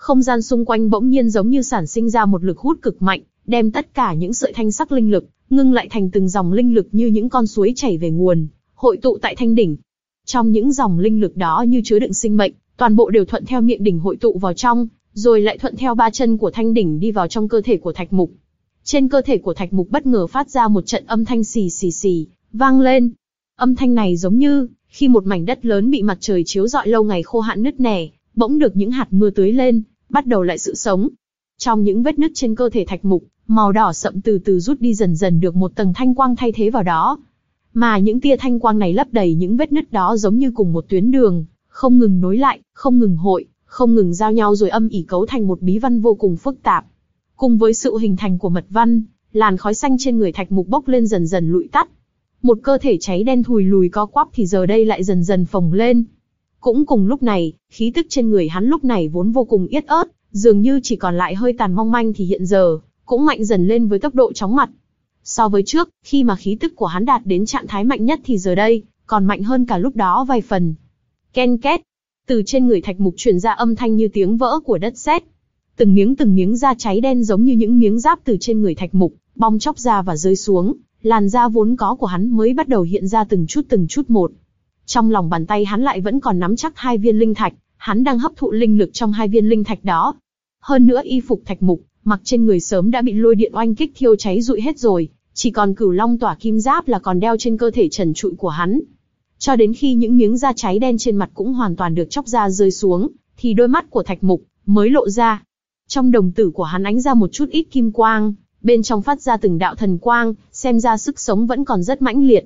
Không gian xung quanh bỗng nhiên giống như sản sinh ra một lực hút cực mạnh, đem tất cả những sợi thanh sắc linh lực ngưng lại thành từng dòng linh lực như những con suối chảy về nguồn, hội tụ tại thanh đỉnh. Trong những dòng linh lực đó như chứa đựng sinh mệnh, toàn bộ đều thuận theo miệng đỉnh hội tụ vào trong, rồi lại thuận theo ba chân của thanh đỉnh đi vào trong cơ thể của Thạch Mục. Trên cơ thể của Thạch Mục bất ngờ phát ra một trận âm thanh xì xì xì, vang lên. Âm thanh này giống như khi một mảnh đất lớn bị mặt trời chiếu rọi lâu ngày khô hạn nứt nẻ, bỗng được những hạt mưa tưới lên, bắt đầu lại sự sống. Trong những vết nứt trên cơ thể Thạch Mục, màu đỏ sậm từ từ rút đi, dần dần được một tầng thanh quang thay thế vào đó. Mà những tia thanh quang này lấp đầy những vết nứt đó giống như cùng một tuyến đường, không ngừng nối lại, không ngừng hội, không ngừng giao nhau rồi âm ỉ cấu thành một bí văn vô cùng phức tạp. Cùng với sự hình thành của mật văn, làn khói xanh trên người Thạch Mục bốc lên dần dần lụi tắt. Một cơ thể cháy đen thùi lùi co quắp thì giờ đây lại dần dần phồng lên. Cũng cùng lúc này, khí tức trên người hắn lúc này vốn vô cùng yết ớt, dường như chỉ còn lại hơi tàn mong manh thì hiện giờ cũng mạnh dần lên với tốc độ chóng mặt. So với trước, khi mà khí tức của hắn đạt đến trạng thái mạnh nhất thì giờ đây còn mạnh hơn cả lúc đó vài phần. Ken két, từ trên người Thạch Mục truyền ra âm thanh như tiếng vỡ của đất sét. Từng miếng từng miếng da cháy đen giống như những miếng giáp từ trên người Thạch Mục bong chóc ra và rơi xuống, làn da vốn có của hắn mới bắt đầu hiện ra từng chút từng chút một. Trong lòng bàn tay hắn lại vẫn còn nắm chắc hai viên linh thạch, hắn đang hấp thụ linh lực trong hai viên linh thạch đó. Hơn nữa y phục Thạch Mục mặc trên người sớm đã bị lôi điện oanh kích thiêu cháy rụi hết rồi, chỉ còn Cửu Long Tỏa Kim Giáp là còn đeo trên cơ thể trần trụi của hắn. Cho đến khi những miếng da cháy đen trên mặt cũng hoàn toàn được chóc ra rơi xuống, thì đôi mắt của Thạch Mục mới lộ ra. Trong đồng tử của hắn ánh ra một chút ít kim quang, bên trong phát ra từng đạo thần quang, xem ra sức sống vẫn còn rất mãnh liệt.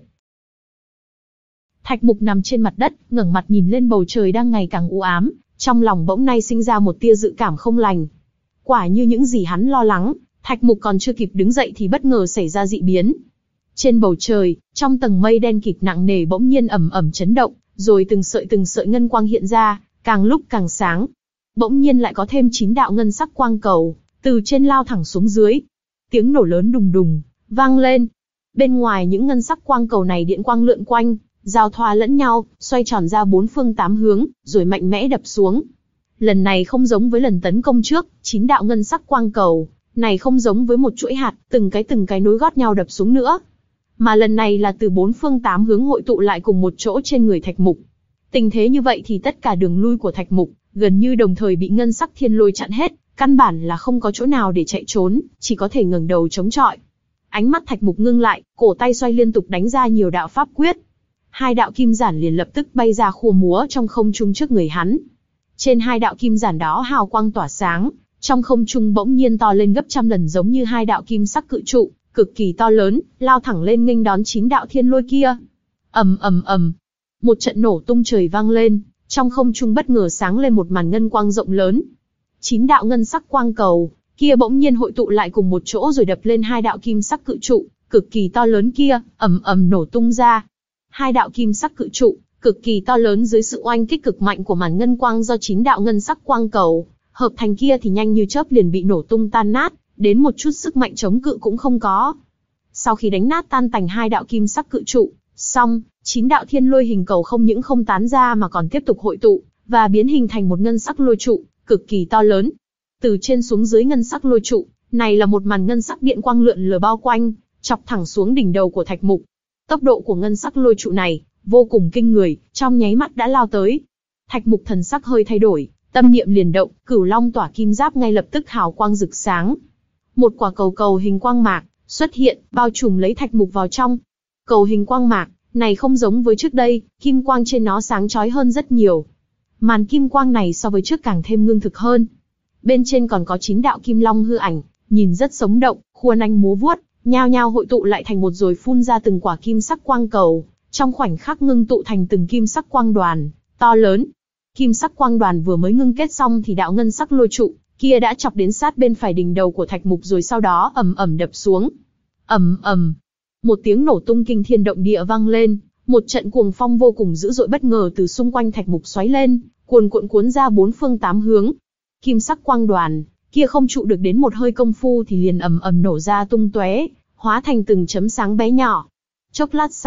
Thạch Mục nằm trên mặt đất, ngẩng mặt nhìn lên bầu trời đang ngày càng u ám, trong lòng bỗng nay sinh ra một tia dự cảm không lành. Quả như những gì hắn lo lắng, Thạch Mục còn chưa kịp đứng dậy thì bất ngờ xảy ra dị biến. Trên bầu trời, trong tầng mây đen kịt nặng nề bỗng nhiên ầm ầm chấn động, rồi từng sợi từng sợi ngân quang hiện ra, càng lúc càng sáng. Bỗng nhiên lại có thêm chín đạo ngân sắc quang cầu, từ trên lao thẳng xuống dưới. Tiếng nổ lớn đùng đùng, vang lên. Bên ngoài những ngân sắc quang cầu này điện quang lượn quanh, giao thoa lẫn nhau, xoay tròn ra bốn phương tám hướng, rồi mạnh mẽ đập xuống. Lần này không giống với lần tấn công trước, chín đạo ngân sắc quang cầu này không giống với một chuỗi hạt, từng cái từng cái nối gót nhau đập xuống nữa. Mà lần này là từ bốn phương tám hướng hội tụ lại cùng một chỗ trên người Thạch Mục. Tình thế như vậy thì tất cả đường lui của Thạch Mục gần như đồng thời bị ngân sắc thiên lôi chặn hết, căn bản là không có chỗ nào để chạy trốn, chỉ có thể ngẩng đầu chống chọi. Ánh mắt Thạch Mục ngưng lại, cổ tay xoay liên tục đánh ra nhiều đạo pháp quyết. Hai đạo kim giản liền lập tức bay ra khua múa trong không trung trước người hắn. Trên hai đạo kim giản đó hào quang tỏa sáng, trong không trung bỗng nhiên to lên gấp trăm lần giống như hai đạo kim sắc cự trụ, cực kỳ to lớn, lao thẳng lên nghênh đón chín đạo thiên lôi kia. Ầm ầm ầm, một trận nổ tung trời vang lên, trong không trung bất ngờ sáng lên một màn ngân quang rộng lớn. Chín đạo ngân sắc quang cầu kia bỗng nhiên hội tụ lại cùng một chỗ rồi đập lên hai đạo kim sắc cự trụ, cực kỳ to lớn kia, ầm ầm nổ tung ra. Hai đạo kim sắc cự trụ, cực kỳ to lớn dưới sự oanh kích cực mạnh của màn ngân quang do chín đạo ngân sắc quang cầu hợp thành kia thì nhanh như chớp liền bị nổ tung tan nát, đến một chút sức mạnh chống cự cũng không có. Sau khi đánh nát tan tành hai đạo kim sắc cự trụ, xong, chín đạo thiên lôi hình cầu không những không tán ra mà còn tiếp tục hội tụ và biến hình thành một ngân sắc lôi trụ, cực kỳ to lớn. Từ trên xuống dưới ngân sắc lôi trụ, này là một màn ngân sắc điện quang lượn lờ bao quanh, chọc thẳng xuống đỉnh đầu của Thạch Mục. Tốc độ của ngân sắc lôi trụ này vô cùng kinh người, trong nháy mắt đã lao tới. Thạch Mục thần sắc hơi thay đổi, tâm niệm liền động, Cửu Long Tỏa Kim Giáp ngay lập tức hào quang rực sáng. Một quả cầu cầu hình quang mạc xuất hiện, bao trùm lấy Thạch Mục vào trong. Cầu hình quang mạc này không giống với trước đây, kim quang trên nó sáng chói hơn rất nhiều. Màn kim quang này so với trước càng thêm ngưng thực hơn. Bên trên còn có chín đạo kim long hư ảnh, nhìn rất sống động, khuôn anh múa vuốt, nhao nhao hội tụ lại thành một rồi phun ra từng quả kim sắc quang cầu, trong khoảnh khắc ngưng tụ thành từng kim sắc quang đoàn to lớn. Kim sắc quang đoàn vừa mới ngưng kết xong thì đạo ngân sắc lôi trụ kia đã chọc đến sát bên phải đỉnh đầu của Thạch Mục rồi sau đó ầm ầm đập xuống. Ầm ầm, một tiếng nổ tung kinh thiên động địa vang lên, một trận cuồng phong vô cùng dữ dội bất ngờ từ xung quanh Thạch Mục xoáy lên, cuồn cuộn cuốn ra bốn phương tám hướng. Kim sắc quang đoàn kia không trụ được đến một hơi công phu thì liền ầm ầm nổ ra tung tóe, hóa thành từng chấm sáng bé nhỏ. Chốc lát sau,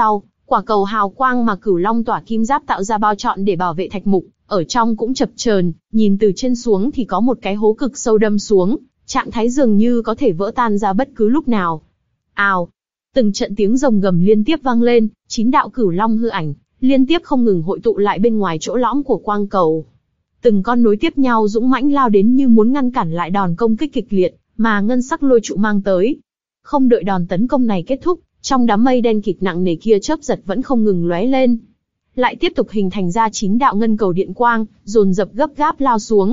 Quả cầu hào quang mà Cửu Long Tỏa Kim Giáp tạo ra bao trọn để bảo vệ thạch mục, ở trong cũng chập chờn, nhìn từ trên xuống thì có một cái hố cực sâu đâm xuống, trạng thái dường như có thể vỡ tan ra bất cứ lúc nào. Ào, từng trận tiếng rồng gầm liên tiếp vang lên, chín đạo cửu long hư ảnh liên tiếp không ngừng hội tụ lại bên ngoài chỗ lõm của quang cầu. Từng con nối tiếp nhau dũng mãnh lao đến như muốn ngăn cản lại đòn công kích kịch liệt mà ngân sắc lôi trụ mang tới. Không đợi đòn tấn công này kết thúc, trong đám mây đen kịt nặng nề kia chớp giật vẫn không ngừng lóe lên, lại tiếp tục hình thành ra chín đạo ngân cầu điện quang, dồn dập gấp gáp lao xuống.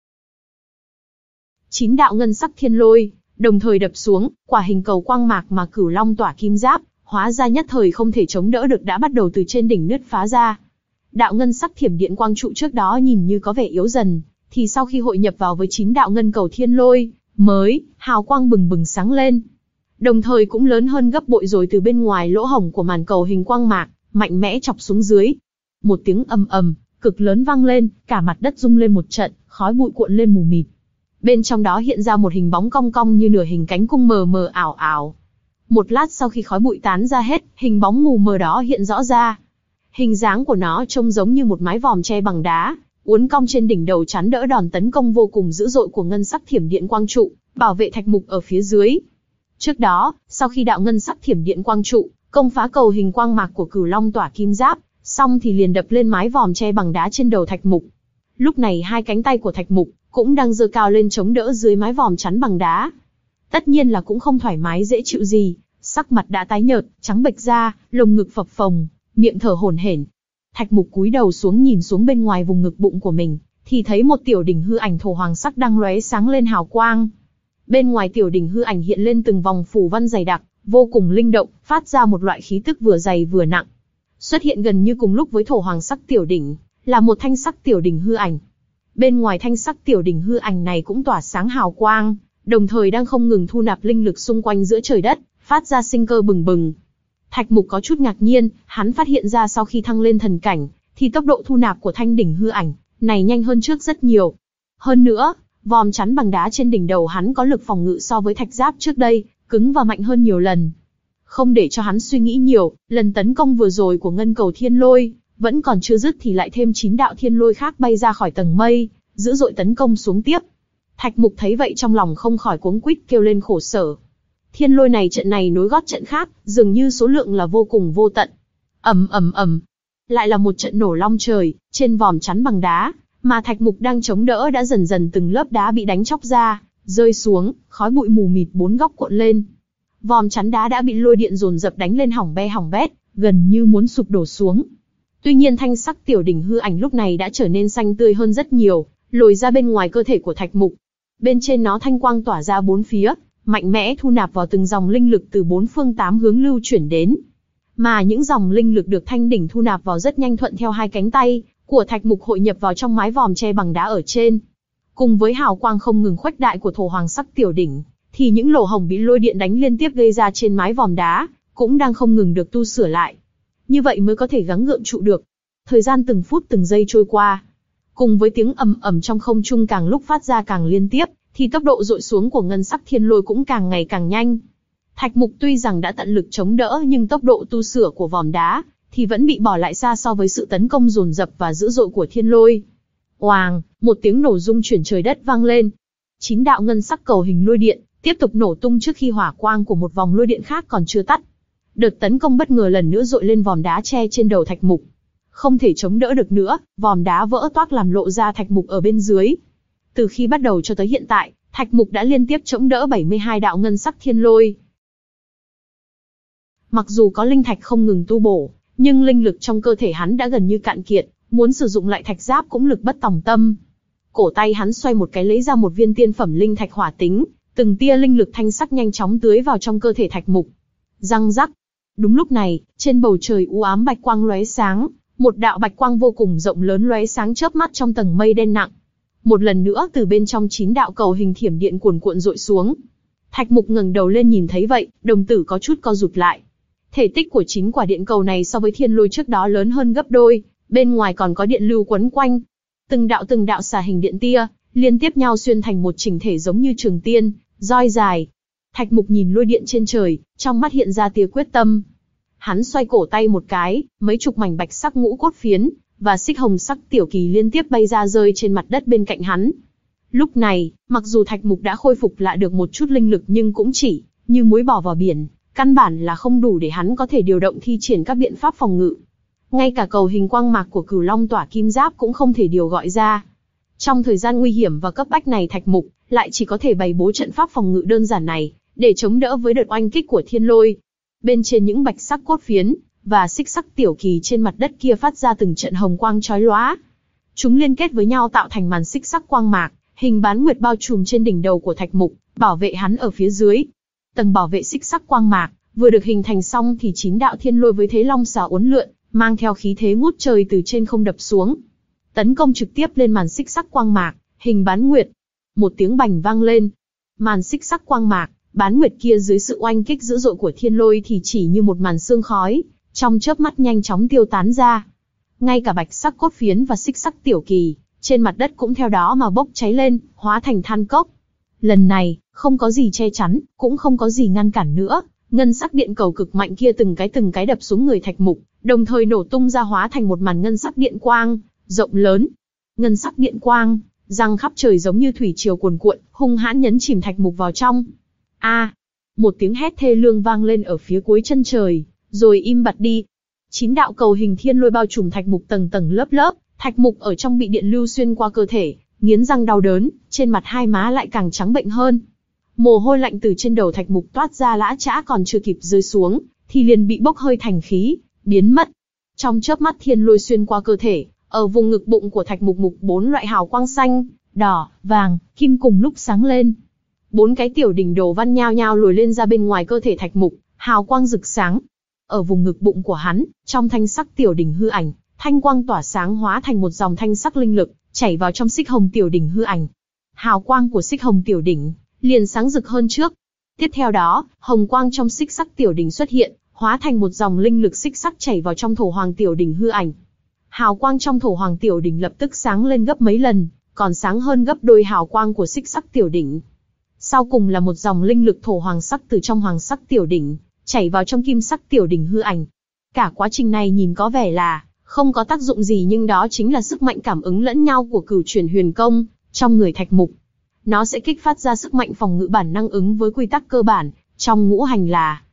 Chín đạo ngân sắc thiên lôi đồng thời đập xuống, quả hình cầu quang mạc mà Cửu Long Tỏa Kim Giáp hóa ra nhất thời không thể chống đỡ được đã bắt đầu từ trên đỉnh nứt phá ra. Đạo ngân sắc thiểm điện quang trụ trước đó nhìn như có vẻ yếu dần, thì sau khi hội nhập vào với chín đạo ngân cầu thiên lôi mới, hào quang bừng bừng sáng lên. Đồng thời cũng lớn hơn gấp bội rồi, từ bên ngoài lỗ hổng của màn cầu hình quang mạc mạnh mẽ chọc xuống dưới. Một tiếng ầm ầm cực lớn vang lên, cả mặt đất rung lên một trận, khói bụi cuộn lên mù mịt. Bên trong đó hiện ra một hình bóng cong cong như nửa hình cánh cung mờ mờ ảo ảo. Một lát sau khi khói bụi tán ra hết, hình bóng mù mờ đó hiện rõ ra. Hình dáng của nó trông giống như một mái vòm tre bằng đá, uốn cong trên đỉnh đầu chắn đỡ đòn tấn công vô cùng dữ dội của ngân sắc thiểm điện quang trụ, bảo vệ thạch mục ở phía dưới. Trước đó, sau khi đạo ngân sắc thiểm điện quang trụ công phá cầu hình quang mạc của Cửu Long Tỏa Kim Giáp, xong thì liền đập lên mái vòm tre bằng đá trên đầu thạch mục. Lúc này hai cánh tay của thạch mục cũng đang giơ cao lên chống đỡ dưới mái vòm chắn bằng đá. Tất nhiên là cũng không thoải mái dễ chịu gì, sắc mặt đã tái nhợt, trắng bệch ra, lồng ngực phập phồng, miệng thở hổn hển. Thạch mục cúi đầu xuống nhìn xuống bên ngoài vùng ngực bụng của mình, thì thấy một tiểu đỉnh hư ảnh thổ hoàng sắc đang lóe sáng lên hào quang. Bên ngoài tiểu đỉnh hư ảnh hiện lên từng vòng phù văn dày đặc, vô cùng linh động, phát ra một loại khí tức vừa dày vừa nặng. Xuất hiện gần như cùng lúc với thổ hoàng sắc tiểu đỉnh, là một thanh sắc tiểu đỉnh hư ảnh. Bên ngoài thanh sắc tiểu đỉnh hư ảnh này cũng tỏa sáng hào quang, đồng thời đang không ngừng thu nạp linh lực xung quanh giữa trời đất, phát ra sinh cơ bừng bừng. Thạch mục có chút ngạc nhiên, hắn phát hiện ra sau khi thăng lên thần cảnh, thì tốc độ thu nạp của thanh đỉnh hư ảnh này nhanh hơn trước rất nhiều. Hơn nữa, vòm chắn bằng đá trên đỉnh đầu hắn có lực phòng ngự so với thạch giáp trước đây, cứng và mạnh hơn nhiều lần. Không để cho hắn suy nghĩ nhiều, lần tấn công vừa rồi của ngân cầu thiên lôi vẫn còn chưa dứt thì lại thêm chín đạo thiên lôi khác bay ra khỏi tầng mây, dữ dội tấn công xuống tiếp. Thạch mục thấy vậy trong lòng không khỏi cuống quýt kêu lên khổ sở. Thiên lôi này trận này nối gót trận khác, dường như số lượng là vô cùng vô tận. Ầm ầm ầm, lại là một trận nổ long trời, trên vòm chắn bằng đá, mà thạch mục đang chống đỡ đã dần dần từng lớp đá bị đánh chóc ra, rơi xuống, khói bụi mù mịt bốn góc cuộn lên. Vòm chắn đá đã bị lôi điện dồn dập đánh lên hỏng be hỏng bét, gần như muốn sụp đổ xuống. Tuy nhiên thanh sắc tiểu đỉnh hư ảnh lúc này đã trở nên xanh tươi hơn rất nhiều, lồi ra bên ngoài cơ thể của thạch mục. Bên trên nó thanh quang tỏa ra bốn phía, mạnh mẽ thu nạp vào từng dòng linh lực từ bốn phương tám hướng lưu chuyển đến. Mà những dòng linh lực được thanh đỉnh thu nạp vào rất nhanh thuận theo hai cánh tay của thạch mục hội nhập vào trong mái vòm tre bằng đá ở trên. Cùng với hào quang không ngừng khuếch đại của thổ hoàng sắc tiểu đỉnh, thì những lỗ hổng bị lôi điện đánh liên tiếp gây ra trên mái vòm đá cũng đang không ngừng được tu sửa lại. Như vậy mới có thể gắng gượng trụ được. Thời gian từng phút từng giây trôi qua, cùng với tiếng ầm ầm trong không trung càng lúc phát ra càng liên tiếp, thì tốc độ dội xuống của ngân sắc thiên lôi cũng càng ngày càng nhanh. Thạch mục tuy rằng đã tận lực chống đỡ nhưng tốc độ tu sửa của vòm đá thì vẫn bị bỏ lại xa so với sự tấn công dồn dập và dữ dội của thiên lôi. Oàng, một tiếng nổ rung chuyển trời đất vang lên. Chín đạo ngân sắc cầu hình lôi điện tiếp tục nổ tung trước khi hỏa quang của một vòng lôi điện khác còn chưa tắt. Đợt tấn công bất ngờ lần nữa dội lên vòm đá che trên đầu thạch mục. Không thể chống đỡ được nữa, vòm đá vỡ toác làm lộ ra thạch mục ở bên dưới. Từ khi bắt đầu cho tới hiện tại, thạch mục đã liên tiếp chống đỡ bảy mươi hai đạo ngân sắc thiên lôi. Mặc dù có linh thạch không ngừng tu bổ, nhưng linh lực trong cơ thể hắn đã gần như cạn kiệt, muốn sử dụng lại thạch giáp cũng lực bất tòng tâm. Cổ tay hắn xoay một cái lấy ra một viên tiên phẩm linh thạch hỏa tính, từng tia linh lực thanh sắc nhanh chóng tưới vào trong cơ thể thạch mục. Răng rắc. Đúng lúc này, trên bầu trời u ám bạch quang lóe sáng, một đạo bạch quang vô cùng rộng lớn lóe sáng chớp mắt trong tầng mây đen nặng. Một lần nữa từ bên trong chín đạo cầu hình thiểm điện cuồn cuộn dội xuống. Thạch mục ngẩng đầu lên nhìn thấy vậy, đồng tử có chút co rụt lại. Thể tích của chín quả điện cầu này so với thiên lôi trước đó lớn hơn gấp đôi, bên ngoài còn có điện lưu quấn quanh. Từng đạo từng đạo xà hình điện tia, liên tiếp nhau xuyên thành một chỉnh thể giống như trường tiên, roi dài. Thạch mục nhìn lôi điện trên trời, trong mắt hiện ra tia quyết tâm. Hắn xoay cổ tay một cái, mấy chục mảnh bạch sắc ngũ cốt phiến và xích hồng sắc tiểu kỳ liên tiếp bay ra rơi trên mặt đất bên cạnh hắn. Lúc này, mặc dù Thạch Mục đã khôi phục lại được một chút linh lực nhưng cũng chỉ như muối bỏ vào biển, căn bản là không đủ để hắn có thể điều động thi triển các biện pháp phòng ngự. Ngay cả cầu hình quang mạc của Cửu Long Tỏa Kim Giáp cũng không thể điều gọi ra. Trong thời gian nguy hiểm và cấp bách này, Thạch Mục lại chỉ có thể bày bố trận pháp phòng ngự đơn giản này để chống đỡ với đợt oanh kích của thiên lôi. Bên trên những bạch sắc cốt phiến và xích sắc tiểu kỳ trên mặt đất kia phát ra từng trận hồng quang chói lóa. Chúng liên kết với nhau tạo thành màn xích sắc quang mạc, hình bán nguyệt bao trùm trên đỉnh đầu của Thạch Mục, bảo vệ hắn ở phía dưới. Tầng bảo vệ xích sắc quang mạc vừa được hình thành xong thì chín đạo thiên lôi với thế long xà uốn lượn, mang theo khí thế ngút trời từ trên không đập xuống, tấn công trực tiếp lên màn xích sắc quang mạc, hình bán nguyệt. Một tiếng bành vang lên, màn xích sắc quang mạc, bán nguyệt kia dưới sự oanh kích dữ dội của thiên lôi thì chỉ như một màn sương khói, trong chớp mắt nhanh chóng tiêu tán ra. Ngay cả bạch sắc cốt phiến và xích sắc tiểu kỳ trên mặt đất cũng theo đó mà bốc cháy lên, hóa thành than cốc. Lần này, không có gì che chắn, cũng không có gì ngăn cản nữa, ngân sắc điện cầu cực mạnh kia từng cái từng cái đập xuống người Thạch Mục, đồng thời nổ tung ra hóa thành một màn ngân sắc điện quang rộng lớn. Ngân sắc điện quang giăng khắp trời giống như thủy triều cuồn cuộn, hung hãn nhấn chìm Thạch Mục vào trong. A! À, một tiếng hét thê lương vang lên ở phía cuối chân trời, rồi im bặt đi. Chín đạo cầu hình thiên lôi bao trùm Thạch Mục tầng tầng lớp lớp, Thạch Mục ở trong bị điện lưu xuyên qua cơ thể, nghiến răng đau đớn, trên mặt hai má lại càng trắng bệnh hơn. Mồ hôi lạnh từ trên đầu Thạch Mục toát ra lã chã, còn chưa kịp rơi xuống thì liền bị bốc hơi thành khí, biến mất. Trong chớp mắt thiên lôi xuyên qua cơ thể, ở vùng ngực bụng của Thạch Mục mục bốn loại hào quang xanh, đỏ, vàng, kim cùng lúc sáng lên. Bốn cái tiểu đỉnh đồ văn nhao nhao lùi lên ra bên ngoài cơ thể Thạch Mục, hào quang rực sáng. Ở vùng ngực bụng của hắn, trong thanh sắc tiểu đỉnh hư ảnh, thanh quang tỏa sáng hóa thành một dòng thanh sắc linh lực, chảy vào trong xích hồng tiểu đỉnh hư ảnh. Hào quang của xích hồng tiểu đỉnh liền sáng rực hơn trước. Tiếp theo đó, hồng quang trong xích sắc tiểu đỉnh xuất hiện, hóa thành một dòng linh lực xích sắc chảy vào trong thổ hoàng tiểu đỉnh hư ảnh. Hào quang trong thổ hoàng tiểu đỉnh lập tức sáng lên gấp mấy lần, còn sáng hơn gấp đôi hào quang của xích sắc tiểu đỉnh. Sau cùng là một dòng linh lực thổ hoàng sắc từ trong hoàng sắc tiểu đỉnh chảy vào trong kim sắc tiểu đỉnh hư ảnh. Cả quá trình này nhìn có vẻ là không có tác dụng gì, nhưng đó chính là sức mạnh cảm ứng lẫn nhau của cửu chuyển huyền công trong người Thạch Mục. Nó sẽ kích phát ra sức mạnh phòng ngự bản năng ứng với quy tắc cơ bản trong ngũ hành là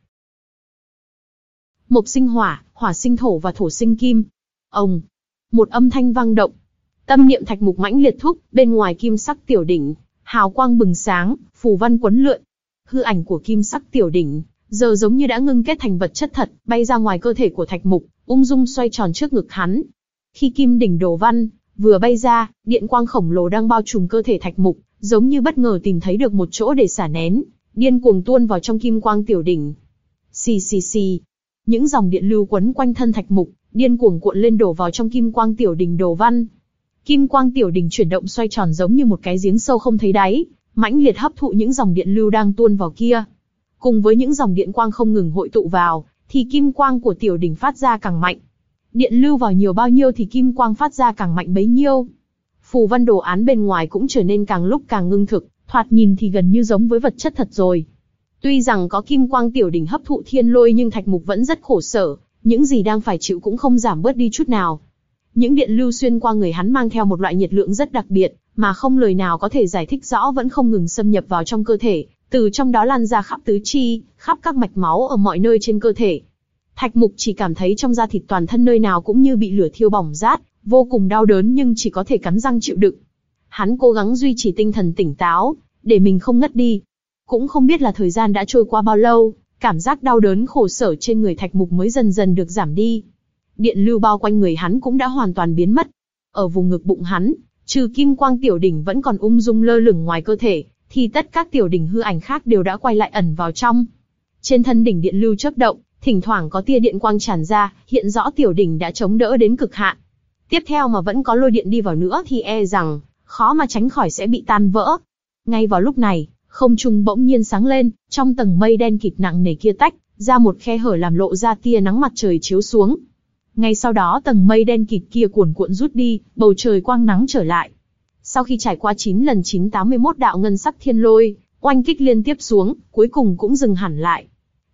mộc sinh hỏa, hỏa sinh thổ và thổ sinh kim. Ông, một âm thanh vang động. Tâm niệm Thạch Mục mãnh liệt thúc, bên ngoài kim sắc tiểu đỉnh, hào quang bừng sáng, phù văn quấn lượn. Hư ảnh của kim sắc tiểu đỉnh giờ giống như đã ngưng kết thành vật chất thật, bay ra ngoài cơ thể của Thạch Mục, ung dung xoay tròn trước ngực hắn. Khi kim đỉnh đồ văn vừa bay ra, điện quang khổng lồ đang bao trùm cơ thể Thạch Mục, giống như bất ngờ tìm thấy được một chỗ để xả nén, điên cuồng tuôn vào trong kim quang tiểu đỉnh. Xì xì xì, những dòng điện lưu quấn quanh thân Thạch Mục, điên cuồng cuộn lên đổ vào trong kim quang tiểu đỉnh đồ văn. Kim quang tiểu đỉnh chuyển động xoay tròn giống như một cái giếng sâu không thấy đáy, mãnh liệt hấp thụ những dòng điện lưu đang tuôn vào kia. Cùng với những dòng điện quang không ngừng hội tụ vào, thì kim quang của tiểu đỉnh phát ra càng mạnh. Điện lưu vào nhiều bao nhiêu thì kim quang phát ra càng mạnh bấy nhiêu. Phù văn đồ án bên ngoài cũng trở nên càng lúc càng ngưng thực, thoạt nhìn thì gần như giống với vật chất thật rồi. Tuy rằng có kim quang tiểu đỉnh hấp thụ thiên lôi nhưng Thạch Mục vẫn rất khổ sở, những gì đang phải chịu cũng không giảm bớt đi chút nào. Những điện lưu xuyên qua người hắn mang theo một loại nhiệt lượng rất đặc biệt, mà không lời nào có thể giải thích rõ, vẫn không ngừng xâm nhập vào trong cơ thể, từ trong đó lan ra khắp tứ chi, khắp các mạch máu ở mọi nơi trên cơ thể. Thạch Mục chỉ cảm thấy trong da thịt toàn thân nơi nào cũng như bị lửa thiêu bỏng rát, vô cùng đau đớn nhưng chỉ có thể cắn răng chịu đựng. Hắn cố gắng duy trì tinh thần tỉnh táo, để mình không ngất đi. Cũng không biết là thời gian đã trôi qua bao lâu, cảm giác đau đớn khổ sở trên người Thạch Mục mới dần dần được giảm đi. Điện lưu bao quanh người hắn cũng đã hoàn toàn biến mất. Ở vùng ngực bụng hắn, trừ kim quang tiểu đỉnh vẫn còn ung dung lơ lửng ngoài cơ thể, thì tất các tiểu đỉnh hư ảnh khác đều đã quay lại ẩn vào trong. Trên thân đỉnh điện lưu chớp động, thỉnh thoảng có tia điện quang tràn ra, hiện rõ tiểu đỉnh đã chống đỡ đến cực hạn. Tiếp theo mà vẫn có lôi điện đi vào nữa thì e rằng khó mà tránh khỏi sẽ bị tan vỡ. Ngay vào lúc này, không trung bỗng nhiên sáng lên, trong tầng mây đen kịt nặng nề kia tách ra một khe hở làm lộ ra tia nắng mặt trời chiếu xuống. Ngay sau đó tầng mây đen kịt kia cuồn cuộn rút đi, bầu trời quang nắng trở lại. Sau khi trải qua chín lần chín tám mươi mốt đạo ngân sắc thiên lôi, oanh kích liên tiếp xuống, cuối cùng cũng dừng hẳn lại.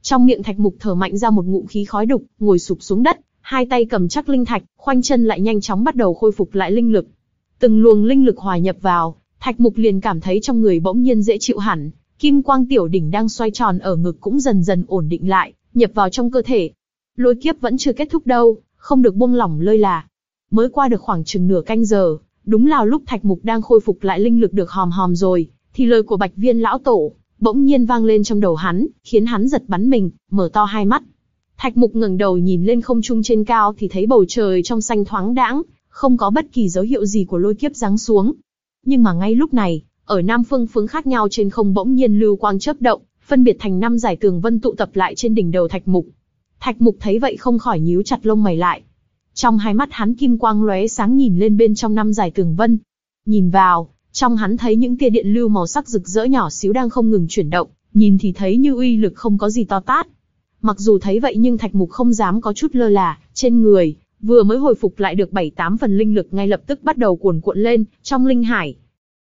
Trong miệng Thạch Mục thở mạnh ra một ngụm khí khói đục, ngồi sụp xuống đất, hai tay cầm chắc linh thạch, khoanh chân lại nhanh chóng bắt đầu khôi phục lại linh lực. Từng luồng linh lực hòa nhập vào, Thạch Mục liền cảm thấy trong người bỗng nhiên dễ chịu hẳn, kim quang tiểu đỉnh đang xoay tròn ở ngực cũng dần dần ổn định lại, nhập vào trong cơ thể. Lôi kiếp vẫn chưa kết thúc đâu, không được buông lỏng lơi là. Mới qua được khoảng chừng nửa canh giờ, đúng là lúc Thạch Mục đang khôi phục lại linh lực được hòm hòm rồi, thì lời của Bạch Viên lão tổ bỗng nhiên vang lên trong đầu hắn, khiến hắn giật bắn mình, mở to hai mắt. Thạch Mục ngẩng đầu nhìn lên không trung trên cao thì thấy bầu trời trong xanh thoáng đãng, không có bất kỳ dấu hiệu gì của lôi kiếp giáng xuống. Nhưng mà ngay lúc này, ở năm phương hướng khác nhau trên không bỗng nhiên lưu quang chớp động, phân biệt thành năm dải tường vân tụ tập lại trên đỉnh đầu Thạch Mục. Thạch Mục thấy vậy không khỏi nhíu chặt lông mày lại. Trong hai mắt hắn kim quang lóe sáng nhìn lên bên trong năm dải tường vân. Nhìn vào, trong hắn thấy những tia điện lưu màu sắc rực rỡ nhỏ xíu đang không ngừng chuyển động, nhìn thì thấy như uy lực không có gì to tát. Mặc dù thấy vậy nhưng Thạch Mục không dám có chút lơ là, trên người vừa mới hồi phục lại được bảy tám phần linh lực ngay lập tức bắt đầu cuồn cuộn lên trong linh hải.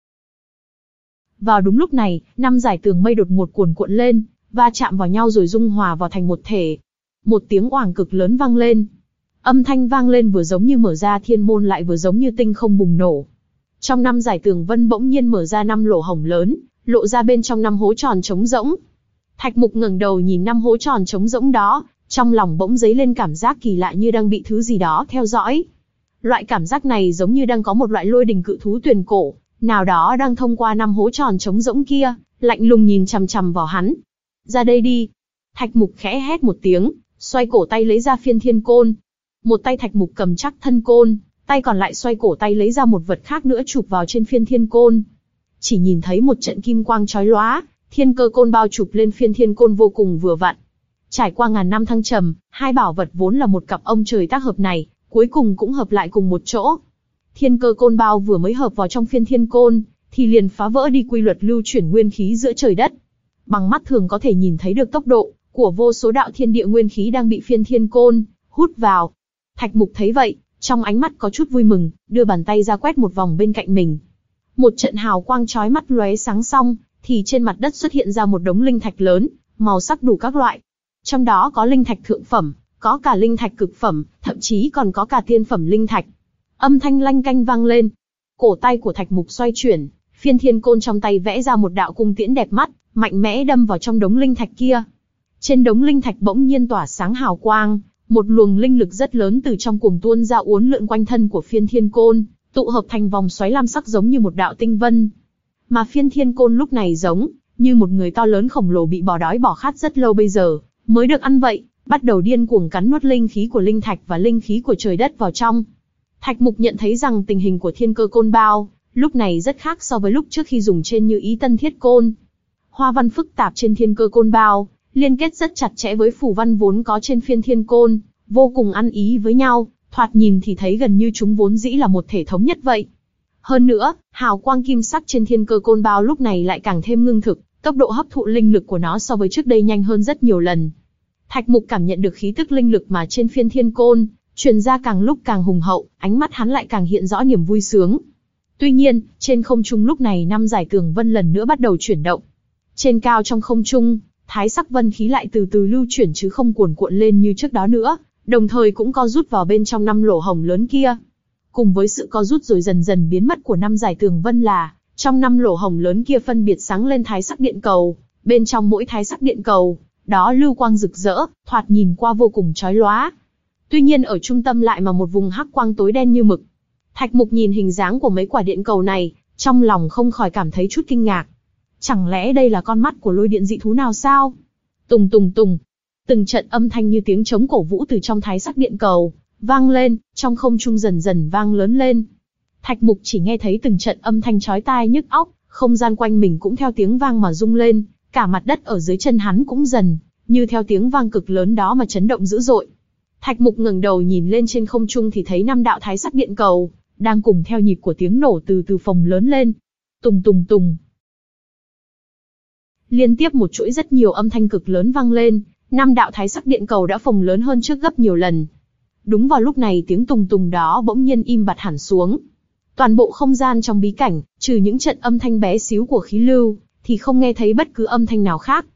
Vào đúng lúc này, năm dải tường mây đột ngột cuồn cuộn lên, va chạm vào nhau rồi dung hòa vào thành một thể. Một tiếng oảng cực lớn vang lên. Âm thanh vang lên vừa giống như mở ra thiên môn lại vừa giống như tinh không bùng nổ. Trong năm dải tường vân bỗng nhiên mở ra năm lỗ hổng lớn, lộ ra bên trong năm hố tròn trống rỗng. Thạch Mục ngẩng đầu nhìn năm hố tròn trống rỗng đó, trong lòng bỗng dấy lên cảm giác kỳ lạ như đang bị thứ gì đó theo dõi. Loại cảm giác này giống như đang có một loại lôi đình cự thú tuyển cổ nào đó đang thông qua năm hố tròn trống rỗng kia, lạnh lùng nhìn chằm chằm vào hắn. Ra đây đi. Thạch Mục khẽ hét một tiếng, xoay cổ tay lấy ra phiên thiên côn. Một tay Thạch Mục cầm chắc thân côn, tay còn lại xoay cổ tay lấy ra một vật khác nữa chụp vào trên phiên thiên côn. Chỉ nhìn thấy một trận kim quang chói lóa, thiên cơ côn bao chụp lên phiên thiên côn vô cùng vừa vặn. Trải qua ngàn năm thăng trầm, hai bảo vật vốn là một cặp ông trời tác hợp này, cuối cùng cũng hợp lại cùng một chỗ. Thiên cơ côn bao vừa mới hợp vào trong phiên thiên côn, thì liền phá vỡ đi quy luật lưu chuyển nguyên khí giữa trời đất. Bằng mắt thường có thể nhìn thấy được tốc độ của vô số đạo thiên địa nguyên khí đang bị phiên thiên côn hút vào. Thạch Mục thấy vậy, trong ánh mắt có chút vui mừng, đưa bàn tay ra quét một vòng bên cạnh mình. Một trận hào quang chói mắt lóe sáng xong, thì trên mặt đất xuất hiện ra một đống linh thạch lớn, màu sắc đủ các loại. Trong đó có linh thạch thượng phẩm, có cả linh thạch cực phẩm, thậm chí còn có cả tiên phẩm linh thạch. Âm thanh lanh canh vang lên. Cổ tay của Thạch Mục xoay chuyển, phiên thiên côn trong tay vẽ ra một đạo cung tiễn đẹp mắt, mạnh mẽ đâm vào trong đống linh thạch kia. Trên đống linh thạch bỗng nhiên tỏa sáng hào quang, một luồng linh lực rất lớn từ trong cuồng tuôn ra uốn lượn quanh thân của phiên thiên côn, tụ hợp thành vòng xoáy lam sắc giống như một đạo tinh vân. Mà phiên thiên côn lúc này giống như một người to lớn khổng lồ bị bỏ đói bỏ khát rất lâu bây giờ mới được ăn vậy, bắt đầu điên cuồng cắn nuốt linh khí của linh thạch và linh khí của trời đất vào trong. Thạch Mục nhận thấy rằng tình hình của thiên cơ côn bao lúc này rất khác so với lúc trước khi dùng trên Như Ý Tân Thiết Côn. Hoa văn phức tạp trên thiên cơ côn bao liên kết rất chặt chẽ với phù văn vốn có trên phiên thiên côn, vô cùng ăn ý với nhau, thoạt nhìn thì thấy gần như chúng vốn dĩ là một thể thống nhất vậy. Hơn nữa, hào quang kim sắc trên thiên cơ côn bao lúc này lại càng thêm ngưng thực, tốc độ hấp thụ linh lực của nó so với trước đây nhanh hơn rất nhiều lần. Thạch Mục cảm nhận được khí tức linh lực mà trên phiên thiên côn truyền ra càng lúc càng hùng hậu, ánh mắt hắn lại càng hiện rõ niềm vui sướng. Tuy nhiên, trên không trung lúc này năm dải tường vân lần nữa bắt đầu chuyển động. Trên cao trong không trung, thái sắc vân khí lại từ từ lưu chuyển chứ không cuồn cuộn lên như trước đó nữa, đồng thời cũng co rút vào bên trong năm lỗ hổng lớn kia. Cùng với sự co rút rồi dần dần biến mất của năm dải tường vân là, trong năm lỗ hổng lớn kia phân biệt sáng lên thái sắc điện cầu, bên trong mỗi thái sắc điện cầu, đó lưu quang rực rỡ, thoạt nhìn qua vô cùng chói lóa. Tuy nhiên ở trung tâm lại mà một vùng hắc quang tối đen như mực. Thạch Mục nhìn hình dáng của mấy quả điện cầu này, trong lòng không khỏi cảm thấy chút kinh ngạc. Chẳng lẽ đây là con mắt của lôi điện dị thú nào sao? Tùng tùng tùng. Từng trận âm thanh như tiếng trống cổ vũ từ trong thái sắc điện cầu vang lên, trong không trung dần dần vang lớn lên. Thạch Mục chỉ nghe thấy từng trận âm thanh chói tai nhức óc, không gian quanh mình cũng theo tiếng vang mà rung lên, cả mặt đất ở dưới chân hắn cũng dần như theo tiếng vang cực lớn đó mà chấn động dữ dội. Thạch Mục ngẩng đầu nhìn lên trên không trung thì thấy năm đạo thái sắc điện cầu đang cùng theo nhịp của tiếng nổ từ từ phồng lớn lên. Tùng tùng tùng. Liên tiếp một chuỗi rất nhiều âm thanh cực lớn vang lên, năm đạo thái sắc điện cầu đã phồng lớn hơn trước gấp nhiều lần. Đúng vào lúc này tiếng tùng tùng đó bỗng nhiên im bặt hẳn xuống. Toàn bộ không gian trong bí cảnh, trừ những trận âm thanh bé xíu của khí lưu, thì không nghe thấy bất cứ âm thanh nào khác.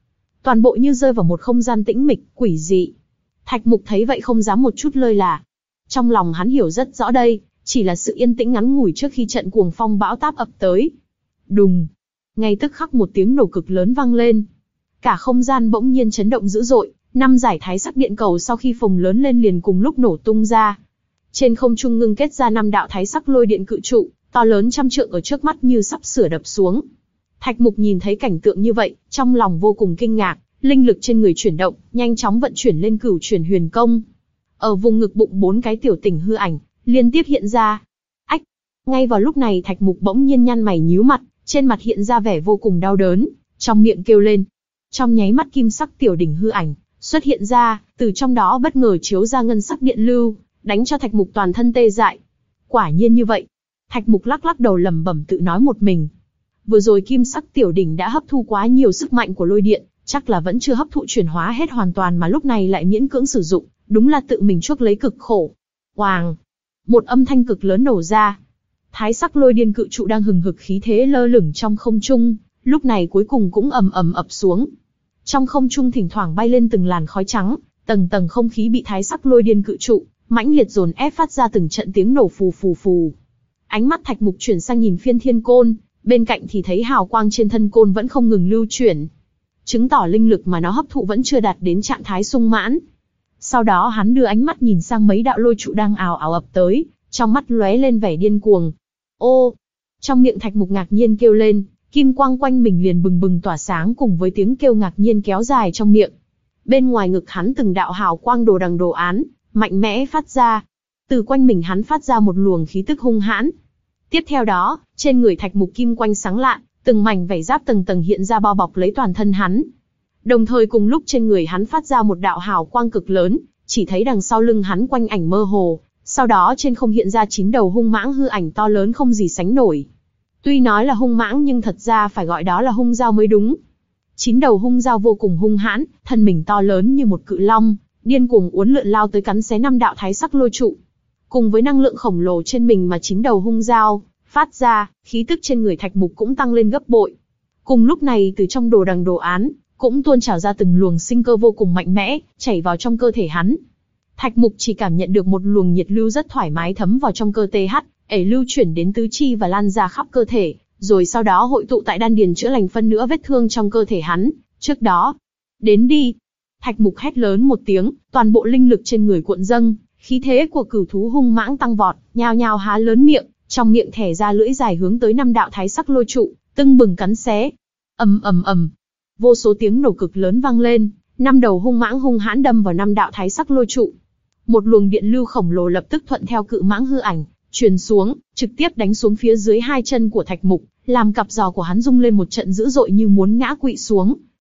toàn bộ như rơi vào một không gian tĩnh mịch, quỷ dị. Thạch Mục thấy vậy không dám một chút lơi là. Trong lòng hắn hiểu rất rõ đây, chỉ là sự yên tĩnh ngắn ngủi trước khi trận cuồng phong bão táp ập tới. Đùng! Ngay tức khắc một tiếng nổ cực lớn vang lên. Cả không gian bỗng nhiên chấn động dữ dội, năm giải thái sắc điện cầu sau khi phồng lớn lên liền cùng lúc nổ tung ra. Trên không trung ngưng kết ra năm đạo thái sắc lôi điện cự trụ, to lớn trăm trượng ở trước mắt như sắp sửa đập xuống. Thạch Mục nhìn thấy cảnh tượng như vậy, trong lòng vô cùng kinh ngạc, linh lực trên người chuyển động, nhanh chóng vận chuyển lên cửu chuyển huyền công. Ở vùng ngực bụng bốn cái tiểu tỉnh hư ảnh liên tiếp hiện ra. Ách! Ngay vào lúc này Thạch Mục bỗng nhiên nhăn mày nhíu mặt, trên mặt hiện ra vẻ vô cùng đau đớn, trong miệng kêu lên. Trong nháy mắt kim sắc tiểu đỉnh hư ảnh xuất hiện ra, từ trong đó bất ngờ chiếu ra ngân sắc điện lưu, đánh cho Thạch Mục toàn thân tê dại. Quả nhiên như vậy. Thạch Mục lắc lắc đầu lẩm bẩm tự nói một mình. Vừa rồi kim sắc tiểu đỉnh đã hấp thu quá nhiều sức mạnh của lôi điện, chắc là vẫn chưa hấp thụ chuyển hóa hết hoàn toàn mà lúc này lại miễn cưỡng sử dụng, đúng là tự mình chuốc lấy cực khổ. Oàng! Một âm thanh cực lớn nổ ra. Thái sắc lôi điện cự trụ đang hừng hực khí thế lơ lửng trong không trung, lúc này cuối cùng cũng ầm ầm ập xuống. Trong không trung thỉnh thoảng bay lên từng làn khói trắng, tầng tầng không khí bị thái sắc lôi điện cự trụ mãnh liệt dồn ép phát ra từng trận tiếng nổ phù phù phù. Ánh mắt Thạch Mục chuyển sang nhìn phiên thiên côn, bên cạnh thì thấy hào quang trên thân côn vẫn không ngừng lưu chuyển, chứng tỏ linh lực mà nó hấp thụ vẫn chưa đạt đến trạng thái sung mãn. Sau đó hắn đưa ánh mắt nhìn sang mấy đạo lôi trụ đang ào ào ập tới, trong mắt lóe lên vẻ điên cuồng. Ô! Trong miệng Thạch Mục ngạc nhiên kêu lên, kim quang quanh mình liền bừng bừng tỏa sáng cùng với tiếng kêu ngạc nhiên kéo dài trong miệng. Bên ngoài ngực hắn từng đạo hào quang đồ đằng đồ án, mạnh mẽ phát ra. Từ quanh mình hắn phát ra một luồng khí tức hung hãn. Tiếp theo đó, trên người Thạch Mục kim quang sáng lạn, từng mảnh vảy giáp tầng tầng hiện ra bao bọc lấy toàn thân hắn. Đồng thời cùng lúc trên người hắn phát ra một đạo hào quang cực lớn, chỉ thấy đằng sau lưng hắn quanh ảnh mơ hồ, sau đó trên không hiện ra chín đầu hung mãng hư ảnh to lớn không gì sánh nổi. Tuy nói là hung mãng nhưng thật ra phải gọi đó là hung dao mới đúng. Chín đầu hung dao vô cùng hung hãn, thân mình to lớn như một cự long, điên cuồng uốn lượn lao tới cắn xé năm đạo thái sắc lôi trụ. Cùng với năng lượng khổng lồ trên mình mà chín đầu hung dao phát ra, khí tức trên người Thạch Mục cũng tăng lên gấp bội. Cùng lúc này từ trong đồ đằng đồ án cũng tuôn trào ra từng luồng sinh cơ vô cùng mạnh mẽ, chảy vào trong cơ thể hắn. Thạch Mục chỉ cảm nhận được một luồng nhiệt lưu rất thoải mái thấm vào trong cơ thể, ẩy lưu chuyển đến tứ chi và lan ra khắp cơ thể, rồi sau đó hội tụ tại đan điền chữa lành phân nửa vết thương trong cơ thể hắn. Trước đó, đến đi! Thạch Mục hét lớn một tiếng, toàn bộ linh lực trên người cuộn dâng, khí thế của cửu thú hung mãng tăng vọt, nhao nhao há lớn miệng, trong miệng thẻ ra lưỡi dài hướng tới năm đạo thái sắc lôi trụ, tưng bừng cắn xé. Ầm ầm ầm, vô số tiếng nổ cực lớn vang lên, năm đầu hung mãng hung hãn đâm vào năm đạo thái sắc lôi trụ. Một luồng điện lưu khổng lồ lập tức thuận theo cự mãng hư ảnh truyền xuống, trực tiếp đánh xuống phía dưới hai chân của Thạch Mục, làm cặp giò của hắn rung lên một trận dữ dội như muốn ngã quỵ xuống.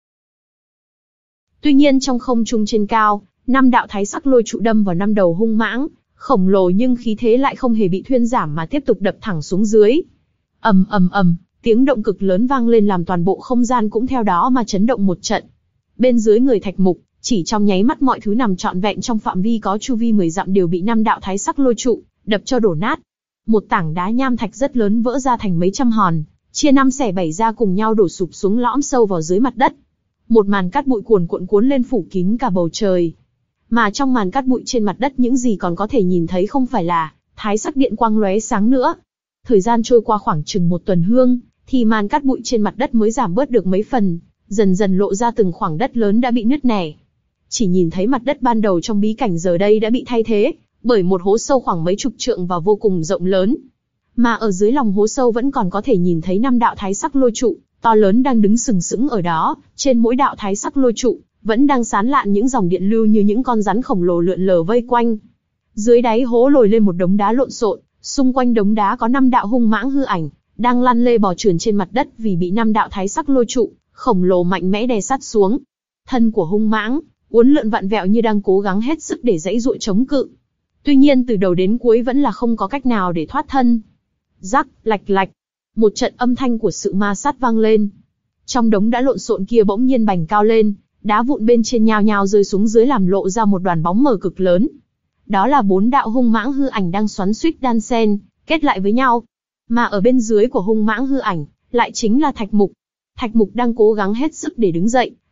Tuy nhiên trong không trung trên cao, năm đạo thái sắc lôi trụ đâm vào năm đầu hung mãng khổng lồ nhưng khí thế lại không hề bị thuyên giảm mà tiếp tục đập thẳng xuống dưới. Ầm ầm ầm, tiếng động cực lớn vang lên làm toàn bộ không gian cũng theo đó mà chấn động một trận. Bên dưới người Thạch Mục, chỉ trong nháy mắt mọi thứ nằm trọn vẹn trong phạm vi có chu vi mười dặm đều bị năm đạo thái sắc lôi trụ đập cho đổ nát. Một tảng đá nham thạch rất lớn vỡ ra thành mấy trăm hòn, chia năm xẻ bảy ra cùng nhau đổ sụp xuống lõm sâu vào dưới mặt đất. Một màn cát bụi cuồn cuộn cuốn lên phủ kín cả bầu trời. Mà trong màn cát bụi trên mặt đất những gì còn có thể nhìn thấy không phải là thái sắc điện quang lóe sáng nữa. Thời gian trôi qua khoảng chừng một tuần hương, thì màn cát bụi trên mặt đất mới giảm bớt được mấy phần, dần dần lộ ra từng khoảng đất lớn đã bị nứt nẻ. Chỉ nhìn thấy mặt đất ban đầu trong bí cảnh giờ đây đã bị thay thế bởi một hố sâu khoảng mấy chục trượng và vô cùng rộng lớn. Mà ở dưới lòng hố sâu vẫn còn có thể nhìn thấy năm đạo thái sắc lôi trụ to lớn đang đứng sừng sững ở đó, trên mỗi đạo thái sắc lôi trụ vẫn đang sán lạn những dòng điện lưu như những con rắn khổng lồ lượn lờ vây quanh. Dưới đáy hố lồi lên một đống đá lộn xộn, xung quanh đống đá có năm đạo hung mãng hư ảnh đang lăn lê bò trườn trên mặt đất vì bị năm đạo thái sắc lôi trụ khổng lồ mạnh mẽ đè sát xuống. Thân của hung mãng uốn lượn vặn vẹo như đang cố gắng hết sức để giãy giụa chống cự. Tuy nhiên từ đầu đến cuối vẫn là không có cách nào để thoát thân. Rắc, lạch lạch, một trận âm thanh của sự ma sát vang lên. Trong đống đá lộn xộn kia bỗng nhiên bành cao lên, đá vụn bên trên nhao nhao rơi xuống dưới làm lộ ra một đoàn bóng mờ cực lớn. Đó là bốn đạo hung mãng hư ảnh đang xoắn xuýt đan xen, kết lại với nhau. Mà ở bên dưới của hung mãng hư ảnh, lại chính là Thạch Mục. Thạch Mục đang cố gắng hết sức để đứng dậy,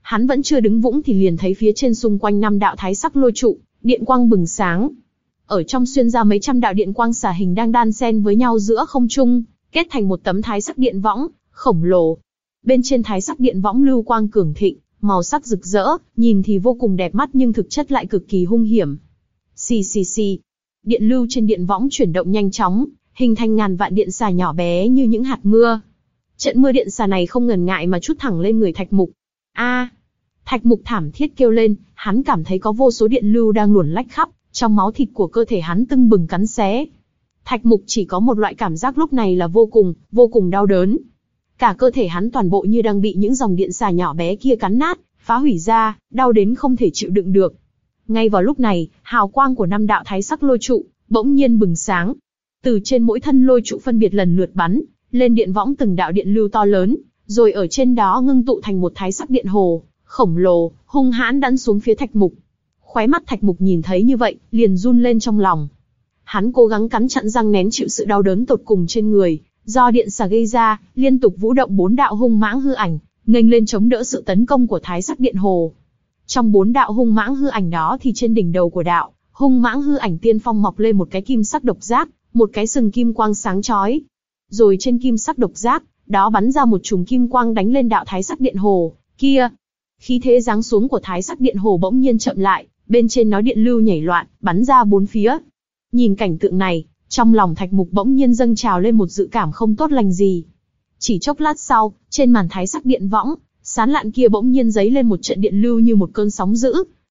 Hắn vẫn chưa đứng vững thì liền thấy phía trên xung quanh năm đạo thái sắc lôi trụ, điện quang bừng sáng. Ở trong xuyên ra mấy trăm đạo điện quang xà hình đang đan xen với nhau giữa không trung, kết thành một tấm thái sắc điện võng khổng lồ. Bên trên thái sắc điện võng lưu quang cường thịnh, màu sắc rực rỡ, nhìn thì vô cùng đẹp mắt nhưng thực chất lại cực kỳ hung hiểm. Xì xì xì, điện lưu trên điện võng chuyển động nhanh chóng, hình thành ngàn vạn điện xà nhỏ bé như những hạt mưa. Trận mưa điện xà này không ngần ngại mà trút thẳng lên người Thạch Mục. A! Thạch Mục thảm thiết kêu lên, hắn cảm thấy có vô số điện lưu đang luồn lách khắp, trong máu thịt của cơ thể hắn tưng bừng cắn xé. Thạch Mục chỉ có một loại cảm giác lúc này là vô cùng, vô cùng đau đớn. Cả cơ thể hắn toàn bộ như đang bị những dòng điện xà nhỏ bé kia cắn nát, phá hủy ra, đau đến không thể chịu đựng được. Ngay vào lúc này, hào quang của năm đạo thái sắc lôi trụ bỗng nhiên bừng sáng. Từ trên mỗi thân lôi trụ phân biệt lần lượt bắn lên điện võng từng đạo điện lưu to lớn, rồi ở trên đó ngưng tụ thành một thái sắc điện hồ khổng lồ, hung hãn đắn xuống phía Thạch Mục. Khóe mắt Thạch Mục nhìn thấy như vậy, liền run lên trong lòng. Hắn cố gắng cắn chặn răng nén chịu sự đau đớn tột cùng trên người, do điện xà gây ra, liên tục vũ động bốn đạo hung mãng hư ảnh, nghênh lên chống đỡ sự tấn công của thái sắc điện hồ. Trong bốn đạo hung mãng hư ảnh đó thì trên đỉnh đầu của đạo hung mãng hư ảnh tiên phong mọc lên một cái kim sắc độc giác, một cái sừng kim quang sáng chói. Rồi trên kim sắc độc giác, đó bắn ra một chùm kim quang đánh lên đạo thái sắc điện hồ kia. Khí thế giáng xuống của thái sắc điện hồ bỗng nhiên chậm lại, bên trên nó điện lưu nhảy loạn, bắn ra bốn phía. Nhìn cảnh tượng này, trong lòng Thạch Mục bỗng nhiên dâng trào lên một dự cảm không tốt lành gì. Chỉ chốc lát sau, trên màn thái sắc điện võng, sán lạn kia bỗng nhiên giấy lên một trận điện lưu như một cơn sóng dữ.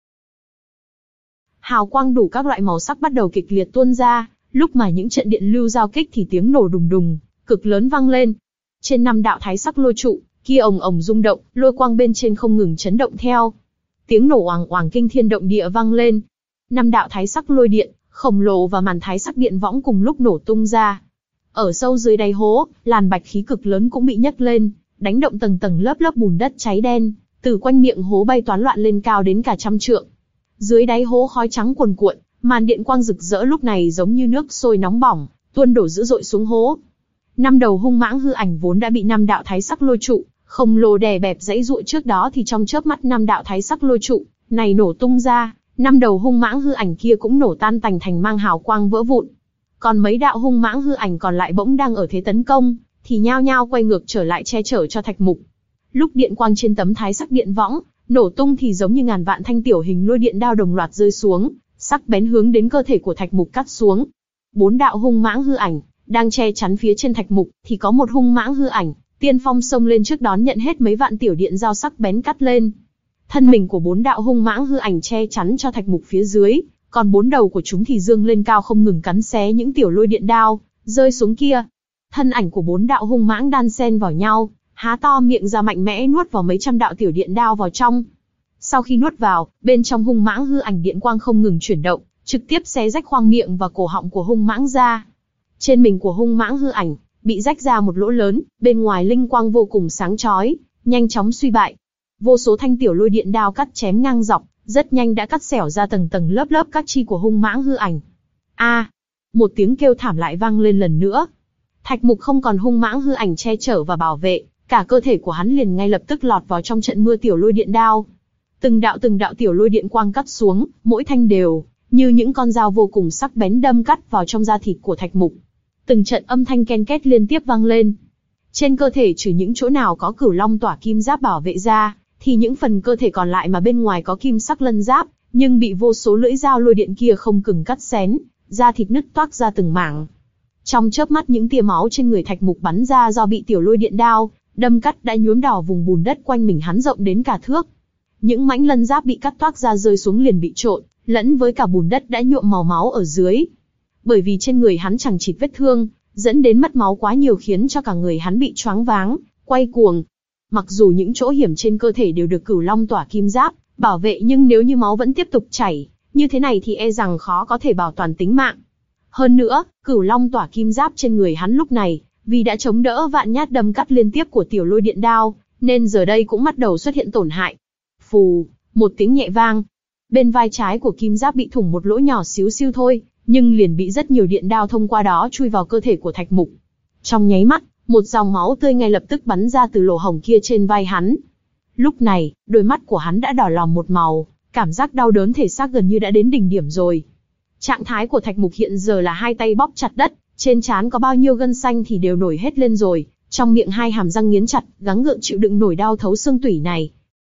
Hào quang đủ các loại màu sắc bắt đầu kịch liệt tuôn ra, lúc mà những trận điện lưu giao kích thì tiếng nổ đùng đùng, cực lớn vang lên. Trên năm đạo thái sắc lôi trụ, kia ồng ồng rung động, lôi quang bên trên không ngừng chấn động theo. Tiếng nổ oàng oàng kinh thiên động địa vang lên. Năm đạo thái sắc lôi điện khổng lồ và màn thái sắc điện võng cùng lúc nổ tung ra. Ở sâu dưới đáy hố, làn bạch khí cực lớn cũng bị nhấc lên, đánh động tầng tầng lớp lớp bùn đất cháy đen, từ quanh miệng hố bay toán loạn lên cao đến cả trăm trượng. Dưới đáy hố khói trắng cuồn cuộn, màn điện quang rực rỡ lúc này giống như nước sôi nóng bỏng, tuôn đổ dữ dội xuống hố. Năm đầu hung mãng hư ảnh vốn đã bị năm đạo thái sắc lôi trụ khổng lồ đè bẹp dãy dụa trước đó thì trong chớp mắt năm đạo thái sắc lôi trụ này nổ tung ra, năm đầu hung mãng hư ảnh kia cũng nổ tan tành thành mang hào quang vỡ vụn. Còn mấy đạo hung mãng hư ảnh còn lại bỗng đang ở thế tấn công, thì nhao nhao quay ngược trở lại che chở cho Thạch Mục. Lúc điện quang trên tấm thái sắc điện võng nổ tung thì giống như ngàn vạn thanh tiểu hình lôi điện đao đồng loạt rơi xuống, sắc bén hướng đến cơ thể của Thạch Mục cắt xuống. Bốn đạo hung mãng hư ảnh đang che chắn phía trên Thạch Mục, thì có một hung mãng hư ảnh tiên phong xông lên trước đón nhận hết mấy vạn tiểu điện dao sắc bén cắt lên. Thân mình của bốn đạo hung mãng hư ảnh che chắn cho Thạch Mục phía dưới, còn bốn đầu của chúng thì dương lên cao không ngừng cắn xé những tiểu lôi điện đao rơi xuống kia. Thân ảnh của bốn đạo hung mãng đan xen vào nhau, há to miệng ra mạnh mẽ nuốt vào mấy trăm đạo tiểu điện đao vào trong. Sau khi nuốt vào, bên trong hung mãng hư ảnh điện quang không ngừng chuyển động, trực tiếp xé rách khoang miệng và cổ họng của hung mãng ra. Trên mình của hung mãng hư ảnh bị rách ra một lỗ lớn, bên ngoài linh quang vô cùng sáng chói, nhanh chóng suy bại. Vô số thanh tiểu lôi điện đao cắt chém ngang dọc, rất nhanh đã cắt xẻo ra tầng tầng lớp lớp các chi của hung mãng hư ảnh. A! À, một tiếng kêu thảm lại vang lên lần nữa. Thạch Mục không còn hung mãng hư ảnh che chở và bảo vệ, cả cơ thể của hắn liền ngay lập tức lọt vào trong trận mưa tiểu lôi điện đao. Từng đạo từng đạo tiểu lôi điện quang cắt xuống, mỗi thanh đều như những con dao vô cùng sắc bén đâm cắt vào trong da thịt của Thạch Mục. Từng trận âm thanh ken két liên tiếp vang lên. Trên cơ thể trừ những chỗ nào có cửu long tỏa kim giáp bảo vệ ra, thì những phần cơ thể còn lại mà bên ngoài có kim sắc lân giáp, nhưng bị vô số lưỡi dao lôi điện kia không ngừng cắt xén, da thịt nứt toác ra từng mảng. Trong chớp mắt những tia máu trên người Thạch Mục bắn ra do bị tiểu lôi điện đao đâm cắt đã nhuốm đỏ vùng bùn đất quanh mình hắn rộng đến cả thước. Những mảnh lân giáp bị cắt toác ra rơi xuống liền bị trộn lẫn với cả bùn đất đã nhuộm màu máu ở dưới. Bởi vì trên người hắn chẳng chịt vết thương, dẫn đến mất máu quá nhiều khiến cho cả người hắn bị choáng váng, quay cuồng. Mặc dù những chỗ hiểm trên cơ thể đều được cửu long tỏa kim giáp bảo vệ, nhưng nếu như máu vẫn tiếp tục chảy như thế này thì e rằng khó có thể bảo toàn tính mạng. Hơn nữa, cửu long tỏa kim giáp trên người hắn lúc này, vì đã chống đỡ vạn nhát đâm cắt liên tiếp của tiểu lôi điện đao, nên giờ đây cũng bắt đầu xuất hiện tổn hại. Phù, một tiếng nhẹ vang. Bên vai trái của kim giáp bị thủng một lỗ nhỏ xíu xiu thôi, nhưng liền bị rất nhiều điện đao thông qua đó chui vào cơ thể của Thạch Mục. Trong nháy mắt, một dòng máu tươi ngay lập tức bắn ra từ lỗ hổng kia trên vai hắn. Lúc này, đôi mắt của hắn đã đỏ lòm một màu, cảm giác đau đớn thể xác gần như đã đến đỉnh điểm rồi. Trạng thái của Thạch Mục hiện giờ là hai tay bóp chặt đất, trên trán có bao nhiêu gân xanh thì đều nổi hết lên rồi, trong miệng hai hàm răng nghiến chặt, gắng gượng chịu đựng nổi đau thấu xương tủy này.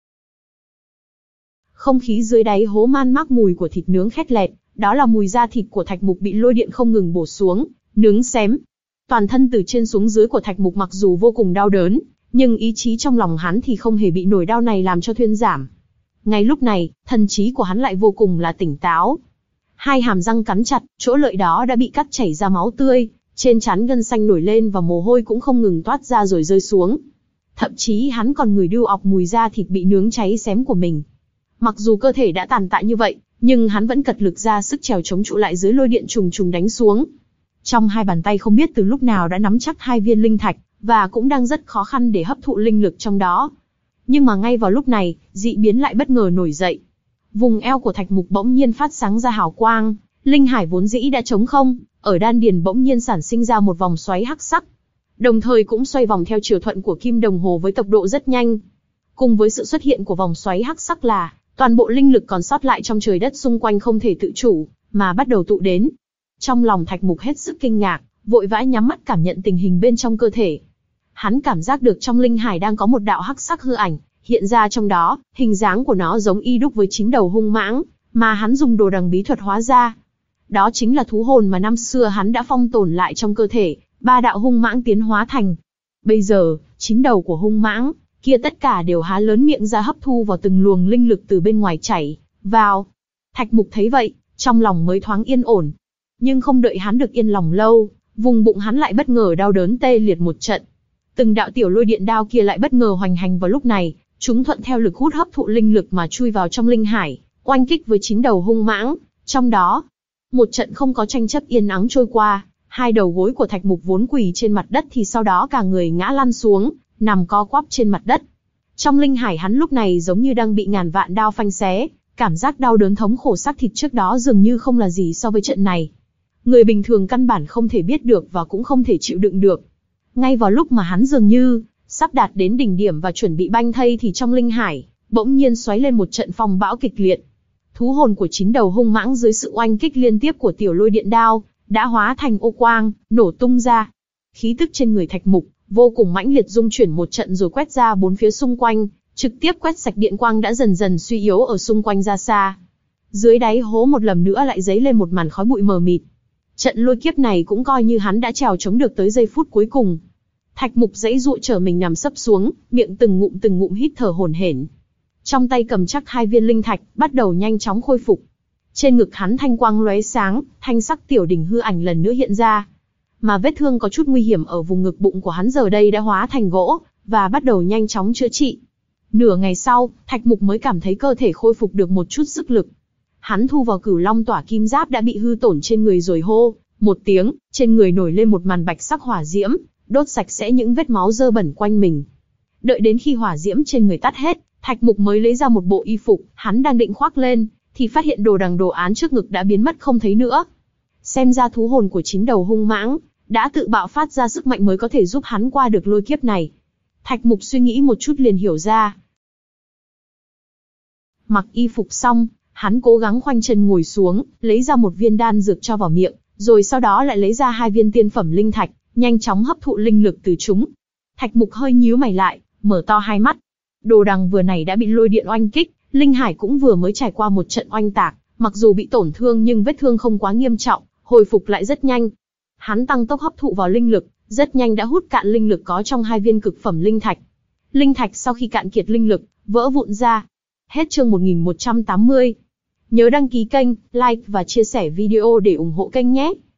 Không khí dưới đáy hố man mác mùi của thịt nướng khét lẹt, đó là mùi da thịt của Thạch Mục bị lôi điện không ngừng bổ xuống, nướng xém. Toàn thân từ trên xuống dưới của Thạch Mục mặc dù vô cùng đau đớn, nhưng ý chí trong lòng hắn thì không hề bị nổi đau này làm cho thuyên giảm. Ngay lúc này, thần trí của hắn lại vô cùng là tỉnh táo. Hai hàm răng cắn chặt, chỗ lợi đó đã bị cắt chảy ra máu tươi, trên trán gân xanh nổi lên và mồ hôi cũng không ngừng toát ra rồi rơi xuống. Thậm chí hắn còn ngửi đưu ọc mùi da thịt bị nướng cháy xém của mình. Mặc dù cơ thể đã tàn tạ như vậy, nhưng hắn vẫn cật lực ra sức trèo chống trụ lại dưới lôi điện trùng trùng đánh xuống. Trong hai bàn tay không biết từ lúc nào đã nắm chắc hai viên linh thạch, và cũng đang rất khó khăn để hấp thụ linh lực trong đó. Nhưng mà ngay vào lúc này, dị biến lại bất ngờ nổi dậy. Vùng eo của Thạch Mục bỗng nhiên phát sáng ra hào quang, linh hải vốn dĩ đã trống không, ở đan điền bỗng nhiên sản sinh ra một vòng xoáy hắc sắc. Đồng thời cũng xoay vòng theo chiều thuận của kim đồng hồ với tốc độ rất nhanh. Cùng với sự xuất hiện của vòng xoáy hắc sắc là, toàn bộ linh lực còn sót lại trong trời đất xung quanh không thể tự chủ, mà bắt đầu tụ đến. Trong lòng Thạch Mục hết sức kinh ngạc, vội vã nhắm mắt cảm nhận tình hình bên trong cơ thể. Hắn cảm giác được trong linh hải đang có một đạo hắc sắc hư ảnh, hiện ra trong đó, hình dáng của nó giống y đúc với chín đầu hung mãng, mà hắn dùng đồ đằng bí thuật hóa ra. Đó chính là thú hồn mà năm xưa hắn đã phong tồn lại trong cơ thể, ba đạo hung mãng tiến hóa thành. Bây giờ, chín đầu của hung mãng kia tất cả đều há lớn miệng ra hấp thu vào từng luồng linh lực từ bên ngoài chảy vào. Thạch Mục thấy vậy, trong lòng mới thoáng yên ổn. Nhưng không đợi hắn được yên lòng lâu, vùng bụng hắn lại bất ngờ đau đớn tê liệt một trận. Từng đạo tiểu lôi điện đao kia lại bất ngờ hoành hành vào lúc này, chúng thuận theo lực hút hấp thụ linh lực mà chui vào trong linh hải, oanh kích với chín đầu hung mãng. Trong đó, một trận không có tranh chấp yên ắng trôi qua, hai đầu gối của Thạch Mục vốn quỳ trên mặt đất thì sau đó cả người ngã lăn xuống, nằm co quắp trên mặt đất. Trong linh hải hắn lúc này giống như đang bị ngàn vạn đao phanh xé, cảm giác đau đớn thống khổ xác thịt trước đó dường như không là gì so với trận này. Người bình thường căn bản không thể biết được và cũng không thể chịu đựng được. Ngay vào lúc mà hắn dường như sắp đạt đến đỉnh điểm và chuẩn bị banh thây thì trong linh hải bỗng nhiên xoáy lên một trận phong bão kịch liệt. Thú hồn của chín đầu hung mãng dưới sự oanh kích liên tiếp của tiểu lôi điện đao đã hóa thành ô quang, nổ tung ra. Khí tức trên người Thạch Mục vô cùng mãnh liệt dung chuyển một trận rồi quét ra bốn phía xung quanh, trực tiếp quét sạch điện quang đã dần dần suy yếu ở xung quanh ra xa. Dưới đáy hố một lần nữa lại dấy lên một màn khói bụi mờ mịt. Trận lôi kiếp này cũng coi như hắn đã trèo chống được tới giây phút cuối cùng. Thạch Mục giãy giụa trở mình nằm sấp xuống, miệng từng ngụm từng ngụm hít thở hổn hển. Trong tay cầm chắc hai viên linh thạch, bắt đầu nhanh chóng khôi phục. Trên ngực hắn thanh quang lóe sáng, thanh sắc tiểu đỉnh hư ảnh lần nữa hiện ra. Mà vết thương có chút nguy hiểm ở vùng ngực bụng của hắn giờ đây đã hóa thành gỗ, và bắt đầu nhanh chóng chữa trị. Nửa ngày sau, Thạch Mục mới cảm thấy cơ thể khôi phục được một chút sức lực. Hắn thu vào Cửu Long Tỏa kim giáp đã bị hư tổn trên người rồi hô một tiếng, trên người nổi lên một màn bạch sắc hỏa diễm, đốt sạch sẽ những vết máu dơ bẩn quanh mình. Đợi đến khi hỏa diễm trên người tắt hết, Thạch Mục mới lấy ra một bộ y phục, hắn đang định khoác lên, thì phát hiện đồ đằng đồ án trước ngực đã biến mất không thấy nữa. Xem ra thú hồn của chín đầu hung mãng đã tự bạo phát ra sức mạnh mới có thể giúp hắn qua được lôi kiếp này. Thạch Mục suy nghĩ một chút liền hiểu ra. Mặc y phục xong, hắn cố gắng khoanh chân ngồi xuống, lấy ra một viên đan dược cho vào miệng, rồi sau đó lại lấy ra hai viên tiên phẩm linh thạch, nhanh chóng hấp thụ linh lực từ chúng. Thạch Mục hơi nhíu mày lại, mở to hai mắt. Đồ đằng vừa này đã bị lôi điện oanh kích, linh hải cũng vừa mới trải qua một trận oanh tạc, mặc dù bị tổn thương nhưng vết thương không quá nghiêm trọng, hồi phục lại rất nhanh. Hắn tăng tốc hấp thụ vào linh lực, rất nhanh đã hút cạn linh lực có trong hai viên cực phẩm linh thạch. Linh thạch sau khi cạn kiệt linh lực, vỡ vụn ra. Hết chương một nghìn một trăm tám mươi. Nhớ đăng ký kênh, like và chia sẻ video để ủng hộ kênh nhé.